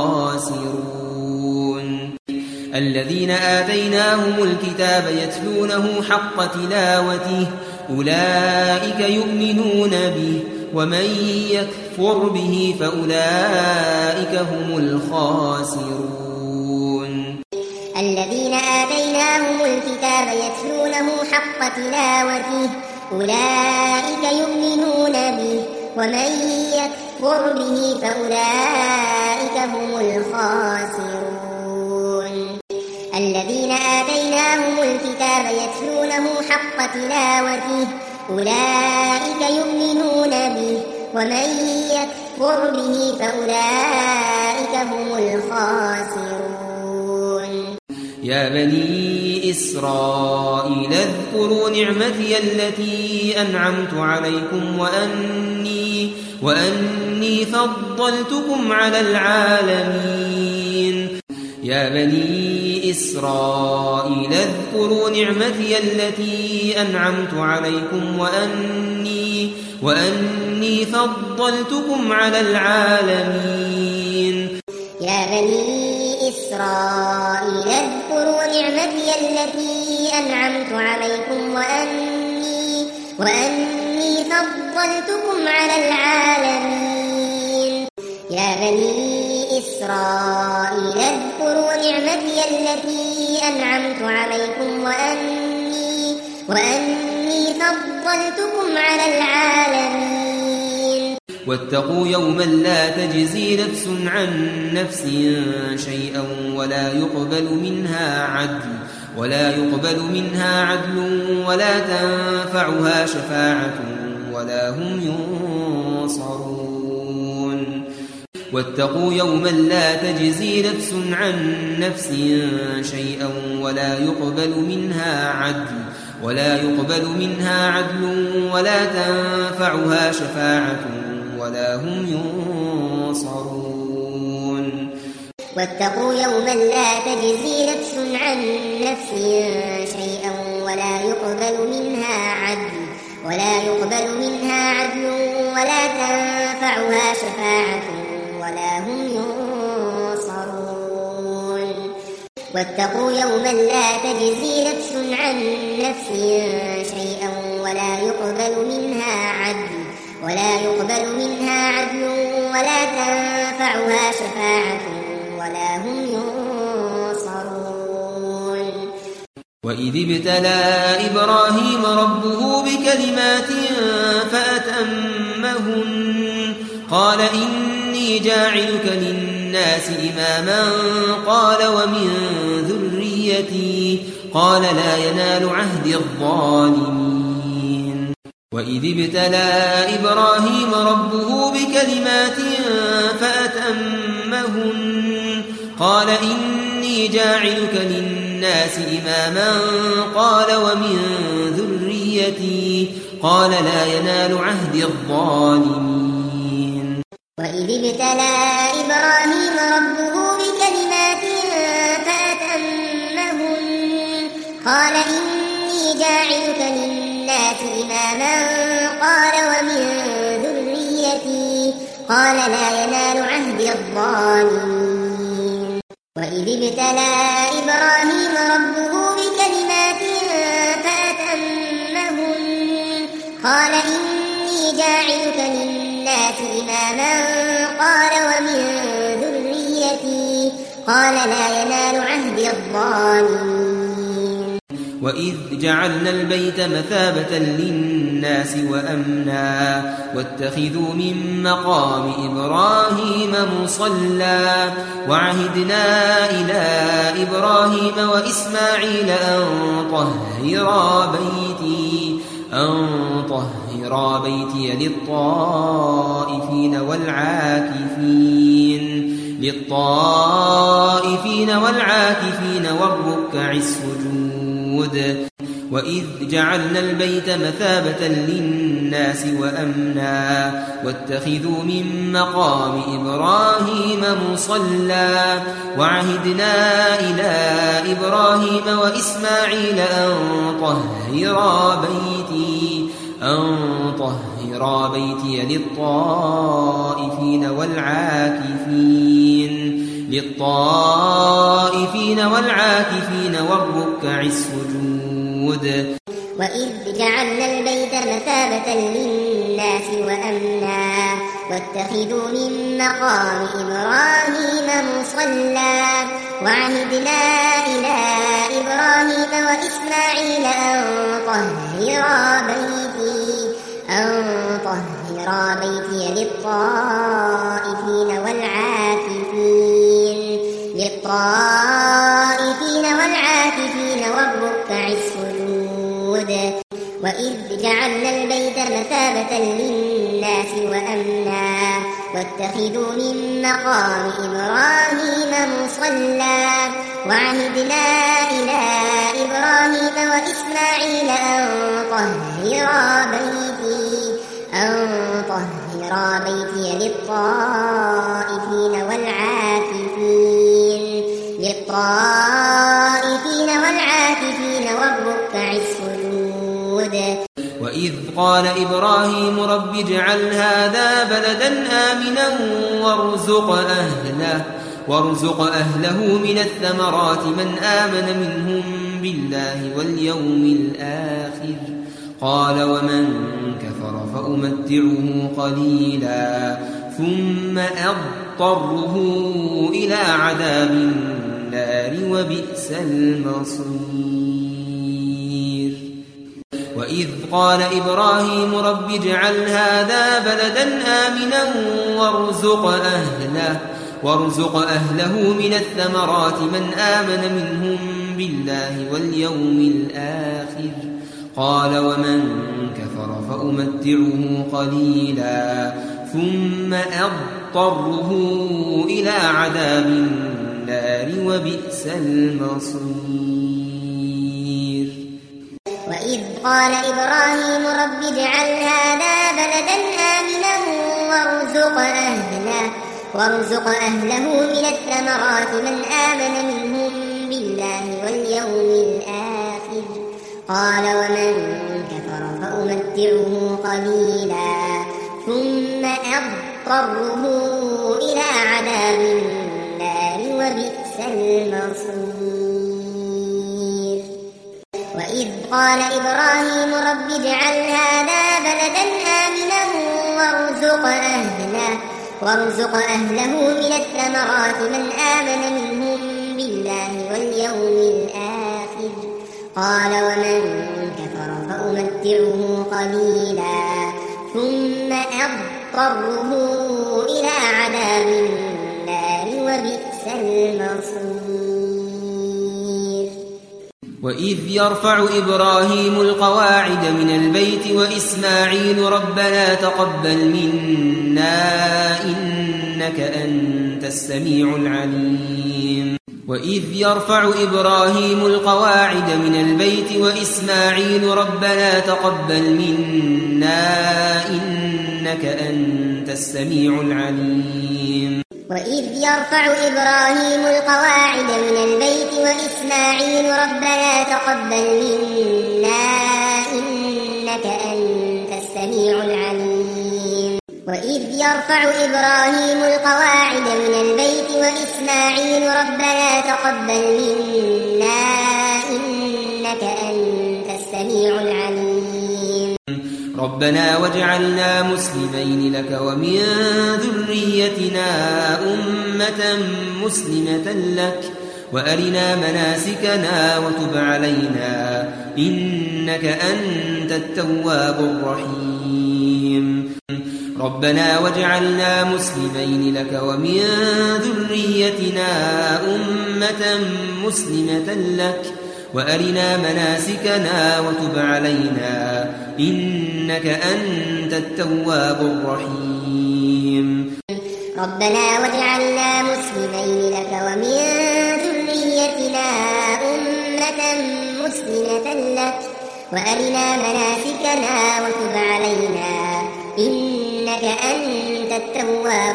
الخاسرون الذين آتيناهم الكتاب يتلونه حق تلاوته أولئك يؤمنون به ومن يكفر به فأولئك هم الخاسرون الذين آتيناهم الكتاب يتلونه حق تلاوته أولئك يؤمنون به ومن يكفر به فأولئك هم الخاسرون الذين آتيناهم الكتاب يتلونه حق تلاوته أولئك يؤمنون به ومن يكفر به فأولئك هم الخاسرون يا بني إسرائيل اذكروا نعمتي التي أنعمت عليكم وأني, وأني فضلتكم على العالمين يا بني إسرائيل اذكروا نعمتي التي أنعمت عليكم وأني, وأني فضلتكم على العالمين يا بني إسرائيل اذكروا نعمتي التي أنعمت عليكم وأني, وأني فضلتكم على العالمين يا بني إسرائيل اذكروا نعمتي التي أنعمت عليكم وأني, وأني فضلتكم على العالمين واتقوا يوما لا تجزي نفس عن نفس شيئا ولا يقبل منها عدل ولا يقبل منها عدل ولا تنفعها شفاعة ولا هم ينصرون واتقوا يوما لا تجزي نفس عن نفس شيئا ولا يقبل منها عدل ولا يقبل منها عدل ولا تنفعها شفاعة ولا هم ينصرون واتقوا يوما لا تجزي نفس عن نفس شيئا ولا يقبل منها عدل ولا يقبل منها عدل ولا تنفعها شفاعة ولا هم ينصرون واتقوا يوما لا تجزي نفس عن نفس شيئا ولا يقبل منها عدل ولا يقبل منها عدل ولا تنفعها شفاعة ولا هم ينصرون وإذ ابتلى إبراهيم ربه بكلمات فأتمهن قال إني جاعلك للناس إماما قال ومن ذريتي قال لا ينال عهد الظالمين وإذ ابتلى إبراهيم ربه بكلمات فأتمهن قال إني جاعلك للناس إماما قال ومن ذريتي قال لا ينال عهد الظالمين وإذ ابتلى إبراهيم ربه بكلمات فأتمهن قال إني جاعلك للناس إماما قال ومن ذريتي قال لا ينال عهد الظالمين وإذ ابتلى إبراهيم ربه بكلمات فأتمهن قال إني جاعلك للناس إماما قال ومن ذريتي قال لا ينال عهد الظالمين وإذ جعلنا البيت مثابة للناس وأمنا واتخذوا من مقام إبراهيم مصلى وعهدنا إلى إبراهيم وإسماعيل أن طهرا بيتي أن طهرا بيتي للطائفين والعاكفين للطائفين والعاكفين والركع السجود وإذ جعلنا البيت مثابة للناس وأمنا واتخذوا من مقام إبراهيم مصلى وعهدنا إلى إبراهيم وإسماعيل أن طهرا بيتي أن طهرا بيتي للطائفين والعاكفين للطائفين والعاكفين والركع السجود وإذ جعلنا البيت مثابة للناس وأمنا واتخذوا من مقام إبراهيم مصلى وعهدنا إلى إبراهيم وإسماعيل أن طهرا بيتي أن طهرا بيتي للطائفين والعاكفين للطائفين والعاكفين والركع السجود وإذ جعلنا البيت مثابة للناس وأمنا واتخذوا من مقام إبراهيم مصلى وعهدنا إلى إبراهيم وإسماعيل أن طهرا بيتي أن طهرا بيتي للطائفين والعاكفين للطائفين والعاكفين والركع السجود وإذ قال إبراهيم رب اجعل هذا بلدا آمنا وارزق أهله وارزق أهله من الثمرات من آمن منهم بالله واليوم الآخر قال ومن كفر فأمتعه قليلا ثم أضطره إلى عذاب النار وبئس المصير وإذ قال إبراهيم رب اجعل هذا بلدا آمنا وارزق أهله وارزق أهله من الثمرات من آمن منهم بالله واليوم الآخر قال ومن كفر فأمتعه قليلا ثم أضطره إلى عذاب النار وبئس المصير وإذ قال إبراهيم رب اجعل هذا بلدا آمنا وارزق أهله وارزق أهله من الثمرات من آمن منهم بالله واليوم الآخر قال ومن كفر فأمتعه قليلا ثم أضطره إلى عذاب النار وبئس المصير وإذ قال إبراهيم رب اجعل هذا بلدا آمنا وارزق أهله وارزق أهله من الثمرات من آمن منهم بالله واليوم الآخر قال ومن كفر فأمتعه قليلا ثم أضطره إلى عذاب النار وبئس المصير وإذ يرفع إبراهيم القواعد من البيت وإسماعيل ربنا تقبل منا إنك أنت السميع العليم وإذ يرفع إبراهيم القواعد من البيت وإسماعيل ربنا تقبل منا إنك أنت السميع العليم وإذ يرفع إبراهيم القواعد من البيت وإسماعيل ربنا تقبل منا إنك أنت السميع العليم وإذ يرفع إبراهيم القواعد من البيت وإسماعيل ربنا تقبل منا إنك أنت السميع العليم ربنا واجعلنا مسلمين لك ومن ذريتنا أمة مسلمة لك وأرنا مناسكنا وتب علينا إنك أنت التواب الرحيم ربنا واجعلنا مسلمين لك ومن ذريتنا أمة مسلمة لك وأرنا مناسكنا وتب علينا إنك أنت التواب الرحيم ربنا واجعلنا مسلمين لك ومن ذريتنا أمة مسلمة لك وأرنا مناسكنا وتب علينا إنك أنت التواب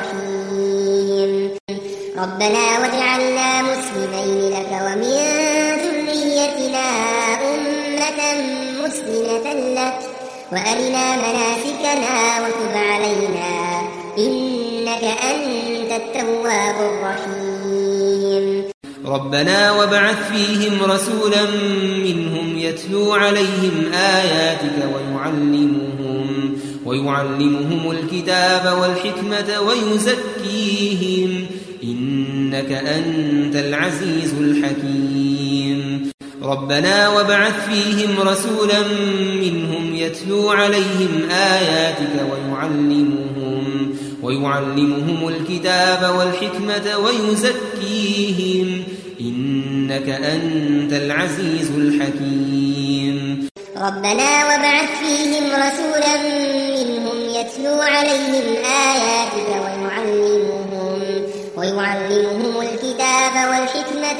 الرحيم ربنا واجعلنا مسلمين لك ومن ذريتنا أمة مسلمة لك وأرنا مناسكنا وتب علينا إنك أنت التواب الرحيم ربنا وابعث فيهم رسولا منهم يتلو عليهم آياتك ويعلمهم ويعلمهم الكتاب والحكمة ويزكيهم إنك أنت العزيز الحكيم ربنا وابعث فيهم رسولا منهم يتلو عليهم آياتك ويعلمهم ويعلمهم الكتاب والحكمة ويزكيهم إنك أنت العزيز الحكيم ربنا وابعث فيهم رسولا منهم يتلو عليهم آياتك ويعلمهم ويعلمهم الكتاب والحكمة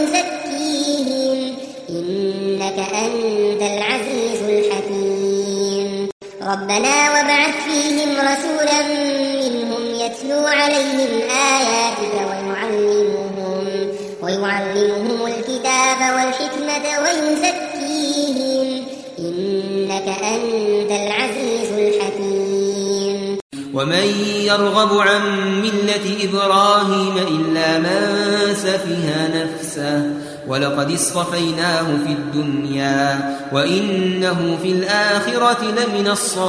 ويزكيهم إنك أنت العزيز الحكيم ربنا وابعث فيهم رسولا منهم يتلو عليهم آياتك ويعلمهم ويعلمهم الكتاب والحكمة ويزكيهم إنك أنت العزيز الحكيم ومن يرغب عن ملة إبراهيم إلا من سفه نفسه ولقد اصطفيناه في الدنيا وإنه في الآخرة لمن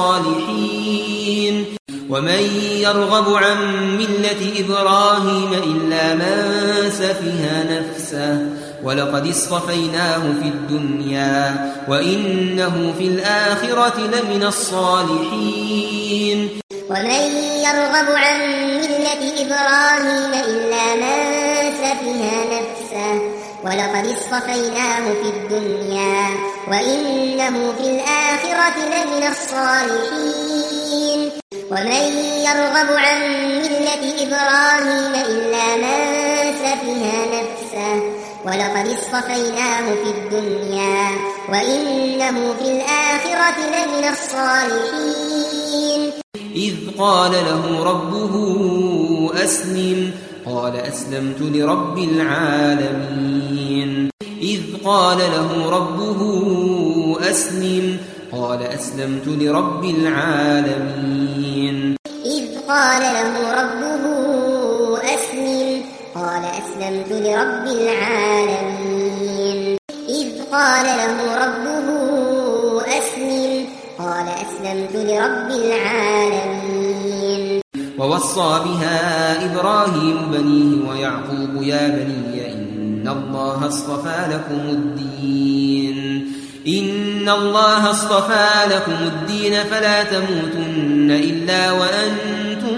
الصالحين ومن يرغب عن ملة إبراهيم إلا من سفه نفسه ولقد اصطفيناه في الدنيا وإنه في الآخرة لمن الصالحين ومن يرغب عن ملة إبراهيم إلا من سفه نفسه ولقد اصطفيناه في الدنيا وإنه في الآخرة لمن الصالحين ومن يرغب عن ملة إبراهيم إلا من سفه نفسه ولقد اصطفيناه في الدنيا وإنه في الآخرة لمن الصالحين إذ قال له ربه أسلم قال أسلمت لرب العالمين إذ قال له ربه أسلم قال أسلمت لرب العالمين إذ قال له ربه أسلم قال أسلمت لرب العالمين إذ قال له ربه أسلم قال أسلمت لرب العالمين ووصى بها إبراهيم بنيه ويعقوب يا بني إن الله اصطفى لكم الدين إن الله اصطفى لكم الدين فلا تموتن إلا وأنتم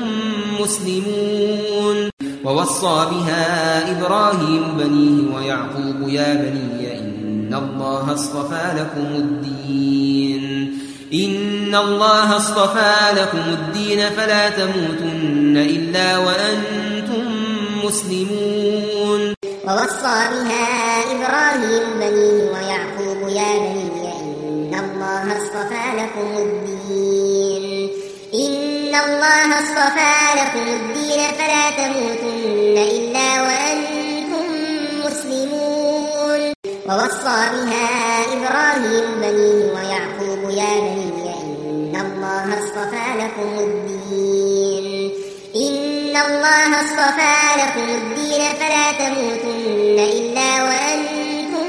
مسلمون ووصى بها إبراهيم بنيه ويعقوب يا بني إن الله اصطفى لكم الدين إن الله اصطفى لكم الدين فلا تموتن إلا وأنتم مسلمون ووصى بها إبراهيم بنيه ويعقوب يا بني إن الله اصطفى لكم الدين إن الله اصطفى لكم الدين فلا تموتن إلا وأنتم مسلمون ووصى بها إبراهيم بنيه ويعقوب يا بني إن الله اصطفى لكم الدين إن الله اصطفى لكم الدين فلا تموتن إلا وأنتم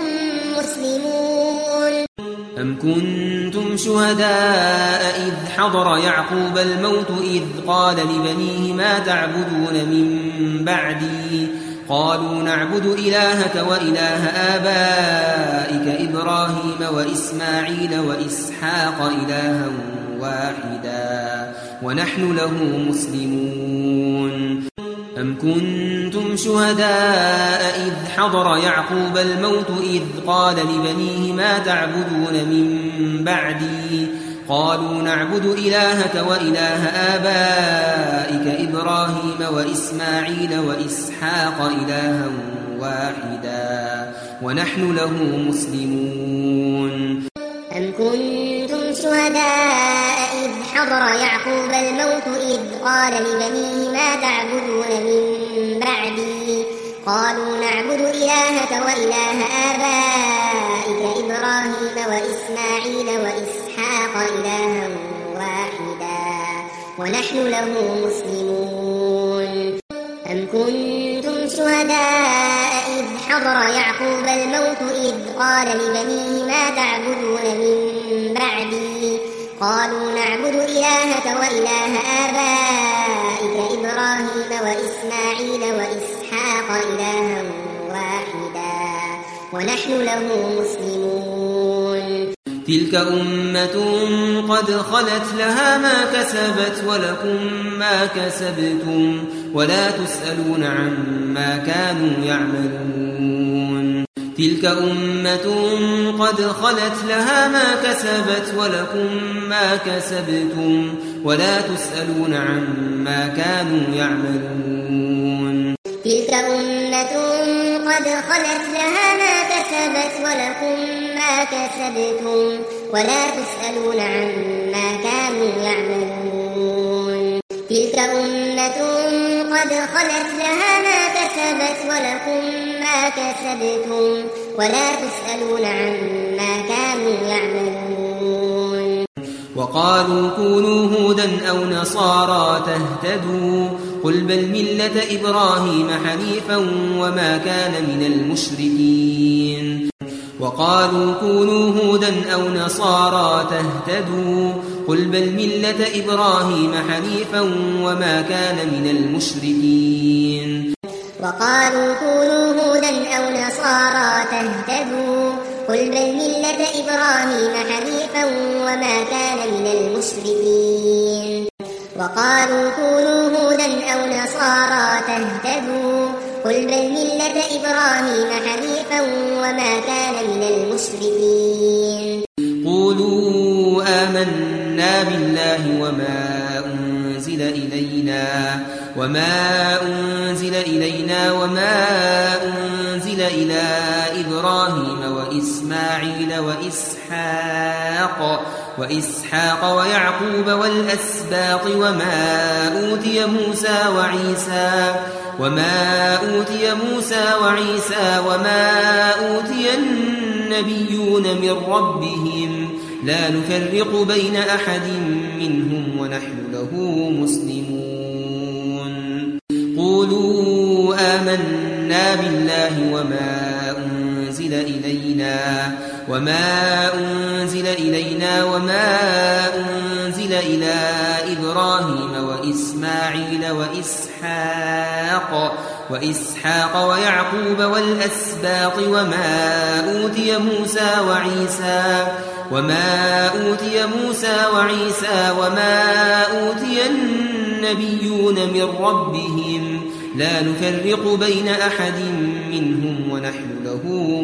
مسلمون أم كنتم شهداء إذ حضر يعقوب الموت إذ قال لبنيه ما تعبدون من بعدي قالوا نعبد إلهك وإله آبائك إبراهيم وإسماعيل وإسحاق إلها واحدا ونحن له مسلمون أم كنتم شهداء إذ حضر يعقوب الموت إذ قال لبنيه ما تعبدون من بعدي قالوا نعبد إلهك وإله آبائك إبراهيم وإسماعيل وإسحاق إلها واحدا ونحن له مسلمون أم كنتم شهداء إذ حضر يعقوب الموت إذ قال لبنيه ما تعبدون من بعدي قالوا نعبد إلهك وإله آبائك إبراهيم وإسماعيل وإسحاق إلها واحدا ونحن له مسلمون أم كنتم شهداء إذ حضر يعقوب الموت إذ قال لبنيه ما تعبدون من بعدي قالوا نعبد إلهك وإله آبائك إبراهيم وإسماعيل وإسحاق إلها واحدا ونحن له مسلمون تلك أمة قد خلت لها ما كسبت ولكم ما كسبتم ولا تسألون عما كانوا يعملون تلك أمة قد خلت لها ما كسبت ولكم ما كسبتم ولا تسألون عما كانوا يعملون تلك أمة قد خلت لها ما كسبت ولكم ما كسبتم ولا تسألون عما كانوا يعملون تلك أمة قد خلت لها ما كسبت ولكم ما كسبتم ولا تسألون عما كانوا يعملون وقالوا كونوا هودا أو نصارى تهتدوا قل بل ملة إبراهيم حنيفا وما كان من المشركين وقالوا كونوا هودا أو نصارى تهتدوا قل بل ملة إبراهيم حنيفا وما كان من المشركين وقالوا كونوا هودا أو نصارى تهتدوا قل بل ملة إبراهيم حنيفا وما كان من المشركين وقالوا كونوا هودا أو نصارى تهتدوا قل بل ملة إبراهيم حنيفا وما كان من المشركين قولوا آمنا بالله وما أنزل إلينا وما أنزل إلينا وما أنزل إلى إبراهيم وإسماعيل وإسحاق وإسحاق ويعقوب والأسباط وما أوتي موسى وعيسى وما أوتي موسى وعيسى وما أوتي النبيون من ربهم لا نفرق بين أحد منهم ونحن له مسلمون قولوا آمنا بالله وما أنزل إلينا وما أنزل إلينا وما أنزل إلى إبراهيم وإسماعيل وإسحاق وإسحاق ويعقوب والأسباط وما أوتي موسى وعيسى وما أوتي موسى وعيسى وما أوتي النبيون من ربهم لا نفرق بين أحد منهم ونحن له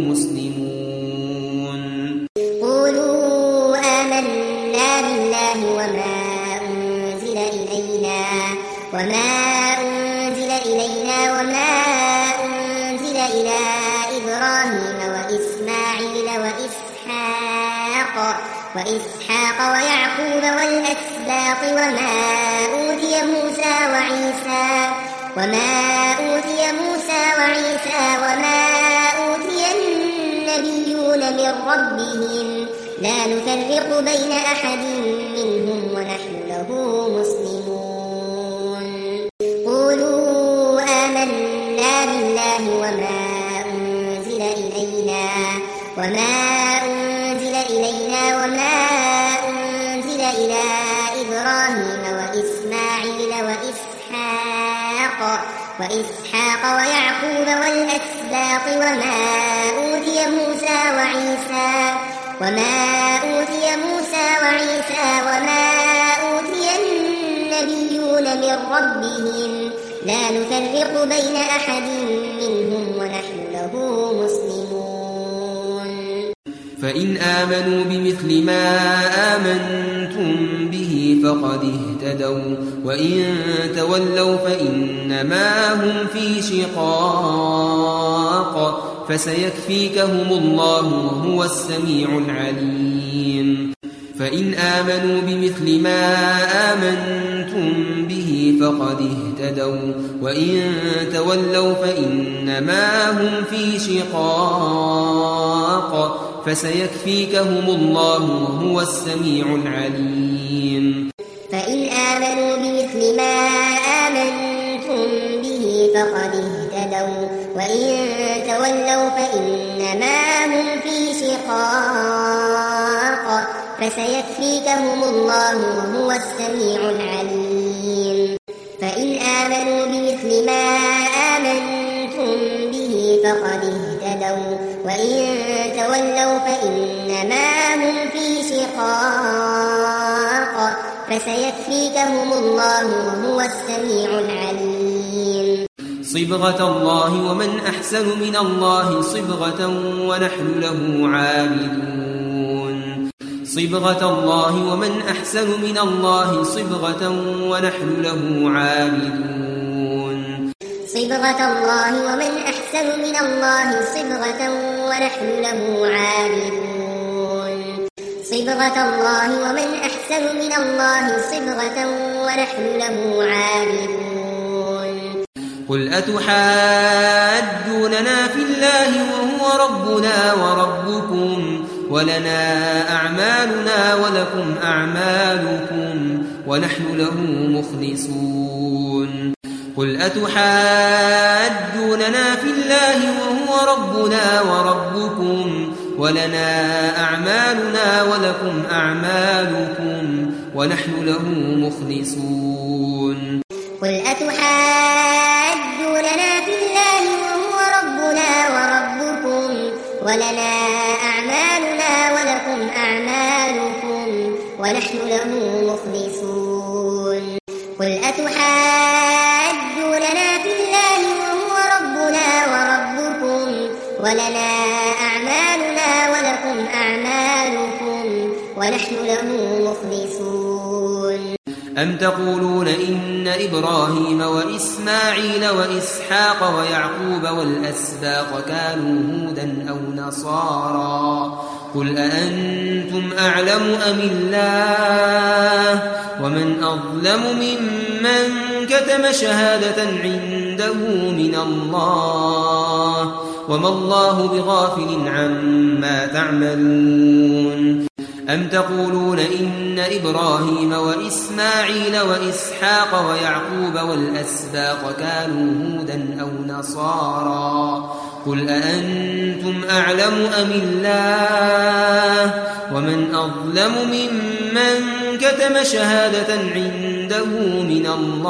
مسلمون قولوا آمنا بالله وما أنزل إلينا وما أنزل إلينا وما أنزل إلى إبراهيم وإسماعيل وإسحاق وإسحاق ويعقوب والأسباط وما أوتي موسى وعيسى وما أوتي موسى وعيسى وما أوتي النبيون من ربهم لا نفرق بين أحد منهم ونحن له مسلمون قولوا آمنا بالله وما أنزل إلينا وما أنزل إلينا وما أنزل إلى إبراهيم وإسماعيل وإسحاق وإسحاق ويعقوب والأسباط وما أوتي موسى وعيسى وما أوتي موسى وعيسى وما أوتي النبيون من ربهم لا نفرق بين أحد منهم ونحن له مسلمون. فإن آمنوا بمثل ما آمنتم به فقد اهتدوا وإن تولوا فإنما هم في شقاق فسيكفيكهم الله وهو السميع العليم. فإن آمنوا بمثل ما آمنتم به فقد اهتدوا وإن تولوا فإنما هم في شقاق فسيكفيكهم الله وهو السميع العليم. فإن آمنوا بمثل ما آمنتم به فقد اهتدوا وإن تولوا فإنما هم في شقاق فسيكفيكهم الله وهو السميع العليم. فإن آمنوا بمثل ما آمنتم به فقد اهتدوا وإن تولوا فإنما هم في شقاق فسيكفيكهم الله وهو السميع العليم. صبغة الله ومن أحسن من الله صبغة ونحن له عابدون. صبغة الله ومن أحسن من الله صبغة ونحن له عابدون. صبغة الله ومن أحسن من الله صبغة ونحن له عابدون. صبغة الله ومن أحسن من الله صبغة ونحن له عابدون. قل أتحاجوننا في الله وهو ربنا وربكم ولنا أعمالنا ولكم أعمالكم ونحن له مخلصون. قل أتحاجوننا في الله وهو ربنا وربكم ولنا أعمالنا ولكم أعمالكم ونحن له مخلصون. قل أتحاجوننا في الله وهو ربنا وربكم ولنا أعمالنا ولكم أعمالكم ونحن له مخلصون. قل أتحاجوننا في الله وهو ربنا وربكم ولنا أعمالنا ولكم أعمالكم ونحن له مخلصون. أم تقولون إن إبراهيم وإسماعيل وإسحاق ويعقوب والأسباط كانوا هودا أو نصارى قل أأنتم أعلم أم الله ومن أظلم ممن كتم شهادة عنده من الله وما الله بغافل عما تعملون. أم تقولون إن إبراهيم وإسماعيل وإسحاق ويعقوب والأسباط كانوا هودا أو نصارى قل أأنتم أعلم أم الله ومن أظلم ممن كتم شهادة عنده من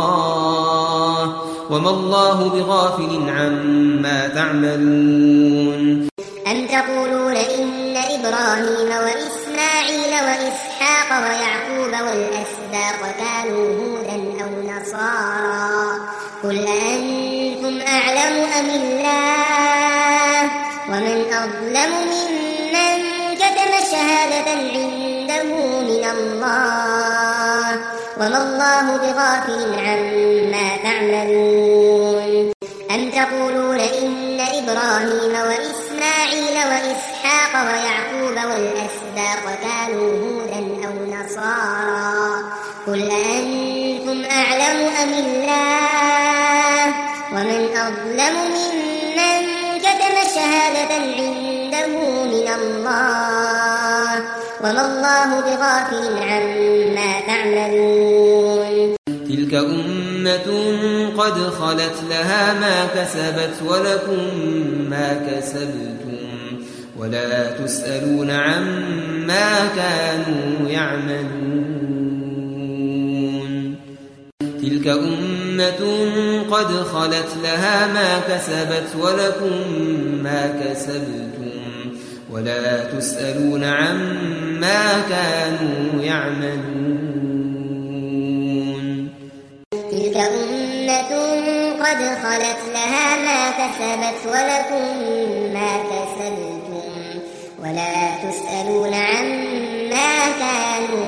الله وما الله بغافل عما تعملون. أم تقولون إن إبراهيم وإسماعيل وإسحاق ويعقوب والأسباط كانوا هودا أو نصارى قل أأنتم أعلم أم الله ومن أظلم ممن كتم شهادة عنده من الله وما الله بغافل عما تعملون. أم تقولون إن إبراهيم وإسماعيل وإسحاق ويعقوب والأسباط كانوا هودا أو نصارى قل أأنتم أعلم أم الله ومن أظلم ممن كتم شهادة عنده من الله وما الله بغافل عما تعملون. تلك أمة قد خلت لها ما كسبت ولكم ما كسبتم ولا تسألون عما كانوا يعملون. تلك أمة قد خلت لها ما كسبت ولكم ما كسبتم ولا تسألون عما كانوا يعملون تلك أمة قد خلت لها ما كسبت ولكم ما كسبتم ولا تسألون عما كانوا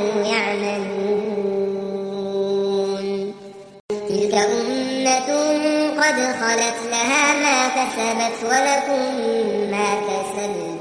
يعملون تلك أمة قد خلت لها ما كسبت ولكم ما كسبتم